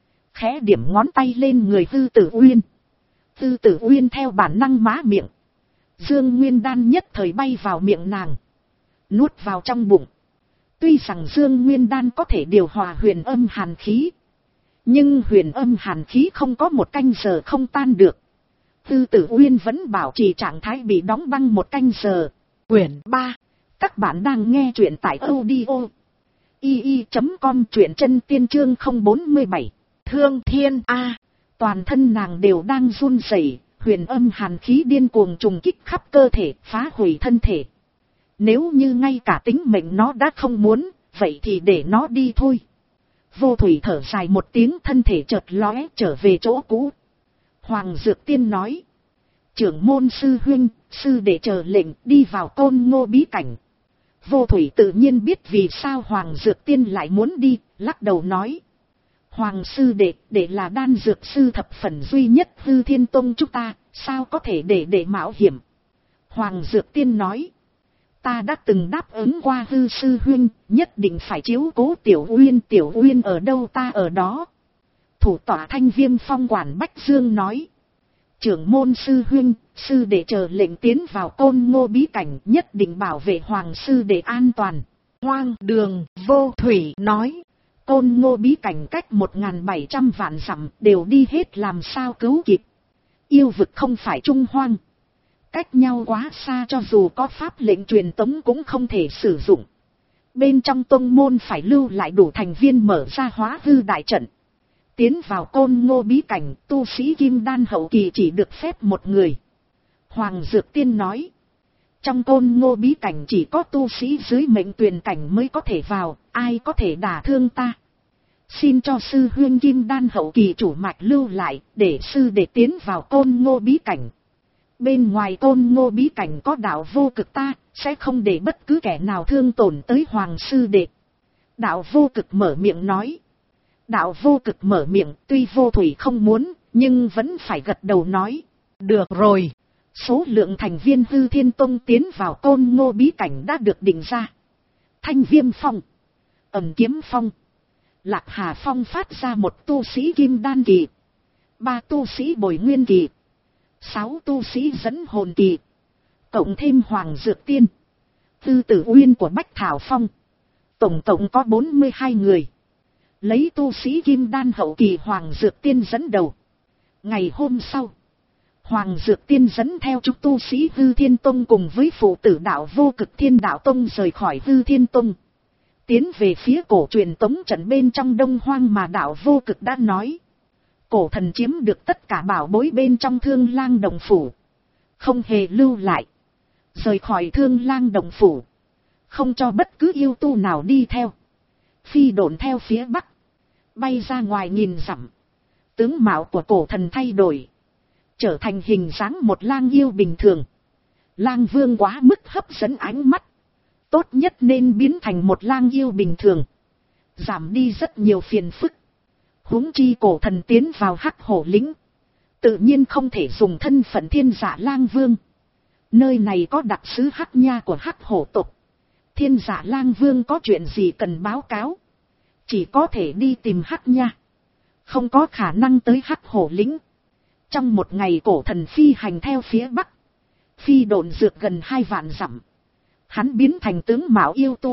Khẽ điểm ngón tay lên người Tư Tử Uyên. Tư Tử Uyên theo bản năng má miệng. Dương nguyên đan nhất thời bay vào miệng nàng. Nuốt vào trong bụng. Tuy rằng dương nguyên đan có thể điều hòa huyền âm hàn khí. Nhưng huyền âm hàn khí không có một canh giờ không tan được. Tư Tử Uyên vẫn bảo trì trạng thái bị đóng băng một canh giờ. Quyển ba. Các bạn đang nghe truyện tại audio i i chấm com, truyện chân tiên chương không bốn mươi bảy. Thương Thiên A. Toàn thân nàng đều đang run rẩy, huyền âm hàn khí điên cuồng trùng kích khắp cơ thể, phá hủy thân thể. Nếu như ngay cả tính mệnh nó đã không muốn, vậy thì để nó đi thôi. Vô Thủy thở dài một tiếng, thân thể chợt lóe trở về chỗ cũ. Hoàng Dược Tiên nói. Trưởng môn sư huynh, sư đệ chờ lệnh đi vào Côn Ngô bí cảnh. Vô Thủy tự nhiên biết vì sao Hoàng Dược Tiên lại muốn đi, lắc đầu nói. Hoàng sư đệ, để là đan dược sư thập phần duy nhất Hư Thiên Tông chúng ta, sao có thể để để mạo hiểm. Hoàng Dược Tiên nói. Ta đã từng đáp ứng qua Hư sư huynh, nhất định phải chiếu cố Tiểu Uyên. Tiểu Uyên ở đâu ta ở đó. Thủ tọa Thanh Viêm Phong quản Bách Dương nói. Trưởng môn sư huynh, sư đệ chờ lệnh tiến vào Côn Ngô bí cảnh, nhất định bảo vệ Hoàng sư đệ an toàn. Hoang Đường. Vô Thủy nói. Côn Ngô bí cảnh cách một nghìn bảy trăm vạn dặm, đều đi hết làm sao cứu kịp. Yêu vực không phải Trung Hoang. Cách nhau quá xa, cho dù có pháp lệnh truyền tống cũng không thể sử dụng. Bên trong tông môn phải lưu lại đủ thành viên mở ra hóa hư đại trận. Tiến vào Côn Ngô bí cảnh, tu sĩ kim đan hậu kỳ chỉ được phép một người. Hoàng Dược Tiên nói. Trong Côn Ngô bí cảnh chỉ có tu sĩ dưới mệnh tuyền cảnh mới có thể vào, ai có thể đả thương ta. Xin cho sư huynh kim đan hậu kỳ chủ mạch lưu lại, để sư để tiến vào Côn Ngô bí cảnh. Bên ngoài Côn Ngô bí cảnh có đạo vô cực, ta sẽ không để bất cứ kẻ nào thương tổn tới Hoàng sư đệ. Đạo vô cực mở miệng nói. Đạo vô cực mở miệng, tuy Vô Thủy không muốn, nhưng vẫn phải gật đầu nói. Được rồi. Số lượng thành viên Hư Thiên Tông tiến vào Côn Ngô bí cảnh đã được định ra. Thanh Viêm Phong, Ẩm kiếm phong. Lạc Hà phong phát ra một tu sĩ kim đan kỳ, ba tu sĩ bồi nguyên kỳ, sáu tu sĩ dẫn hồn kỳ, cộng thêm Hoàng Dược Tiên, Tư Tử Uyên của Bách Thảo Phong. Tổng cộng có bốn mươi hai người. Lấy tu sĩ kim đan hậu kỳ Hoàng Dược Tiên dẫn đầu. Ngày hôm sau, Hoàng Dược Tiên dẫn theo chúng tu sĩ Hư Thiên Tông cùng với phụ tử đạo Vô Cực Thiên Đạo Tông rời khỏi Hư Thiên Tông, tiến về phía cổ truyền tống trận bên trong Đông Hoang mà đạo Vô Cực đã nói. Cổ thần chiếm được tất cả bảo bối bên trong Thương Lang Động Phủ, không hề lưu lại, rời khỏi Thương Lang Động Phủ, không cho bất cứ yêu tu nào đi theo, phi độn theo phía bắc, bay ra ngoài nghìn dặm. Tướng mạo của cổ thần thay đổi, trở thành hình dáng một lang yêu bình thường. Lang vương quá mức hấp dẫn ánh mắt, tốt nhất nên biến thành một lang yêu bình thường, giảm đi rất nhiều phiền phức. Huống chi cổ thần tiến vào Hắc Hổ lĩnh, tự nhiên không thể dùng thân phận Thiên Dạ Lang Vương. Nơi này có đặc sứ Hắc Nha của Hắc Hổ tộc. Thiên Dạ Lang Vương có chuyện gì cần báo cáo, chỉ có thể đi tìm Hắc Nha, không có khả năng tới Hắc Hổ lĩnh. Trong một ngày cổ thần phi hành theo phía bắc, phi độn dược gần hai vạn dặm. Hắn biến thành tướng mạo yêu tu,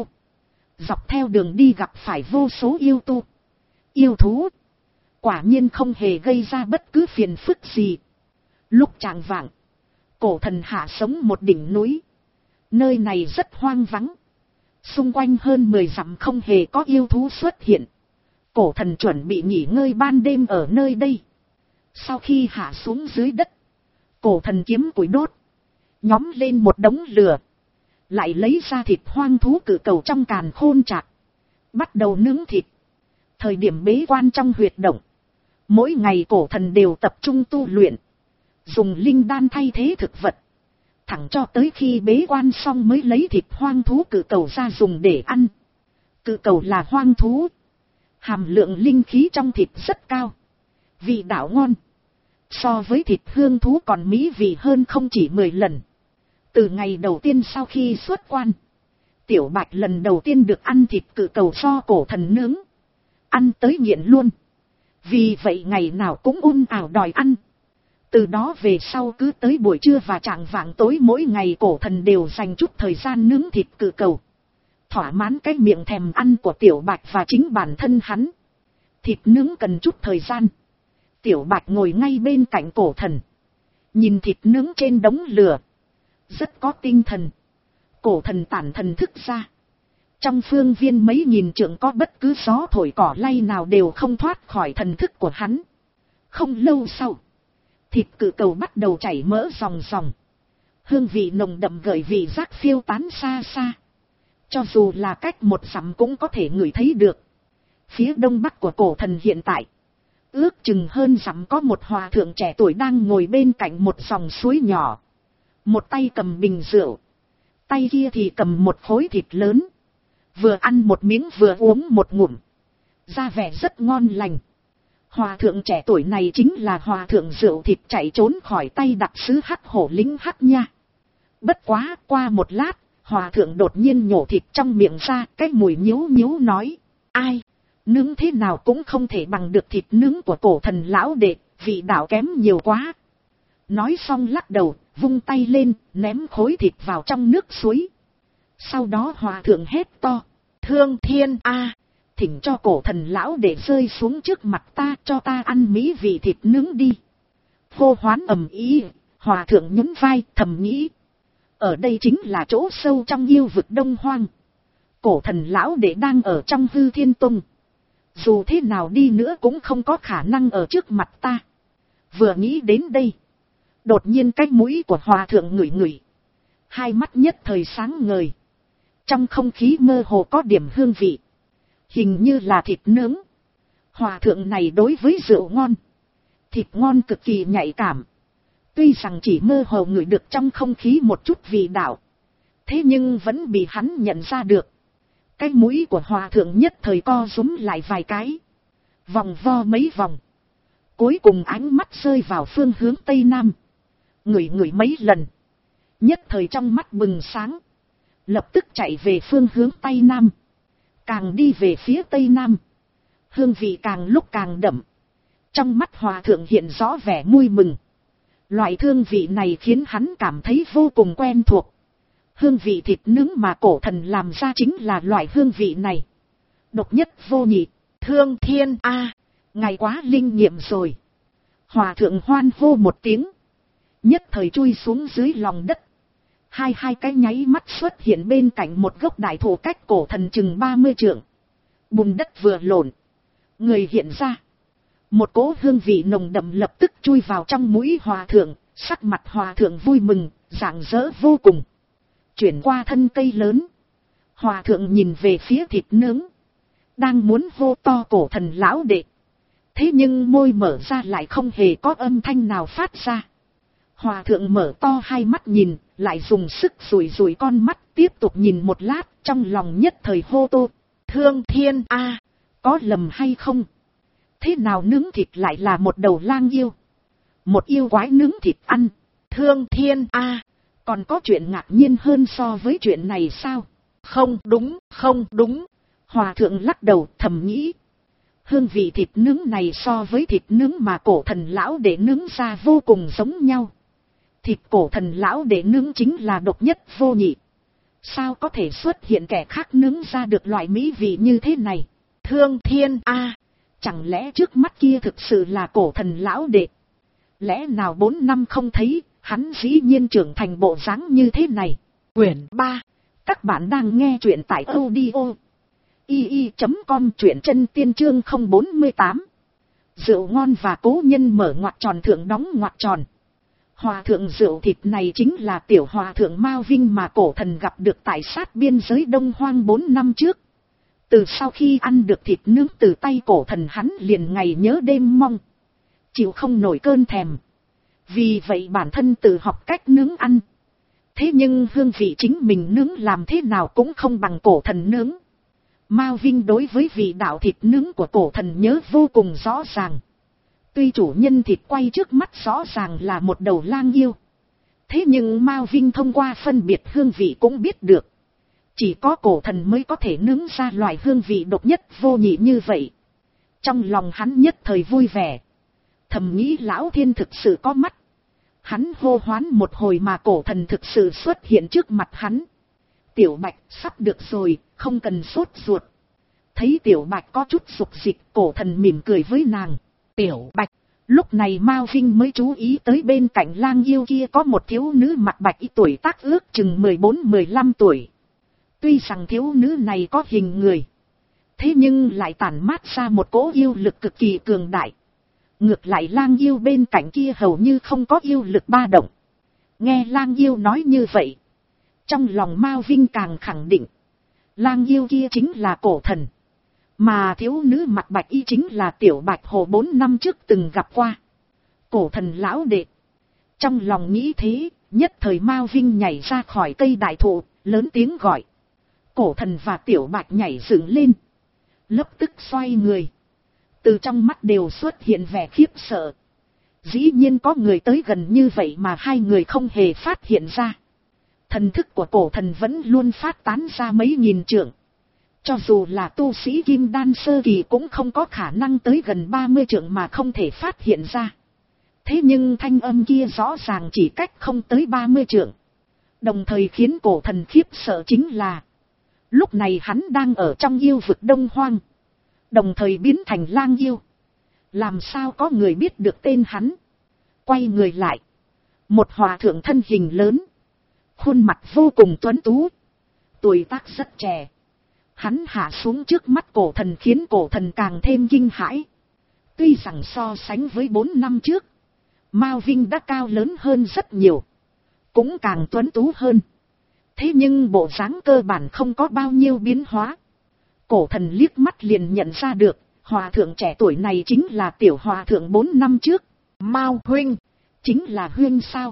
dọc theo đường đi gặp phải vô số yêu tu, yêu thú, quả nhiên không hề gây ra bất cứ phiền phức gì. Lúc chạng vạng, cổ thần hạ sống một đỉnh núi. Nơi này rất hoang vắng, xung quanh hơn mười dặm không hề có yêu thú xuất hiện. Cổ thần chuẩn bị nghỉ ngơi ban đêm ở nơi đây. Sau khi hạ xuống dưới đất, cổ thần kiếm củi đốt, nhóm lên một đống lửa, lại lấy ra thịt hoang thú cự cầu trong càn khôn trạc, bắt đầu nướng thịt. Thời điểm bế quan trong huyệt động, mỗi ngày cổ thần đều tập trung tu luyện, dùng linh đan thay thế thực vật, thẳng cho tới khi bế quan xong mới lấy thịt hoang thú cự cầu ra dùng để ăn. Cự cầu là hoang thú, hàm lượng linh khí trong thịt rất cao, vị đạo ngon, so với thịt hương thú còn mỹ vị hơn không chỉ mười lần. Từ ngày đầu tiên sau khi xuất quan, Tiểu Bạch lần đầu tiên được ăn thịt cự cầu do cổ thần nướng, ăn tới nghiện luôn. Vì vậy ngày nào cũng un ào đòi ăn. Từ đó về sau cứ tới buổi trưa và chạng vạng tối mỗi ngày cổ thần đều dành chút thời gian nướng thịt cự cầu, thỏa mãn cái miệng thèm ăn của Tiểu Bạch và chính bản thân hắn. Thịt nướng cần chút thời gian. Tiểu Bạch ngồi ngay bên cạnh cổ thần, nhìn thịt nướng trên đống lửa, rất có tinh thần. Cổ thần tản thần thức ra, trong phương viên mấy nghìn trượng có bất cứ gió thổi cỏ lay nào đều không thoát khỏi thần thức của hắn. Không lâu sau, thịt cự cầu bắt đầu chảy mỡ ròng ròng, hương vị nồng đậm gợi vị giác phiêu tán xa xa, cho dù là cách một dặm cũng có thể ngửi thấy được. Phía đông bắc của cổ thần hiện tại, ước chừng hơn dặm có một hòa thượng trẻ tuổi đang ngồi bên cạnh một dòng suối nhỏ, một tay cầm bình rượu, tay kia thì cầm một khối thịt lớn, vừa ăn một miếng vừa uống một ngụm, ra vẻ rất ngon lành. Hòa thượng trẻ tuổi này chính là hòa thượng rượu thịt chạy trốn khỏi tay đặc sứ Hắc Hổ lĩnh Hắc Nha. Bất quá qua một lát, hòa thượng đột nhiên nhổ thịt trong miệng ra, cái mùi nhíu nhíu nói: ai, nướng thế nào cũng không thể bằng được thịt nướng của cổ thần lão đệ, vị đạo kém nhiều quá. Nói xong lắc đầu, vung tay lên, ném khối thịt vào trong nước suối. Sau đó hòa thượng hét to: Thương Thiên a, thỉnh cho cổ thần lão để rơi xuống trước mặt ta, cho ta ăn mỹ vị thịt nướng đi. Hô hoán ầm ĩ, hòa thượng nhún vai thầm nghĩ, ở đây chính là chỗ sâu trong yêu vực Đông Hoang. Cổ thần lão đệ đang ở trong Hư Thiên Tông, dù thế nào đi nữa cũng không có khả năng ở trước mặt ta. Vừa nghĩ đến đây, đột nhiên cái mũi của hòa thượng ngửi ngửi, hai mắt nhất thời sáng ngời. Trong không khí mơ hồ có điểm hương vị, hình như là thịt nướng. Hòa thượng này đối với rượu ngon, thịt ngon cực kỳ nhạy cảm. Tuy rằng chỉ mơ hồ ngửi được trong không khí một chút vị đạo, thế nhưng vẫn bị hắn nhận ra được. Cái mũi của hòa thượng nhất thời co rúm lại vài cái, vòng vo mấy vòng, cuối cùng ánh mắt rơi vào phương hướng tây nam, ngửi ngửi mấy lần, nhất thời trong mắt bừng sáng, lập tức chạy về phương hướng tây nam. Càng đi về phía tây nam, hương vị càng lúc càng đậm. Trong mắt hòa thượng hiện rõ vẻ vui mừng. Loại hương vị này khiến hắn cảm thấy vô cùng quen thuộc. Hương vị thịt nướng mà cổ thần làm ra chính là loại hương vị này. Độc nhất vô nhị. Thương thiên a, à, ngài quá linh nghiệm rồi. Hòa thượng hoan hô một tiếng, nhất thời chui xuống dưới lòng đất. Hai hai cái nháy mắt xuất hiện bên cạnh một gốc đại thụ cách cổ thần chừng ba mươi trượng. Bùn đất vừa lộn, người hiện ra. Một cỗ hương vị nồng đậm lập tức chui vào trong mũi hòa thượng. Sắc mặt hòa thượng vui mừng, rạng rỡ vô cùng. Chuyển qua thân cây lớn, hòa thượng nhìn về phía thịt nướng, đang muốn hô to cổ thần lão đệ. Thế nhưng môi mở ra lại không hề có âm thanh nào phát ra. Hòa thượng mở to hai mắt nhìn, lại dùng sức rủi rủi con mắt, tiếp tục nhìn một lát, trong lòng nhất thời hô tô. Thương thiên a, à, có lầm hay không? Thế nào nướng thịt lại là một đầu lang yêu? Một yêu quái nướng thịt ăn? Thương thiên a, à, còn có chuyện ngạc nhiên hơn so với chuyện này sao? Không đúng, không đúng. Hòa thượng lắc đầu thầm nghĩ. Hương vị thịt nướng này so với thịt nướng mà cổ thần lão đệ nướng ra vô cùng giống nhau. Thịt cổ thần lão đệ nướng chính là độc nhất vô nhị. Sao có thể xuất hiện kẻ khác nướng ra được loại mỹ vị như thế này? Thương thiên a, à, chẳng lẽ trước mắt kia thực sự là cổ thần lão đệ? Lẽ nào bốn năm không thấy, hắn dĩ nhiên trưởng thành bộ dáng như thế này? Quyển ba, các bạn đang nghe truyện tại audio i i chấm com, truyện chân tiên chương không bốn tám. Rượu ngon và cố nhân mở ngoặc tròn thượng đóng ngoặc tròn. Hòa thượng rượu thịt này chính là tiểu hòa thượng Mao Vinh mà cổ thần gặp được tại sát biên giới Đông Hoang bốn năm trước. Từ sau khi ăn được thịt nướng từ tay cổ thần, hắn liền ngày nhớ đêm mong, chịu không nổi cơn thèm. Vì vậy bản thân tự học cách nướng ăn. Thế nhưng hương vị chính mình nướng làm thế nào cũng không bằng cổ thần nướng. Mao Vinh đối với vị đạo thịt nướng của cổ thần nhớ vô cùng rõ ràng. Tuy chủ nhân thịt quay trước mắt rõ ràng là một đầu lang yêu, thế nhưng Mao Vinh thông qua phân biệt hương vị cũng biết được, chỉ có cổ thần mới có thể nướng ra loại hương vị độc nhất vô nhị như vậy. Trong lòng hắn nhất thời vui vẻ, thầm nghĩ lão thiên thực sự có mắt. Hắn hô hoán một hồi mà cổ thần thực sự xuất hiện trước mặt hắn. Tiểu Bạch, sắp được rồi, không cần sốt ruột. Thấy Tiểu Bạch có chút sục dịch, cổ thần mỉm cười với nàng. Tiểu Bạch, lúc này Mao Vinh mới chú ý tới bên cạnh lang yêu kia có một thiếu nữ mặt bạch, y tuổi tác ước chừng mười bốn mười lăm tuổi. Tuy rằng thiếu nữ này có hình người, thế nhưng lại tản mát ra một cỗ yêu lực cực kỳ cường đại. Ngược lại lang yêu bên cạnh kia hầu như không có yêu lực ba động. Nghe lang yêu nói như vậy, trong lòng Mao Vinh càng khẳng định, lang yêu kia chính là cổ thần, mà thiếu nữ mặt bạch y chính là Tiểu Bạch Hồ bốn năm trước từng gặp qua. Cổ thần lão đệ. Trong lòng nghĩ thế, nhất thời Mao Vinh nhảy ra khỏi cây đại thụ, lớn tiếng gọi. Cổ thần và Tiểu Bạch nhảy dựng lên, lập tức xoay người. Từ trong mắt đều xuất hiện vẻ khiếp sợ. Dĩ nhiên có người tới gần như vậy mà hai người không hề phát hiện ra. Thần thức của cổ thần vẫn luôn phát tán ra mấy nghìn trượng. Cho dù là tu sĩ kim đan sơ kỳ cũng không có khả năng tới gần ba mươi trượng mà không thể phát hiện ra. Thế nhưng thanh âm kia rõ ràng chỉ cách không tới ba mươi trượng. Đồng thời khiến cổ thần khiếp sợ chính là, lúc này hắn đang ở trong yêu vực Đông Hoang, đồng thời biến thành lang yêu. Làm sao có người biết được tên hắn? Quay người lại, một hòa thượng thân hình lớn, khuôn mặt vô cùng tuấn tú, tuổi tác rất trẻ. Hắn hạ xuống trước mắt cổ thần khiến cổ thần càng thêm kinh hãi. Tuy rằng so sánh với bốn năm trước, Mao Vinh đã cao lớn hơn rất nhiều, cũng càng tuấn tú hơn. Thế nhưng bộ dáng cơ bản không có bao nhiêu biến hóa. Cổ thần liếc mắt liền nhận ra được, hòa thượng trẻ tuổi này chính là tiểu hòa thượng bốn năm trước. Mao huynh, chính là huynh sao?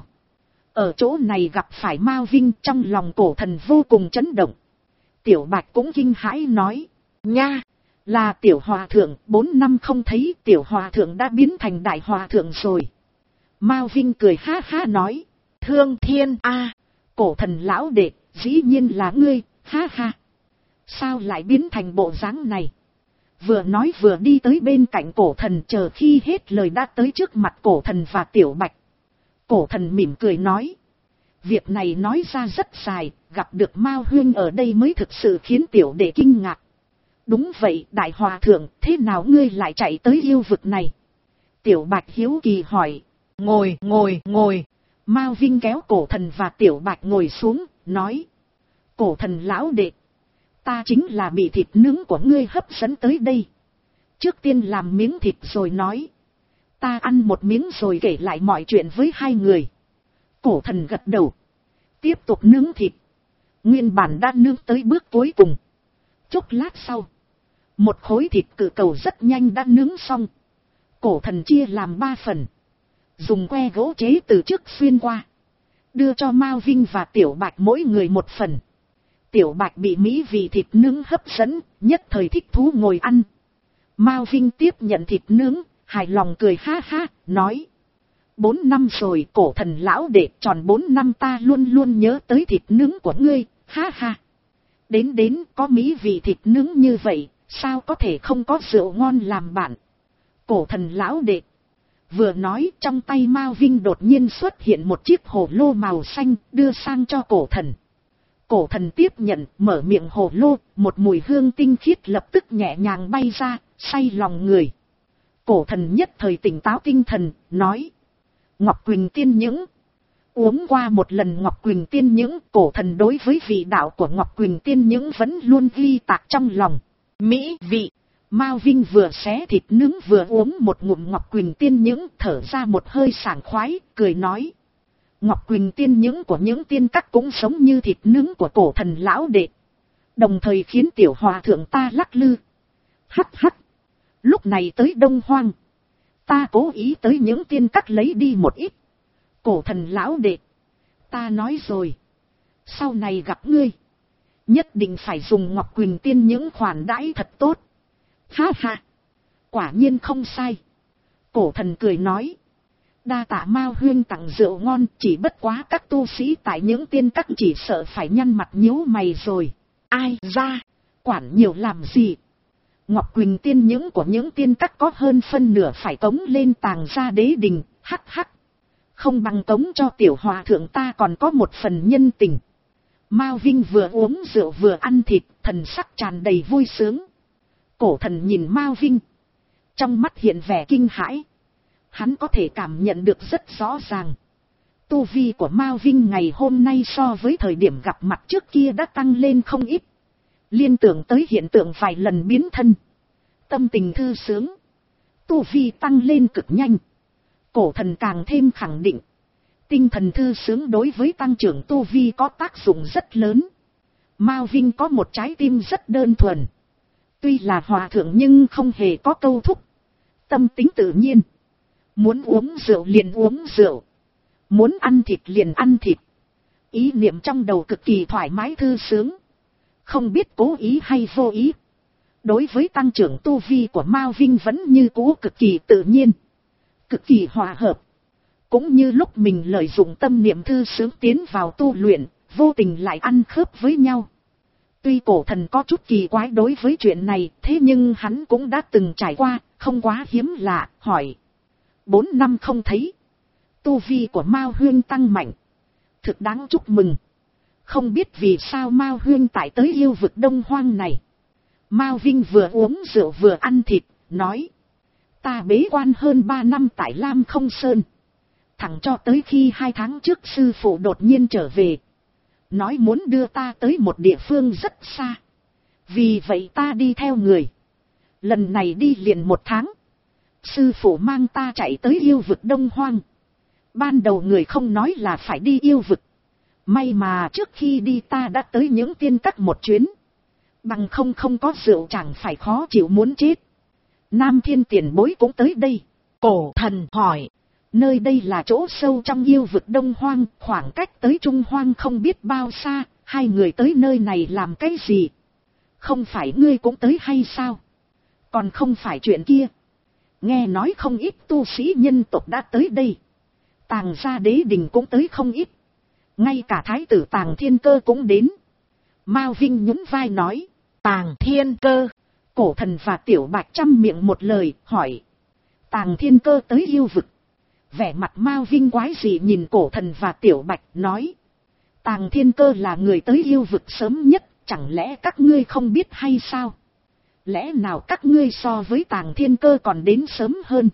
Ở chỗ này gặp phải Mao Vinh, trong lòng cổ thần vô cùng chấn động. Tiểu Bạch cũng kinh hãi nói, nha, là tiểu hòa thượng, bốn năm không thấy tiểu hòa thượng đã biến thành đại hòa thượng rồi. Mao Vinh cười ha ha nói, thương thiên a, cổ thần lão đệ, dĩ nhiên là ngươi, ha ha. Sao lại biến thành bộ dáng này? Vừa nói vừa đi tới bên cạnh cổ thần, chờ khi hết lời đã tới trước mặt cổ thần và Tiểu Bạch. Cổ thần mỉm cười nói. Việc này nói ra rất dài, gặp được Mao Huynh ở đây mới thực sự khiến tiểu đệ kinh ngạc. Đúng vậy, đại hòa thượng, thế nào ngươi lại chạy tới yêu vực này? Tiểu Bạch hiếu kỳ hỏi. Ngồi, ngồi, ngồi. Mao Vinh kéo cổ thần và Tiểu Bạch ngồi xuống, nói. Cổ thần lão đệ, ta chính là bị thịt nướng của ngươi hấp dẫn tới đây. Trước tiên làm miếng thịt rồi nói. Ta ăn một miếng rồi kể lại mọi chuyện với hai người. Cổ thần gật đầu. Tiếp tục nướng thịt. Nguyên bản đã nướng tới bước cuối cùng. Chốc lát sau, một khối thịt cự cầu rất nhanh đã nướng xong. Cổ thần chia làm ba phần. Dùng que gỗ chế từ trước xuyên qua. Đưa cho Mao Vinh và Tiểu Bạch mỗi người một phần. Tiểu Bạch bị mỹ vị thịt nướng hấp dẫn, nhất thời thích thú ngồi ăn. Mao Vinh tiếp nhận thịt nướng, hài lòng cười ha ha, nói. Bốn năm rồi cổ thần lão đệ, tròn bốn năm ta luôn luôn nhớ tới thịt nướng của ngươi, ha ha. Đến đến có mỹ vị thịt nướng như vậy, sao có thể không có rượu ngon làm bạn. Cổ thần lão đệ. Vừa nói, trong tay Mao Vinh đột nhiên xuất hiện một chiếc hồ lô màu xanh, đưa sang cho cổ thần. Cổ thần tiếp nhận, mở miệng hồ lô, một mùi hương tinh khiết lập tức nhẹ nhàng bay ra, say lòng người. Cổ thần nhất thời tỉnh táo tinh thần, nói. Ngọc Quỳnh tiên những. Uống qua một lần Ngọc Quỳnh tiên những, cổ thần đối với vị đạo của Ngọc Quỳnh tiên những vẫn luôn ghi tạc trong lòng. Mỹ vị. Mao Vinh vừa xé thịt nướng vừa uống một ngụm Ngọc Quỳnh tiên những, thở ra một hơi sảng khoái, cười nói. Ngọc Quỳnh tiên những của những tiên các cũng giống như thịt nướng của cổ thần lão đệ. Đồng thời khiến tiểu hòa thượng ta lắc lư. Hắc hắc. Lúc này tới Đông Hoang. Ta cố ý tới những tiên các lấy đi một ít. Cổ thần lão đệ. Ta nói rồi. Sau này gặp ngươi. Nhất định phải dùng Ngọc Quỳnh tiên những khoản đãi thật tốt. Ha ha. Quả nhiên không sai. Cổ thần cười nói. Đa tạ Mao Huyên tặng rượu ngon, chỉ bất quá các tu sĩ tại những tiên các chỉ sợ phải nhăn mặt nhíu mày rồi. Ai ra, quản nhiều làm gì. Ngọc Quỳnh tiên những của những tiên các có hơn phân nửa phải cống lên tàng gia đế đình, hắc hắc. Không bằng cống cho tiểu hòa thượng ta còn có một phần nhân tình. Mao Vinh vừa uống rượu vừa ăn thịt, thần sắc tràn đầy vui sướng. Cổ thần nhìn Mao Vinh. Trong mắt hiện vẻ kinh hãi. Hắn có thể cảm nhận được rất rõ ràng. Tu vi của Mao Vinh ngày hôm nay so với thời điểm gặp mặt trước kia đã tăng lên không ít. Liên tưởng tới hiện tượng vài lần biến thân. Tâm tình thư sướng. Tu vi tăng lên cực nhanh. Cổ thần càng thêm khẳng định. Tinh thần thư sướng đối với tăng trưởng tu vi có tác dụng rất lớn. Mao Vinh có một trái tim rất đơn thuần. Tuy là hòa thượng nhưng không hề có câu thúc. Tâm tính tự nhiên. Muốn uống rượu liền uống rượu. Muốn ăn thịt liền ăn thịt. Ý niệm trong đầu cực kỳ thoải mái thư sướng. Không biết cố ý hay vô ý. Đối với tăng trưởng tu vi của Mao Vinh vẫn như cũ cực kỳ tự nhiên. Cực kỳ hòa hợp. Cũng như lúc mình lợi dụng tâm niệm thư sướng tiến vào tu luyện, vô tình lại ăn khớp với nhau. Tuy cổ thần có chút kỳ quái đối với chuyện này, thế nhưng hắn cũng đã từng trải qua, không quá hiếm lạ, hỏi. Bốn năm không thấy. Tu vi của Mao Huyên tăng mạnh. Thực đáng chúc mừng. Không biết vì sao Mao Huyên tại tới yêu vực Đông Hoang này. Mao Vinh vừa uống rượu vừa ăn thịt, nói. Ta bế quan hơn ba năm tại Lam Không Sơn. Thẳng cho tới khi hai tháng trước sư phụ đột nhiên trở về. Nói muốn đưa ta tới một địa phương rất xa. Vì vậy ta đi theo người. Lần này đi liền một tháng. Sư phụ mang ta chạy tới yêu vực Đông Hoang. Ban đầu người không nói là phải đi yêu vực. May mà trước khi đi ta đã tới những tiên các một chuyến. Bằng không không có rượu chẳng phải khó chịu muốn chết. Nam Thiên tiền bối cũng tới đây. Cổ thần hỏi. Nơi đây là chỗ sâu trong yêu vực Đông Hoang, khoảng cách tới Trung Hoang không biết bao xa, hai người tới nơi này làm cái gì? Không phải ngươi cũng tới hay sao? Còn không phải chuyện kia. Nghe nói không ít tu sĩ nhân tộc đã tới đây. Tàng gia đế đình cũng tới không ít. Ngay cả thái tử Tàng Thiên Cơ cũng đến. Mao Vinh nhún vai nói. Tàng Thiên Cơ. Cổ thần và Tiểu Bạch chăm miệng một lời, hỏi. Tàng Thiên Cơ tới yêu vực. Vẻ mặt Mao Vinh quái dị nhìn cổ thần và Tiểu Bạch, nói. Tàng Thiên Cơ là người tới yêu vực sớm nhất, chẳng lẽ các ngươi không biết hay sao? Lẽ nào các ngươi so với Tàng Thiên Cơ còn đến sớm hơn?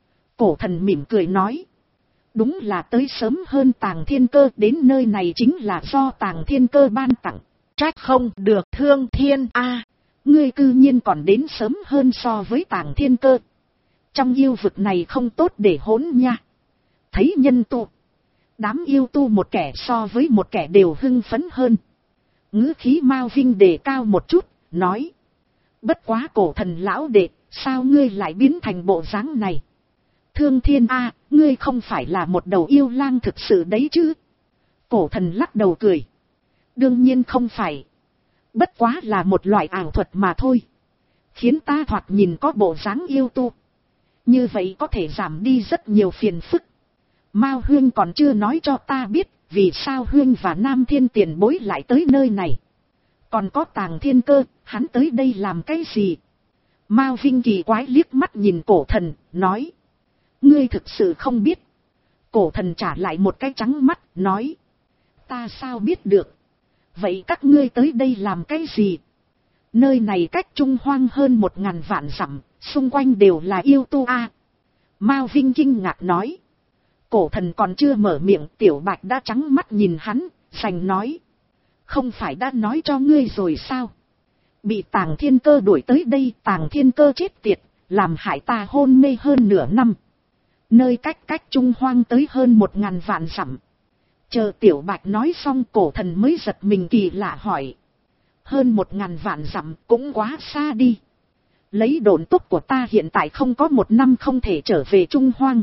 Cổ thần mỉm cười nói. Đúng là tới sớm hơn Tàng Thiên Cơ, đến nơi này chính là do Tàng Thiên Cơ ban tặng. Trách không được Thương Thiên A. Ngươi cư nhiên còn đến sớm hơn so với Tàng Thiên Cơ. Trong yêu vực này không tốt để hỗn nha. Thấy nhân tu. Đám yêu tu một kẻ so với một kẻ đều hưng phấn hơn. Ngữ khí Mao Vinh đề cao một chút, nói. Bất quá cổ thần lão đệ, sao ngươi lại biến thành bộ dáng này? Thương Thiên A, ngươi không phải là một đầu yêu lang thực sự đấy chứ? Cổ thần lắc đầu cười. Đương nhiên không phải. Bất quá là một loại ảo thuật mà thôi. Khiến ta thoạt nhìn có bộ dáng yêu tu. Như vậy có thể giảm đi rất nhiều phiền phức. Mao Huyên còn chưa nói cho ta biết, vì sao Huyên và Nam Thiên tiền bối lại tới nơi này. Còn có Tàng Thiên Cơ, hắn tới đây làm cái gì? Mao Vinh kỳ quái liếc mắt nhìn cổ thần, nói. Ngươi thực sự không biết. Cổ thần trả lại một cái trắng mắt, nói. Ta sao biết được? Vậy các ngươi tới đây làm cái gì? Nơi này cách Trung Hoang hơn một ngàn vạn dặm, xung quanh đều là yêu tu a. Mao Vinh kinh ngạc nói. Cổ thần còn chưa mở miệng, Tiểu Bạch đã trắng mắt nhìn hắn, sành nói. Không phải đã nói cho ngươi rồi sao? Bị Tàng Thiên Cơ đuổi tới đây, Tàng Thiên Cơ chết tiệt, làm hại ta hôn mê hơn nửa năm. Nơi cách cách Trung Hoang tới hơn một ngàn vạn dặm. Chờ Tiểu Bạch nói xong, cổ thần mới giật mình kỳ lạ hỏi. Hơn một ngàn vạn dặm cũng quá xa đi. Lấy độn tốc của ta hiện tại không có một năm không thể trở về Trung Hoang.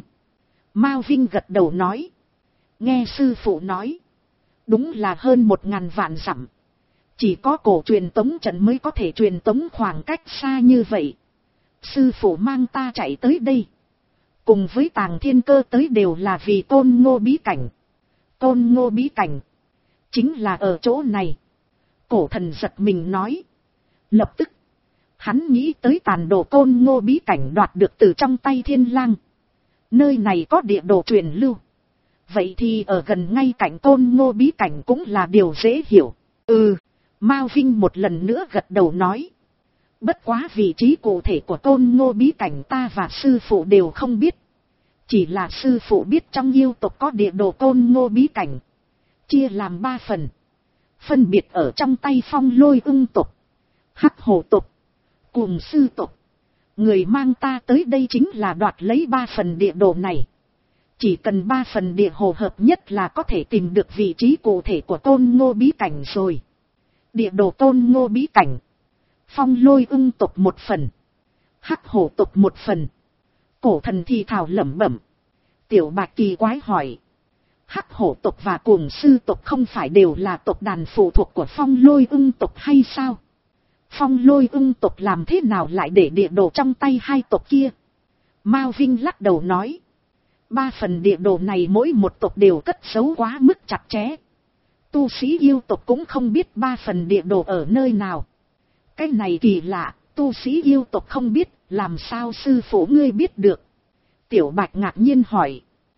Mao Vinh gật đầu nói. Nghe sư phụ nói. Đúng là hơn một ngàn vạn dặm. Chỉ có cổ truyền tống trận mới có thể truyền tống khoảng cách xa như vậy. Sư phụ mang ta chạy tới đây. Cùng với Tàng Thiên Cơ tới đều là vì Côn Ngô bí cảnh. Côn Ngô bí cảnh. Chính là ở chỗ này. Cổ thần giật mình nói. Lập tức. Hắn nghĩ tới tàn đồ Côn Ngô bí cảnh đoạt được từ trong tay Thiên Lang. Nơi này có địa đồ truyền lưu. Vậy thì ở gần ngay cạnh Côn Ngô bí cảnh cũng là điều dễ hiểu. Ừ. Mao Vinh một lần nữa gật đầu nói. Bất quá vị trí cụ thể của Côn Ngô bí cảnh ta và sư phụ đều không biết. Chỉ là sư phụ biết trong yêu tộc có địa đồ Côn Ngô bí cảnh. Chia làm ba phần. Phân biệt ở trong tay Phong Lôi Ưng tộc, Hắc Hổ tộc, Cuồng Sư tộc. Người mang ta tới đây chính là đoạt lấy ba phần địa đồ này. Chỉ cần ba phần địa hồ hợp nhất là có thể tìm được vị trí cụ thể của Côn Ngô bí cảnh rồi. Địa đồ Côn Ngô bí cảnh. Phong Lôi Ưng tộc một phần. Hắc Hổ tộc một phần. Cổ thần thì thào lẩm bẩm. Tiểu Bạch kỳ quái hỏi. Hắc Hổ tộc và Cuồng Sư tộc không phải đều là tộc đàn phụ thuộc của Phong Lôi Ưng tộc hay sao? Phong Lôi Ưng tộc làm thế nào lại để địa đồ trong tay hai tộc kia? Mao Vinh lắc đầu nói. Ba phần địa đồ này mỗi một tộc đều cất giấu quá mức chặt chẽ. Tu sĩ yêu tộc cũng không biết ba phần địa đồ ở nơi nào. Cái này kỳ lạ, tu sĩ yêu tộc không biết, làm sao sư phụ ngươi biết được? Tiểu Bạch ngạc nhiên hỏi.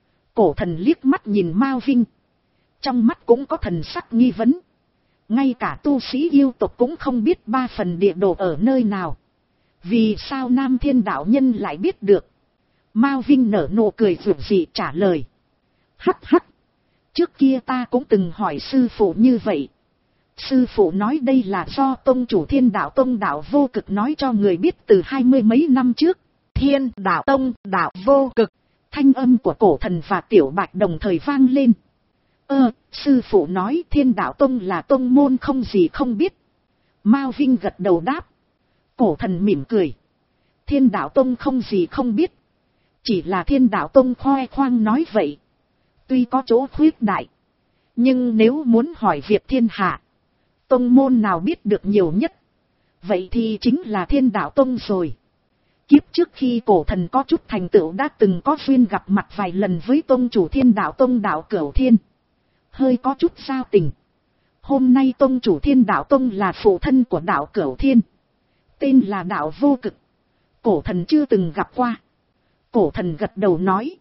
Cổ thần liếc mắt nhìn Mao Vinh. Trong mắt cũng có thần sắc nghi vấn. Ngay cả tu sĩ yêu tộc cũng không biết ba phần địa đồ ở nơi nào. Vì sao Nam Thiên đạo nhân lại biết được? Mao Vinh nở nụ cười rủ rỉ trả lời. Hắc hắc. Trước kia ta cũng từng hỏi sư phụ như vậy. Sư phụ nói đây là do tông chủ Thiên Đạo Tông Đạo Vô Cực nói cho người biết từ hai mươi mấy năm trước. Thiên Đạo Tông Đạo Vô Cực. Thanh âm của cổ thần và Tiểu Bạch đồng thời vang lên. Ơ, sư phụ nói Thiên Đạo Tông là tông môn không gì không biết. Mao Vinh gật đầu đáp. Cổ thần mỉm cười. Thiên Đạo Tông không gì không biết. Chỉ là Thiên Đạo Tông khoe khoang nói vậy. Tuy có chỗ khuyết đại. Nhưng nếu muốn hỏi việc thiên hạ. Tông môn nào biết được nhiều nhất. Vậy thì chính là Thiên Đạo Tông rồi. Kiếp trước khi cổ thần có chút thành tựu đã từng có duyên gặp mặt vài lần với tông chủ Thiên Đạo Tông Đạo Cửu Thiên. Hơi có chút giao tình. Hôm nay tông chủ Thiên Đạo Tông là phụ thân của đạo Cửu Thiên. Tên là đạo Vô Cực. Cổ thần chưa từng gặp qua. Cổ thần gật đầu nói.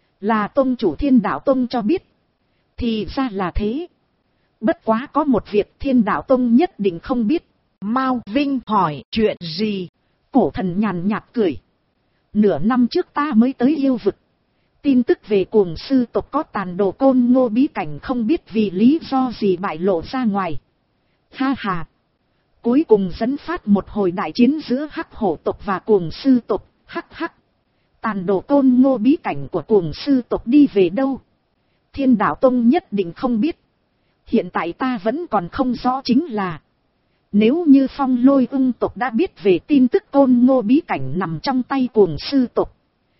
Là tông chủ Thiên Đạo Tông cho biết. Thì ra là thế. Bất quá có một việc Thiên Đạo Tông nhất định không biết. Mao Vinh hỏi chuyện gì? Cổ thần nhàn nhạt cười. Nửa năm trước ta mới tới yêu vực. Tin tức về Cuồng sư tộc có tàn đồ Côn Ngô bí cảnh không biết vì lý do gì bại lộ ra ngoài. Ha ha. Cuối cùng dẫn phát một hồi đại chiến giữa Hắc Hổ tộc và Cuồng sư tộc. Hắc hắc. Tàn đồ Côn Ngô bí cảnh của Cuồng sư tộc đi về đâu? Thiên Đạo Tông nhất định không biết. Hiện tại ta vẫn còn không rõ chính là. Nếu như Phong Lôi Ưng tộc đã biết về tin tức Côn Ngô bí cảnh nằm trong tay Cuồng sư tộc.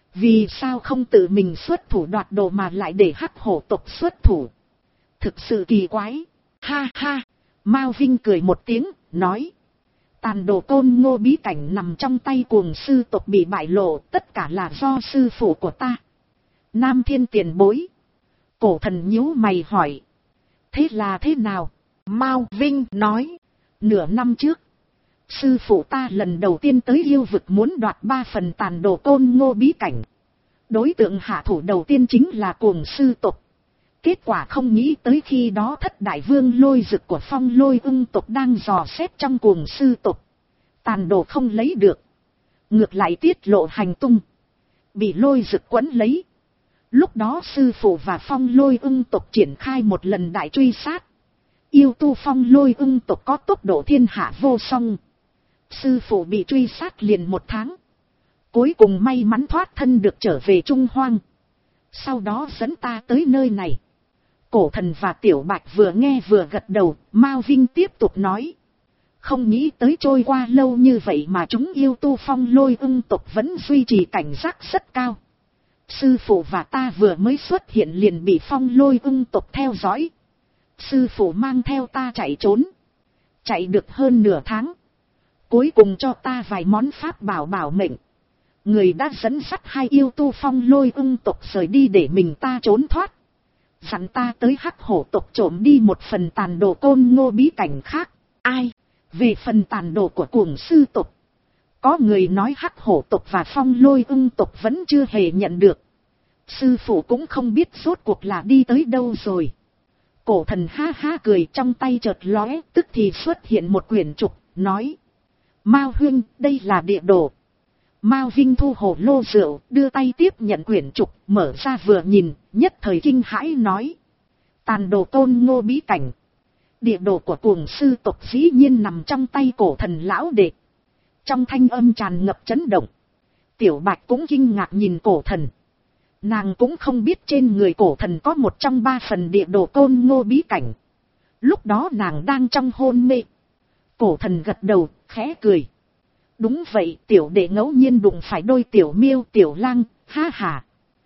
Vì sao không tự mình xuất thủ đoạt đồ mà lại để Hắc Hổ tộc xuất thủ? Thực sự kỳ quái. Ha ha. Mao Vinh cười một tiếng, nói. Tàn đồ Côn Ngô bí cảnh nằm trong tay Cuồng sư tộc bị bại lộ, tất cả là do sư phụ của ta. Nam Thiên tiền bối. Cổ thần nhíu mày hỏi. Thế là thế nào? Mao Vinh nói. Nửa năm trước, sư phụ ta lần đầu tiên tới yêu vực muốn đoạt ba phần tàn đồ Côn Ngô bí cảnh. Đối tượng hạ thủ đầu tiên chính là Cuồng sư tộc. Kết quả không nghĩ tới khi đó thất đại vương Lôi Dực của Phong Lôi Ưng tộc đang dò xét trong Cuồng sư tộc. Tàn đồ không lấy được. Ngược lại tiết lộ hành tung. Bị Lôi Dực quấn lấy. Lúc đó sư phụ và Phong Lôi Ưng tộc triển khai một lần đại truy sát. Yêu tu Phong Lôi Ưng tộc có tốc độ thiên hạ vô song. Sư phụ bị truy sát liền một tháng. Cuối cùng may mắn thoát thân được trở về Trung Hoang. Sau đó dẫn ta tới nơi này. Cổ thần và Tiểu Bạch vừa nghe vừa gật đầu. Mao Vinh tiếp tục nói. Không nghĩ tới trôi qua lâu như vậy mà chúng yêu tu Phong Lôi Ưng tộc vẫn duy trì cảnh giác rất cao. Sư phụ và ta vừa mới xuất hiện liền bị Phong Lôi Ưng tộc theo dõi. Sư phụ mang theo ta chạy trốn. Chạy được hơn nửa tháng. Cuối cùng cho ta vài món pháp bảo bảo mệnh. Người đã dẫn dắt hai yêu tu Phong Lôi Ưng tộc rời đi để mình ta trốn thoát. Dặn ta tới Hắc Hổ tộc trộm đi một phần tàn đồ Côn Ngô bí cảnh khác. Ai? Về phần tàn đồ của Cuồng sư tộc. Có người nói Hắc Hổ tộc và Phong Lôi Ưng tộc vẫn chưa hề nhận được. Sư phụ cũng không biết rốt cuộc là đi tới đâu rồi. Cổ thần ha ha cười, trong tay chợt lóe, tức thì xuất hiện một quyển trục, nói. Mao huynh, đây là địa đồ. Mao Vinh thu hồ lô rượu, đưa tay tiếp nhận quyển trục, mở ra vừa nhìn, nhất thời kinh hãi nói. Tàn đồ Côn Ngô bí cảnh. Địa đồ của Cuồng sư tộc dĩ nhiên nằm trong tay cổ thần lão đệ. Trong thanh âm tràn ngập chấn động. Tiểu Bạch cũng kinh ngạc nhìn cổ thần. Nàng cũng không biết trên người cổ thần có một trong ba phần địa đồ Côn Ngô bí cảnh. Lúc đó nàng đang trong hôn mê. Cổ thần gật đầu, khẽ cười. Đúng vậy, tiểu đệ ngẫu nhiên đụng phải đôi tiểu miêu tiểu lang, ha ha.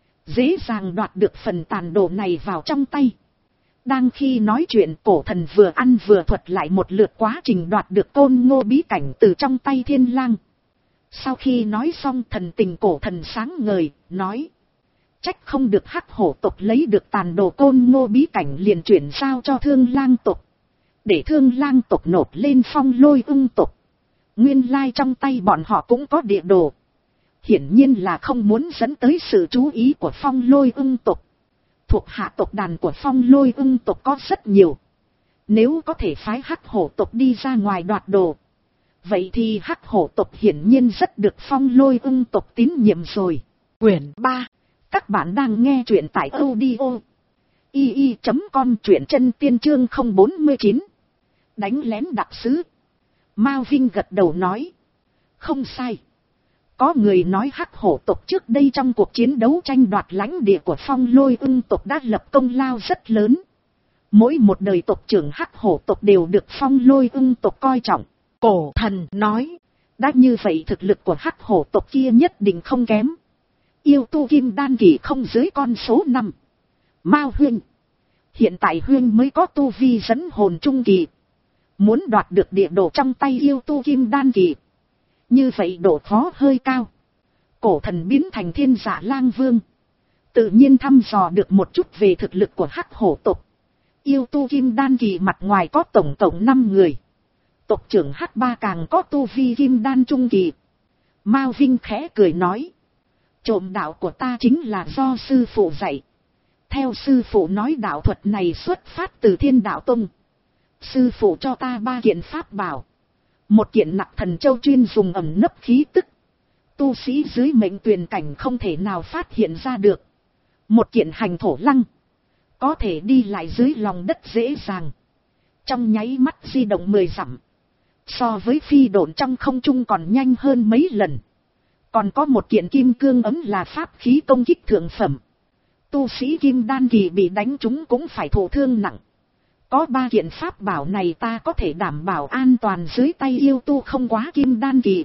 Dễ dàng đoạt được phần tàn đồ này vào trong tay. Đang khi nói chuyện, cổ thần vừa ăn vừa thuật lại một lượt quá trình đoạt được Côn Ngô bí cảnh từ trong tay thiên lang. Sau khi nói xong, thần tình cổ thần sáng ngời, nói. Trách không được Hắc Hổ tộc lấy được tàn đồ Côn Ngô bí cảnh liền chuyển giao cho Thương Lang tộc. Để Thương Lang tộc nộp lên Phong Lôi Ưng tộc. Nguyên lai trong tay bọn họ cũng có địa đồ. Hiển nhiên là không muốn dẫn tới sự chú ý của Phong Lôi Ưng tộc. Thuộc hạ tộc đàn của Phong Lôi Ưng tộc có rất nhiều. Nếu có thể phái Hắc Hổ tộc đi ra ngoài đoạt đồ, vậy thì Hắc Hổ tộc hiển nhiên rất được Phong Lôi Ưng tộc tín nhiệm rồi. Quyển ba. Các bạn đang nghe truyện tại audio i i chấm com, truyện chân tiên chương không bốn chín. Đánh lén đặc sứ. Mao Vinh gật đầu nói. Không sai. Có người nói Hắc Hổ tộc trước đây trong cuộc chiến đấu tranh đoạt lãnh địa của Phong Lôi Ưng tộc đã lập công lao rất lớn. Mỗi một đời tộc trưởng Hắc Hổ tộc đều được Phong Lôi Ưng tộc coi trọng. Cổ thần nói. Đã như vậy thực lực của Hắc Hổ tộc kia nhất định không kém. Yêu tu kim đan kỳ không dưới con số năm. Mao huynh. Hiện tại huynh mới có tu vi dẫn hồn trung kỳ. Muốn đoạt được địa đồ trong tay yêu tu kim đan kỳ. Như vậy độ khó hơi cao. Cổ thần biến thành Thiên Dạ Lang Vương. Tự nhiên thăm dò được một chút về thực lực của Hắc Hổ tộc. Yêu tu kim đan kỳ mặt ngoài có tổng cộng năm người. Tộc trưởng Hắc Ba càng có tu vi kim đan trung kỳ. Mao Vinh khẽ cười nói. Trộm đạo của ta chính là do sư phụ dạy. Theo sư phụ nói đạo thuật này xuất phát từ Thiên Đạo Tông. Sư phụ cho ta ba kiện pháp bảo. Một kiện Nặc Thần Châu chuyên dùng ẩn nấp khí tức. Tu sĩ dưới mệnh tuyền cảnh không thể nào phát hiện ra được. Một kiện Hành Thổ Lăng. Có thể đi lại dưới lòng đất dễ dàng. Trong nháy mắt di động mười dặm. So với phi độn trong không trung còn nhanh hơn mấy lần. Còn có một kiện Kim Cương Ấm là pháp khí công kích thượng phẩm. Tu sĩ kim đan kỳ bị đánh trúng cũng phải thụ thương nặng. Có ba kiện pháp bảo này ta có thể đảm bảo an toàn dưới tay yêu tu không quá kim đan kỳ.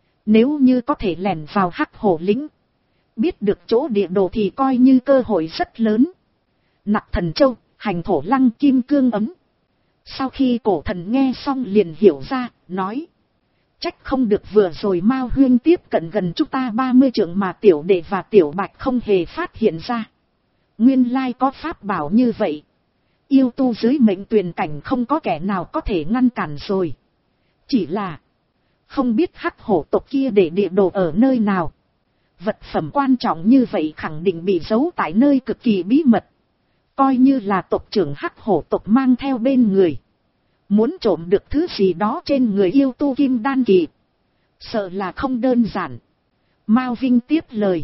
Nếu như có thể lẻn vào Hắc Hổ Lĩnh, biết được chỗ địa đồ thì coi như cơ hội rất lớn. Nặc Thần Châu, Hành Thổ Lăng, Kim Cương Ấm. Sau khi cổ thần nghe xong liền hiểu ra, nói. Trách không được vừa rồi Mao Huyên tiếp cận gần chúng ta ba mươi trượng mà tiểu đệ và tiểu bạch không hề phát hiện ra. Nguyên lai có pháp bảo như vậy. Yêu tu dưới mệnh tuyền cảnh không có kẻ nào có thể ngăn cản rồi. Chỉ là không biết Hắc Hổ tộc kia để địa đồ ở nơi nào. Vật phẩm quan trọng như vậy khẳng định bị giấu tại nơi cực kỳ bí mật. Coi như là tộc trưởng Hắc Hổ tộc mang theo bên người. Muốn trộm được thứ gì đó trên người yêu tu kim đan kỳ. Sợ là không đơn giản. Mao Vinh tiếp lời.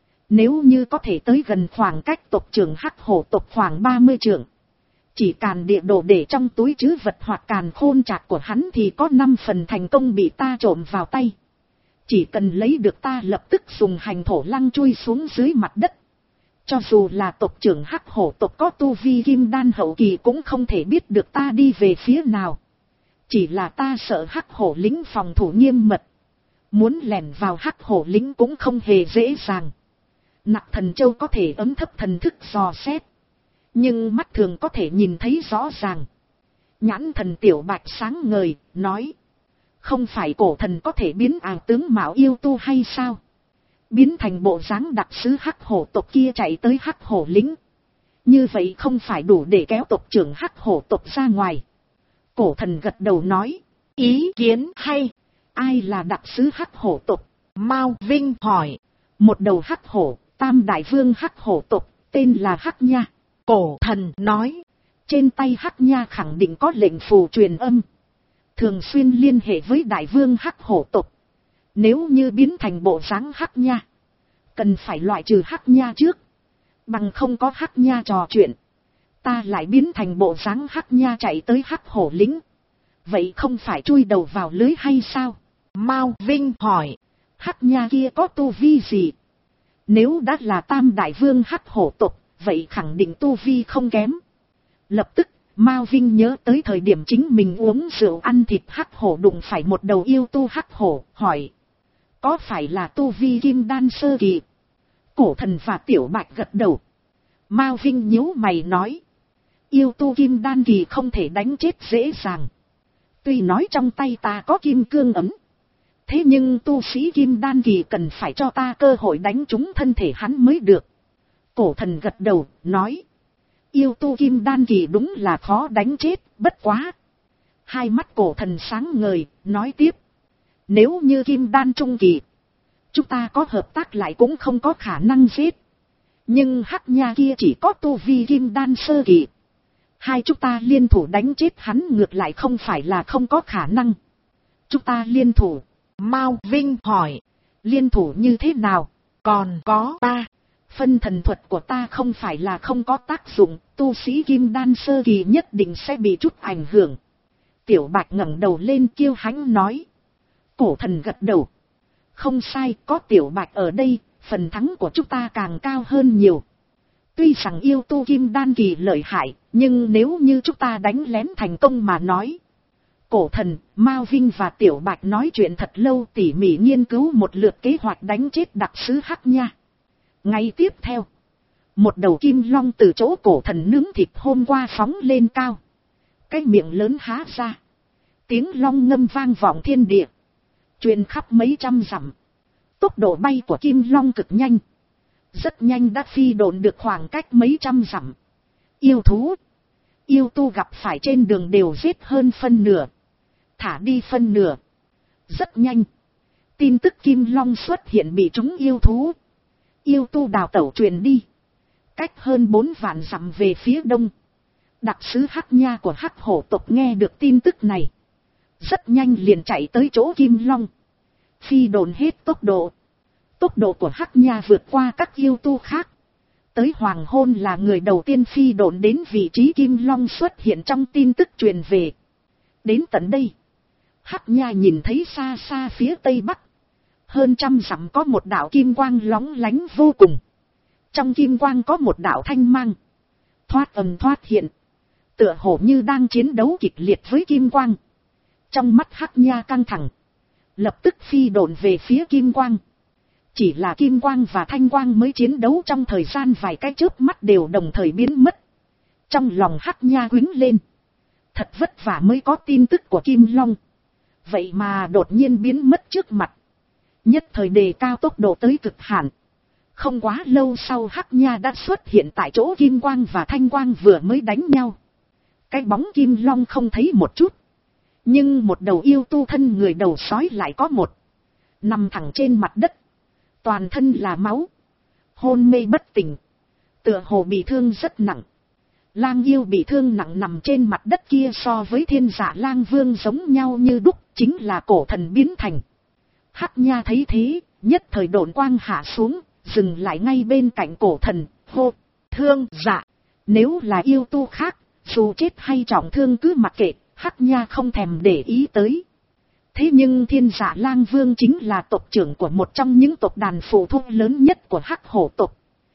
Nếu như có thể tới gần khoảng cách tộc trưởng Hắc Hổ tộc khoảng ba mươi trượng. Chỉ càn địa đồ để trong túi trữ vật hoặc càn khôn chạc của hắn thì có năm phần thành công bị ta trộm vào tay. Chỉ cần lấy được ta lập tức dùng Hành Thổ Lăng chui xuống dưới mặt đất. Cho dù là tộc trưởng Hắc Hổ tộc có tu vi kim đan hậu kỳ cũng không thể biết được ta đi về phía nào. Chỉ là ta sợ Hắc Hổ Lĩnh phòng thủ nghiêm mật. Muốn lẻn vào Hắc Hổ Lĩnh cũng không hề dễ dàng. Nặc Thần Châu có thể ấm thấp thần thức dò xét. Nhưng mắt thường có thể nhìn thấy rõ ràng. Nhãn thần tiểu bạch sáng ngời, nói. Không phải cổ thần có thể biến ảo tướng mạo yêu tu hay sao? Biến thành bộ dáng đặc sứ Hắc Hổ tộc kia chạy tới Hắc Hổ Lĩnh. Như vậy không phải đủ để kéo tộc trưởng Hắc Hổ tộc ra ngoài. Cổ thần gật đầu nói. Ý kiến hay. Ai là đặc sứ Hắc Hổ tộc? Mao Vinh hỏi. Một đầu Hắc Hổ, tam đại vương Hắc Hổ tộc, tên là Hắc Nha. Cổ thần nói. Trên tay Hắc Nha khẳng định có lệnh phù truyền âm. Thường xuyên liên hệ với đại vương Hắc Hổ tộc. Nếu như biến thành bộ dáng Hắc Nha, cần phải loại trừ Hắc Nha trước. Bằng không có Hắc Nha trò chuyện, ta lại biến thành bộ dáng Hắc Nha chạy tới Hắc Hổ Lĩnh. Vậy không phải chui đầu vào lưới hay sao? Mao Vinh hỏi. Hắc Nha kia có tu vi gì? Nếu đã là tam đại vương Hắc Hổ tộc, vậy khẳng định tu vi không kém. Lập tức, Mao Vinh nhớ tới thời điểm chính mình uống rượu ăn thịt Hắc Hổ đụng phải một đầu yêu tu Hắc Hổ, hỏi. Có phải là tu vi kim đan sơ kỳ? Cổ thần và tiểu bạch gật đầu. Mao Vinh nhíu mày nói. Yêu tu kim đan kỳ không thể đánh chết dễ dàng. Tuy nói trong tay ta có kim cương ấm. Thế nhưng tu sĩ kim đan kỳ cần phải cho ta cơ hội đánh trúng thân thể hắn mới được. Cổ thần gật đầu, nói. Yêu tu kim đan kỳ đúng là khó đánh chết, bất quá. Hai mắt cổ thần sáng ngời, nói tiếp. Nếu như kim đan trung kỳ, chúng ta có hợp tác lại cũng không có khả năng giết. Nhưng Hắc Nha kia chỉ có tu vi kim đan sơ kỳ. Hai chúng ta liên thủ đánh chết hắn ngược lại không phải là không có khả năng. Chúng ta liên thủ. Mao Vinh hỏi. Liên thủ như thế nào? Còn có ta. Phân thần thuật của ta không phải là không có tác dụng. Tu sĩ kim đan sơ kỳ nhất định sẽ bị chút ảnh hưởng. Tiểu Bạch ngẩng đầu lên kiêu hãnh nói. Cổ thần gật đầu. Không sai, có Tiểu Bạch ở đây, phần thắng của chúng ta càng cao hơn nhiều. Tuy rằng yêu tu kim đan kỳ lợi hại, nhưng nếu như chúng ta đánh lén thành công mà nói. Cổ thần, Mao Vinh và Tiểu Bạch nói chuyện thật lâu tỉ mỉ nghiên cứu một lượt kế hoạch đánh chết đặc sứ Hắc Nha. Ngay tiếp theo, một đầu kim long từ chỗ cổ thần nướng thịt hôm qua phóng lên cao. Cái miệng lớn há ra. Tiếng long ngâm vang vọng thiên địa. Truyền khắp mấy trăm dặm. Tốc độ bay của kim long cực nhanh. Rất nhanh đã phi độn được khoảng cách mấy trăm dặm. Yêu thú. Yêu tu gặp phải trên đường đều giết hơn phân nửa, thả đi phân nửa. Rất nhanh, tin tức Kim Long xuất hiện bị trúng yêu thú. Yêu tu đào tẩu truyền đi. Cách hơn bốn vạn dặm về phía đông. Đặc sứ Hắc Nha của Hắc Hổ tộc nghe được tin tức này, rất nhanh liền chạy tới chỗ Kim Long. Phi độn hết tốc độ. Tốc độ của Hắc Nha vượt qua các yêu tu khác. Tới hoàng hôn là người đầu tiên phi độn đến vị trí Kim Long xuất hiện trong tin tức truyền về. Đến tận đây, Hắc Nha nhìn thấy xa xa phía tây bắc, hơn trăm dặm có một đạo kim quang lóng lánh vô cùng. Trong kim quang có một đạo thanh mang, thoát ầm thoát hiện, tựa hồ như đang chiến đấu kịch liệt với kim quang. Trong mắt Hắc Nha căng thẳng, lập tức phi độn về phía kim quang. Chỉ là kim quang và thanh quang mới chiến đấu trong thời gian vài cái chớp mắt đều đồng thời biến mất. Trong lòng Hắc Nha quýnh lên, thật vất vả mới có tin tức của Kim Long, vậy mà đột nhiên biến mất trước mặt. Nhất thời đề cao tốc độ tới cực hạn. Không quá lâu sau Hắc Nha đã xuất hiện tại chỗ kim quang và thanh quang vừa mới đánh nhau. Cái bóng Kim Long không thấy một chút, nhưng một đầu yêu tu thân người đầu sói lại có một, nằm thẳng trên mặt đất, toàn thân là máu, hôn mê bất tỉnh, tựa hồ bị thương rất nặng. Lang yêu bị thương nặng nằm trên mặt đất kia so với Thiên Dạ Lang Vương giống nhau như đúc, chính là cổ thần biến thành. Hắc Nha thấy thế, nhất thời độn quang hạ xuống, dừng lại ngay bên cạnh cổ thần, hô, Thương Dạ. Nếu là yêu tu khác, dù chết hay trọng thương cứ mặc kệ, Hắc Nha không thèm để ý tới. Thế nhưng Thiên Dạ Lang Vương chính là tộc trưởng của một trong những tộc đàn phụ thuộc lớn nhất của Hắc Hổ tộc.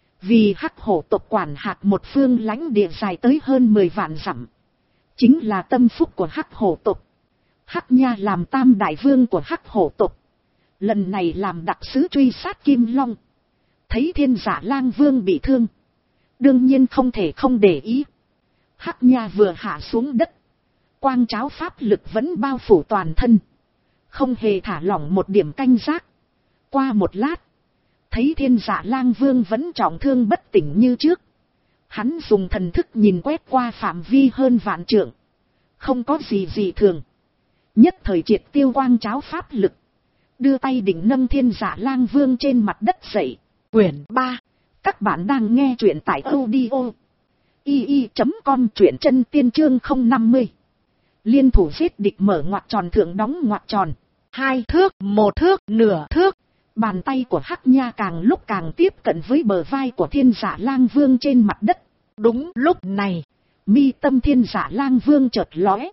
Vì Hắc Hổ tộc quản hạt một phương lãnh địa dài tới hơn mười vạn dặm, chính là tâm phúc của Hắc Hổ tộc. Hắc Nha làm tam đại vương của Hắc Hổ tộc, lần này làm đặc sứ truy sát Kim Long. Thấy Thiên Dạ Lang Vương bị thương, đương nhiên không thể không để ý. Hắc Nha vừa hạ xuống đất, quang tráo pháp lực vẫn bao phủ toàn thân, không hề thả lỏng một điểm canh giác. Qua một lát, thấy Thiên Dạ Lang Vương vẫn trọng thương bất tỉnh như trước. Hắn dùng thần thức nhìn quét qua phạm vi hơn vạn trượng, không có gì gì thường. Nhất thời triệt tiêu quang tráo pháp lực, đưa tay định nâng Thiên Dạ Lang Vương trên mặt đất dậy. Quyển ba. Các bạn đang nghe truyện tại audio i i chấm com, truyện chân tiên chương không năm mươi. Liên thủ giết địch mở ngoặc tròn thượng đóng ngoặc tròn. Hai thước, một thước, nửa thước. Bàn tay của Hắc Nha càng lúc càng tiếp cận với bờ vai của Thiên Dạ Lang Vương trên mặt đất. Đúng lúc này, mi tâm Thiên Dạ Lang Vương chợt lóe,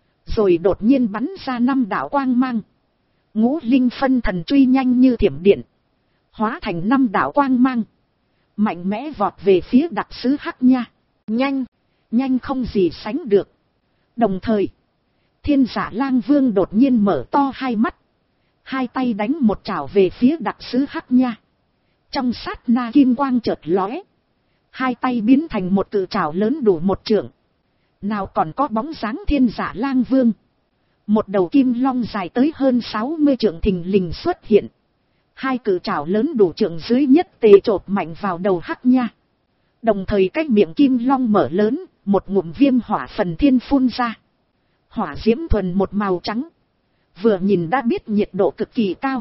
rồi đột nhiên bắn ra năm đạo quang mang. Ngũ linh phân thần truy nhanh như thiểm điện, hóa thành năm đạo quang mang, mạnh mẽ vọt về phía đặc sứ Hắc Nha. Nhanh, nhanh không gì sánh được. Đồng thời, Thiên Dạ Lang Vương đột nhiên mở to hai mắt, hai tay đánh một chảo về phía đặc sứ Hắc Nha. Trong sát na kim quang chợt lóe, hai tay biến thành một cự chảo lớn đủ một trượng. Nào còn có bóng dáng Thiên Dạ Lang Vương, một đầu kim long dài tới hơn sáu mươi trượng thình lình xuất hiện. Hai cự chảo lớn đủ trượng dưới nhất tề chộp mạnh vào đầu Hắc Nha. Đồng thời cái miệng kim long mở lớn, một ngụm viêm hỏa phần thiên phun ra. Hỏa diễm thuần một màu trắng, vừa nhìn đã biết nhiệt độ cực kỳ cao.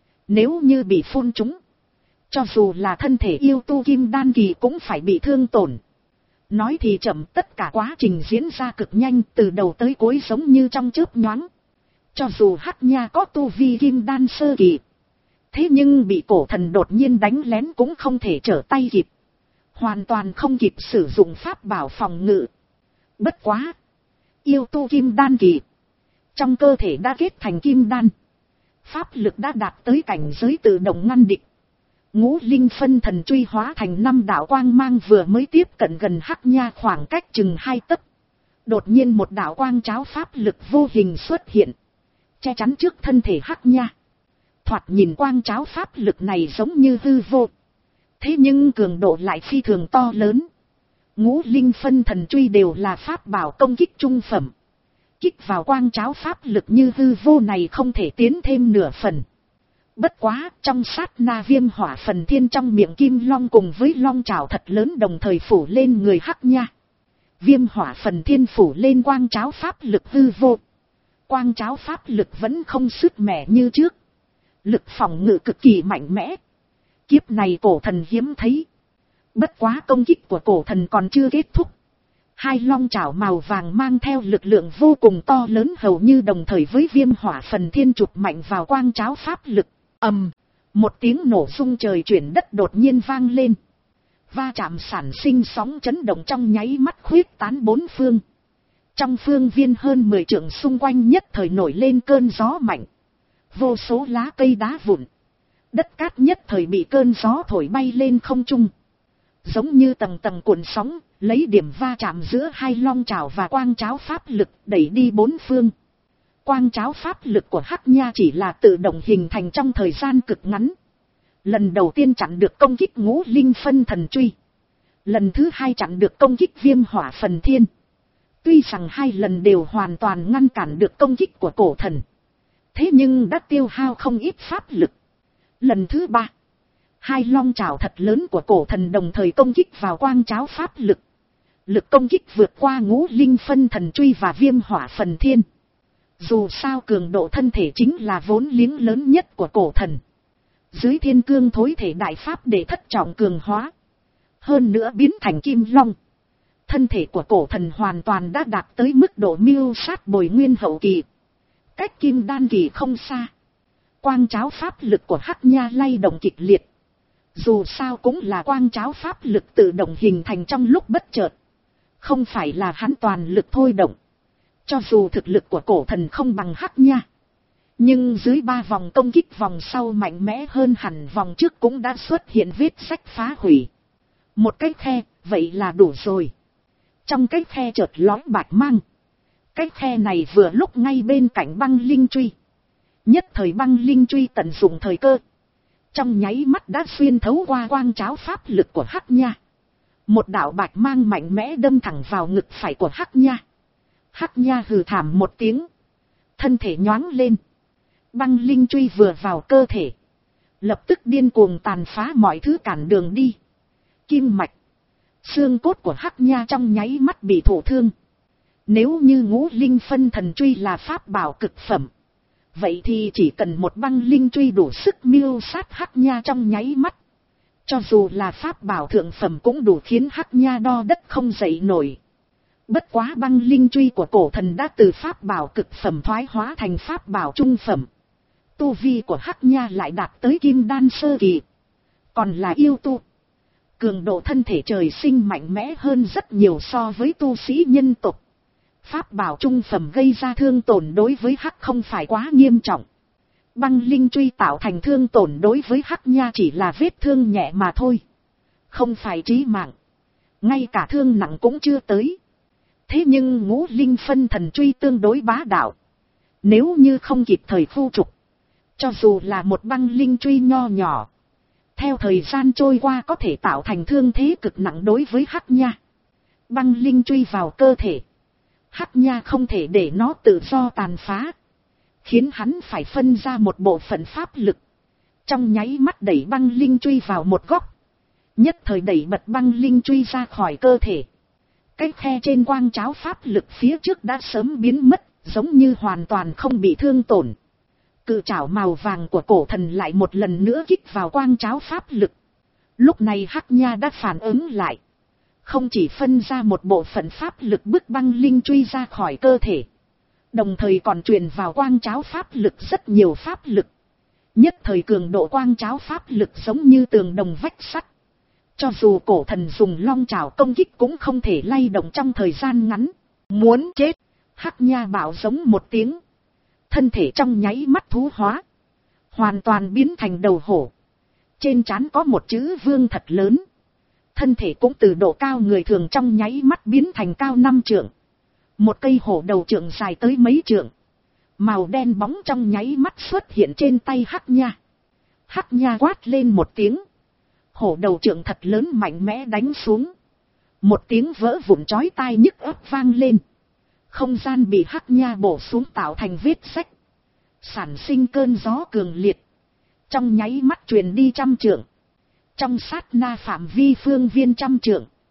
Nếu như bị phun trúng, cho dù là thân thể yêu tu kim đan kỳ cũng phải bị thương tổn. Nói thì chậm, tất cả quá trình diễn ra cực nhanh, từ đầu tới cuối giống như trong chớp nhoáng. Cho dù Hắc Nha có tu vi kim đan sơ kỳ, thế nhưng bị cổ thần đột nhiên đánh lén cũng không thể trở tay kịp, hoàn toàn không kịp sử dụng pháp bảo phòng ngự. Bất quá, yêu tu kim đan kỳ, trong cơ thể đã kết thành kim đan, pháp lực đã đạt tới cảnh giới tự động ngăn địch. Ngũ linh phân thần truy hóa thành năm đạo quang mang vừa mới tiếp cận gần Hắc Nha khoảng cách chừng hai tấc. Đột nhiên một đạo quang tráo pháp lực vô hình xuất hiện, che chắn trước thân thể Hắc Nha. Thoạt nhìn quang tráo pháp lực này giống như hư vô, thế nhưng cường độ lại phi thường to lớn. Ngũ linh phân thần truy đều là pháp bảo công kích trung phẩm, kích vào quang tráo pháp lực như hư vô này không thể tiến thêm nửa phần. Bất quá, trong sát na viêm hỏa phần thiên trong miệng kim long cùng với long trảo thật lớn đồng thời phủ lên người Hắc Nha. Viêm hỏa phần thiên phủ lên quang cháo pháp lực hư vô. Quang cháo pháp lực vẫn không sứt mẻ như trước. Lực phòng ngự cực kỳ mạnh mẽ. Kiếp này cổ thần hiếm thấy. Bất quá công kích của cổ thần còn chưa kết thúc. Hai long chảo màu vàng mang theo lực lượng vô cùng to lớn hầu như đồng thời với viêm hỏa phần thiên chụp mạnh vào quang cháo pháp lực. Ầm, một tiếng nổ rung trời chuyển đất đột nhiên vang lên. Va chạm sản sinh sóng chấn động trong nháy mắt khuyết tán bốn phương. Trong phương viên hơn mười trượng xung quanh nhất thời nổi lên cơn gió mạnh. Vô số lá cây đá vụn. Đất cát nhất thời bị cơn gió thổi bay lên không trung. Giống như tầng tầng cuộn sóng, lấy điểm va chạm giữa hai long chảo và quang cháo pháp lực đẩy đi bốn phương. Quang cháo pháp lực của Hắc Nha chỉ là tự động hình thành trong thời gian cực ngắn. Lần đầu tiên chặn được công kích ngũ linh phân thần truy. Lần thứ hai chặn được công kích viêm hỏa phần thiên. Tuy rằng hai lần đều hoàn toàn ngăn cản được công kích của cổ thần. Thế nhưng đã tiêu hao không ít pháp lực. Lần thứ ba, hai long chảo thật lớn của cổ thần đồng thời công kích vào quang cháo pháp lực. Lực công kích vượt qua ngũ linh phân thần truy và viêm hỏa phần thiên. Dù sao cường độ thân thể chính là vốn liếng lớn nhất của cổ thần. Dưới thiên cương thối thể đại pháp để thất trọng cường hóa. Hơn nữa biến thành kim long. Thân thể của cổ thần hoàn toàn đã đạt tới mức độ miêu sát bồi nguyên hậu kỳ. Cách kim đan kỳ không xa. Quang cháo pháp lực của Hắc Nha lay động kịch liệt. Dù sao cũng là quang cháo pháp lực tự động hình thành trong lúc bất chợt. Không phải là hắn toàn lực thôi động. Cho dù thực lực của cổ thần không bằng Hắc Nha. Nhưng dưới ba vòng công kích vòng sau mạnh mẽ hơn hẳn vòng trước cũng đã xuất hiện vết sách phá hủy. Một cái khe, vậy là đủ rồi. Trong cái khe chợt lói bạch mang. Cái khe này vừa lúc ngay bên cạnh băng linh truy. Nhất thời băng linh truy tận dụng thời cơ. Trong nháy mắt đã xuyên thấu qua quang cháo pháp lực của Hắc Nha. Một đạo bạch mang mạnh mẽ đâm thẳng vào ngực phải của Hắc Nha. Hắc Nha hừ thảm một tiếng. Thân thể nhoáng lên. Băng linh truy vừa vào cơ thể. Lập tức điên cuồng tàn phá mọi thứ cản đường đi. Kim mạch. Xương cốt của Hắc Nha trong nháy mắt bị thổ thương. Nếu như ngũ linh phân thần truy là pháp bảo cực phẩm. Vậy thì chỉ cần một băng linh truy đủ sức miêu sát Hắc Nha trong nháy mắt. Cho dù là pháp bảo thượng phẩm cũng đủ khiến Hắc Nha đo đất không dậy nổi. Bất quá băng linh truy của cổ thần đã từ pháp bảo cực phẩm thoái hóa thành pháp bảo trung phẩm. Tu vi của Hắc Nha lại đạt tới kim đan sơ kỳ. Còn là yêu tu. Cường độ thân thể trời sinh mạnh mẽ hơn rất nhiều so với tu sĩ nhân tộc. Pháp bảo trung phẩm gây ra thương tổn đối với Hắc không phải quá nghiêm trọng. Băng linh truy tạo thành thương tổn đối với Hắc Nha chỉ là vết thương nhẹ mà thôi. Không phải chí mạng. Ngay cả thương nặng cũng chưa tới. Thế nhưng ngũ linh phân thần truy tương đối bá đạo. Nếu như không kịp thời khu trục. Cho dù là một băng linh truy nho nhỏ. Theo thời gian trôi qua có thể tạo thành thương thế cực nặng đối với Hắc Nha. Băng linh truy vào cơ thể. Hắc Nha không thể để nó tự do tàn phá. Khiến hắn phải phân ra một bộ phận pháp lực. Trong nháy mắt đẩy băng linh truy vào một góc. Nhất thời đẩy bật băng linh truy ra khỏi cơ thể. Cái khe trên quang cháo pháp lực phía trước đã sớm biến mất. Giống như hoàn toàn không bị thương tổn. Cự chảo màu vàng của cổ thần lại một lần nữa kích vào quang cháo pháp lực. Lúc này Hắc Nha đã phản ứng lại. Không chỉ phân ra một bộ phận pháp lực bức băng linh truy ra khỏi cơ thể. Đồng thời còn truyền vào quang cháo pháp lực rất nhiều pháp lực. Nhất thời cường độ quang cháo pháp lực giống như tường đồng vách sắt. Cho dù cổ thần dùng long chảo công kích cũng không thể lay động trong thời gian ngắn. Muốn chết, Hắc Nha bảo giống một tiếng. Thân thể trong nháy mắt thú hóa. Hoàn toàn biến thành đầu hổ. Trên trán có một chữ vương thật lớn. Thân thể cũng từ độ cao người thường trong nháy mắt biến thành cao năm trượng. Một cây hổ đầu trượng dài tới mấy trượng. Màu đen bóng trong nháy mắt xuất hiện trên tay Hắc Nha. Hắc Nha quát lên một tiếng. Hổ đầu trượng thật lớn mạnh mẽ đánh xuống. Một tiếng vỡ vụn chói tai nhức óc vang lên. Không gian bị Hắc Nha bổ xuống tạo thành vết rách. Sản sinh cơn gió cường liệt. Trong nháy mắt truyền đi trăm trượng. Trong sát na phạm vi phương viên trăm trượng.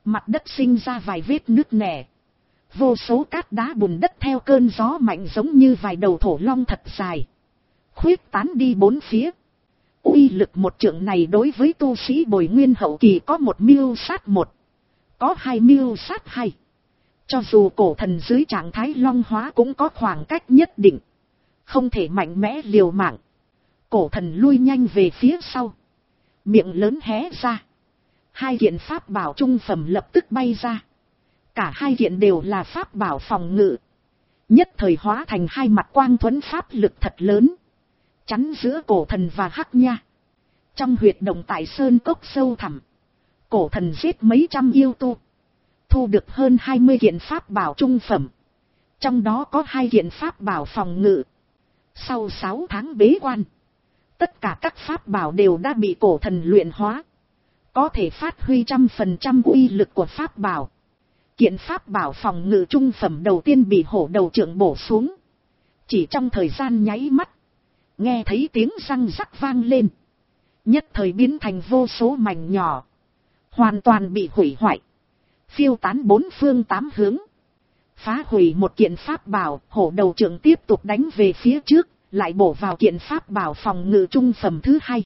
Mặt đất sinh ra vài vết nứt nẻ. Vô số cát đá bùn đất theo cơn gió mạnh giống như vài đầu thổ long thật dài. Khuyết tán đi bốn phía. Uy lực một trượng này đối với tu sĩ bồi nguyên hậu kỳ có một mưu sát một. Có hai mưu sát hai. Cho dù cổ thần dưới trạng thái long hóa cũng có khoảng cách nhất định. Không thể mạnh mẽ liều mạng. Cổ thần lui nhanh về phía sau. Miệng lớn hé ra. Hai kiện pháp bảo trung phẩm lập tức bay ra. Cả hai kiện đều là pháp bảo phòng ngự. Nhất thời hóa thành hai mặt quang thuẫn pháp lực thật lớn. Chắn giữa cổ thần và Hắc Nha. Trong huyệt động tại sơn cốc sâu thẳm. Cổ thần giết mấy trăm yêu tu. Thu được hơn hai mươi kiện pháp bảo trung phẩm. Trong đó có hai kiện pháp bảo phòng ngự. Sau sáu tháng bế quan. Tất cả các pháp bảo đều đã bị cổ thần luyện hóa. Có thể phát huy trăm phần trăm uy lực của pháp bảo. Kiện pháp bảo phòng ngự trung phẩm đầu tiên bị hổ đầu trưởng bổ xuống. Chỉ trong thời gian nháy mắt. Nghe thấy tiếng răng rắc vang lên. Nhất thời biến thành vô số mảnh nhỏ. Hoàn toàn bị hủy hoại. Phiêu tán bốn phương tám hướng. Phá hủy một kiện pháp bảo, hổ đầu trưởng tiếp tục đánh về phía trước. Lại bổ vào kiện pháp bảo phòng ngự trung phẩm thứ hai.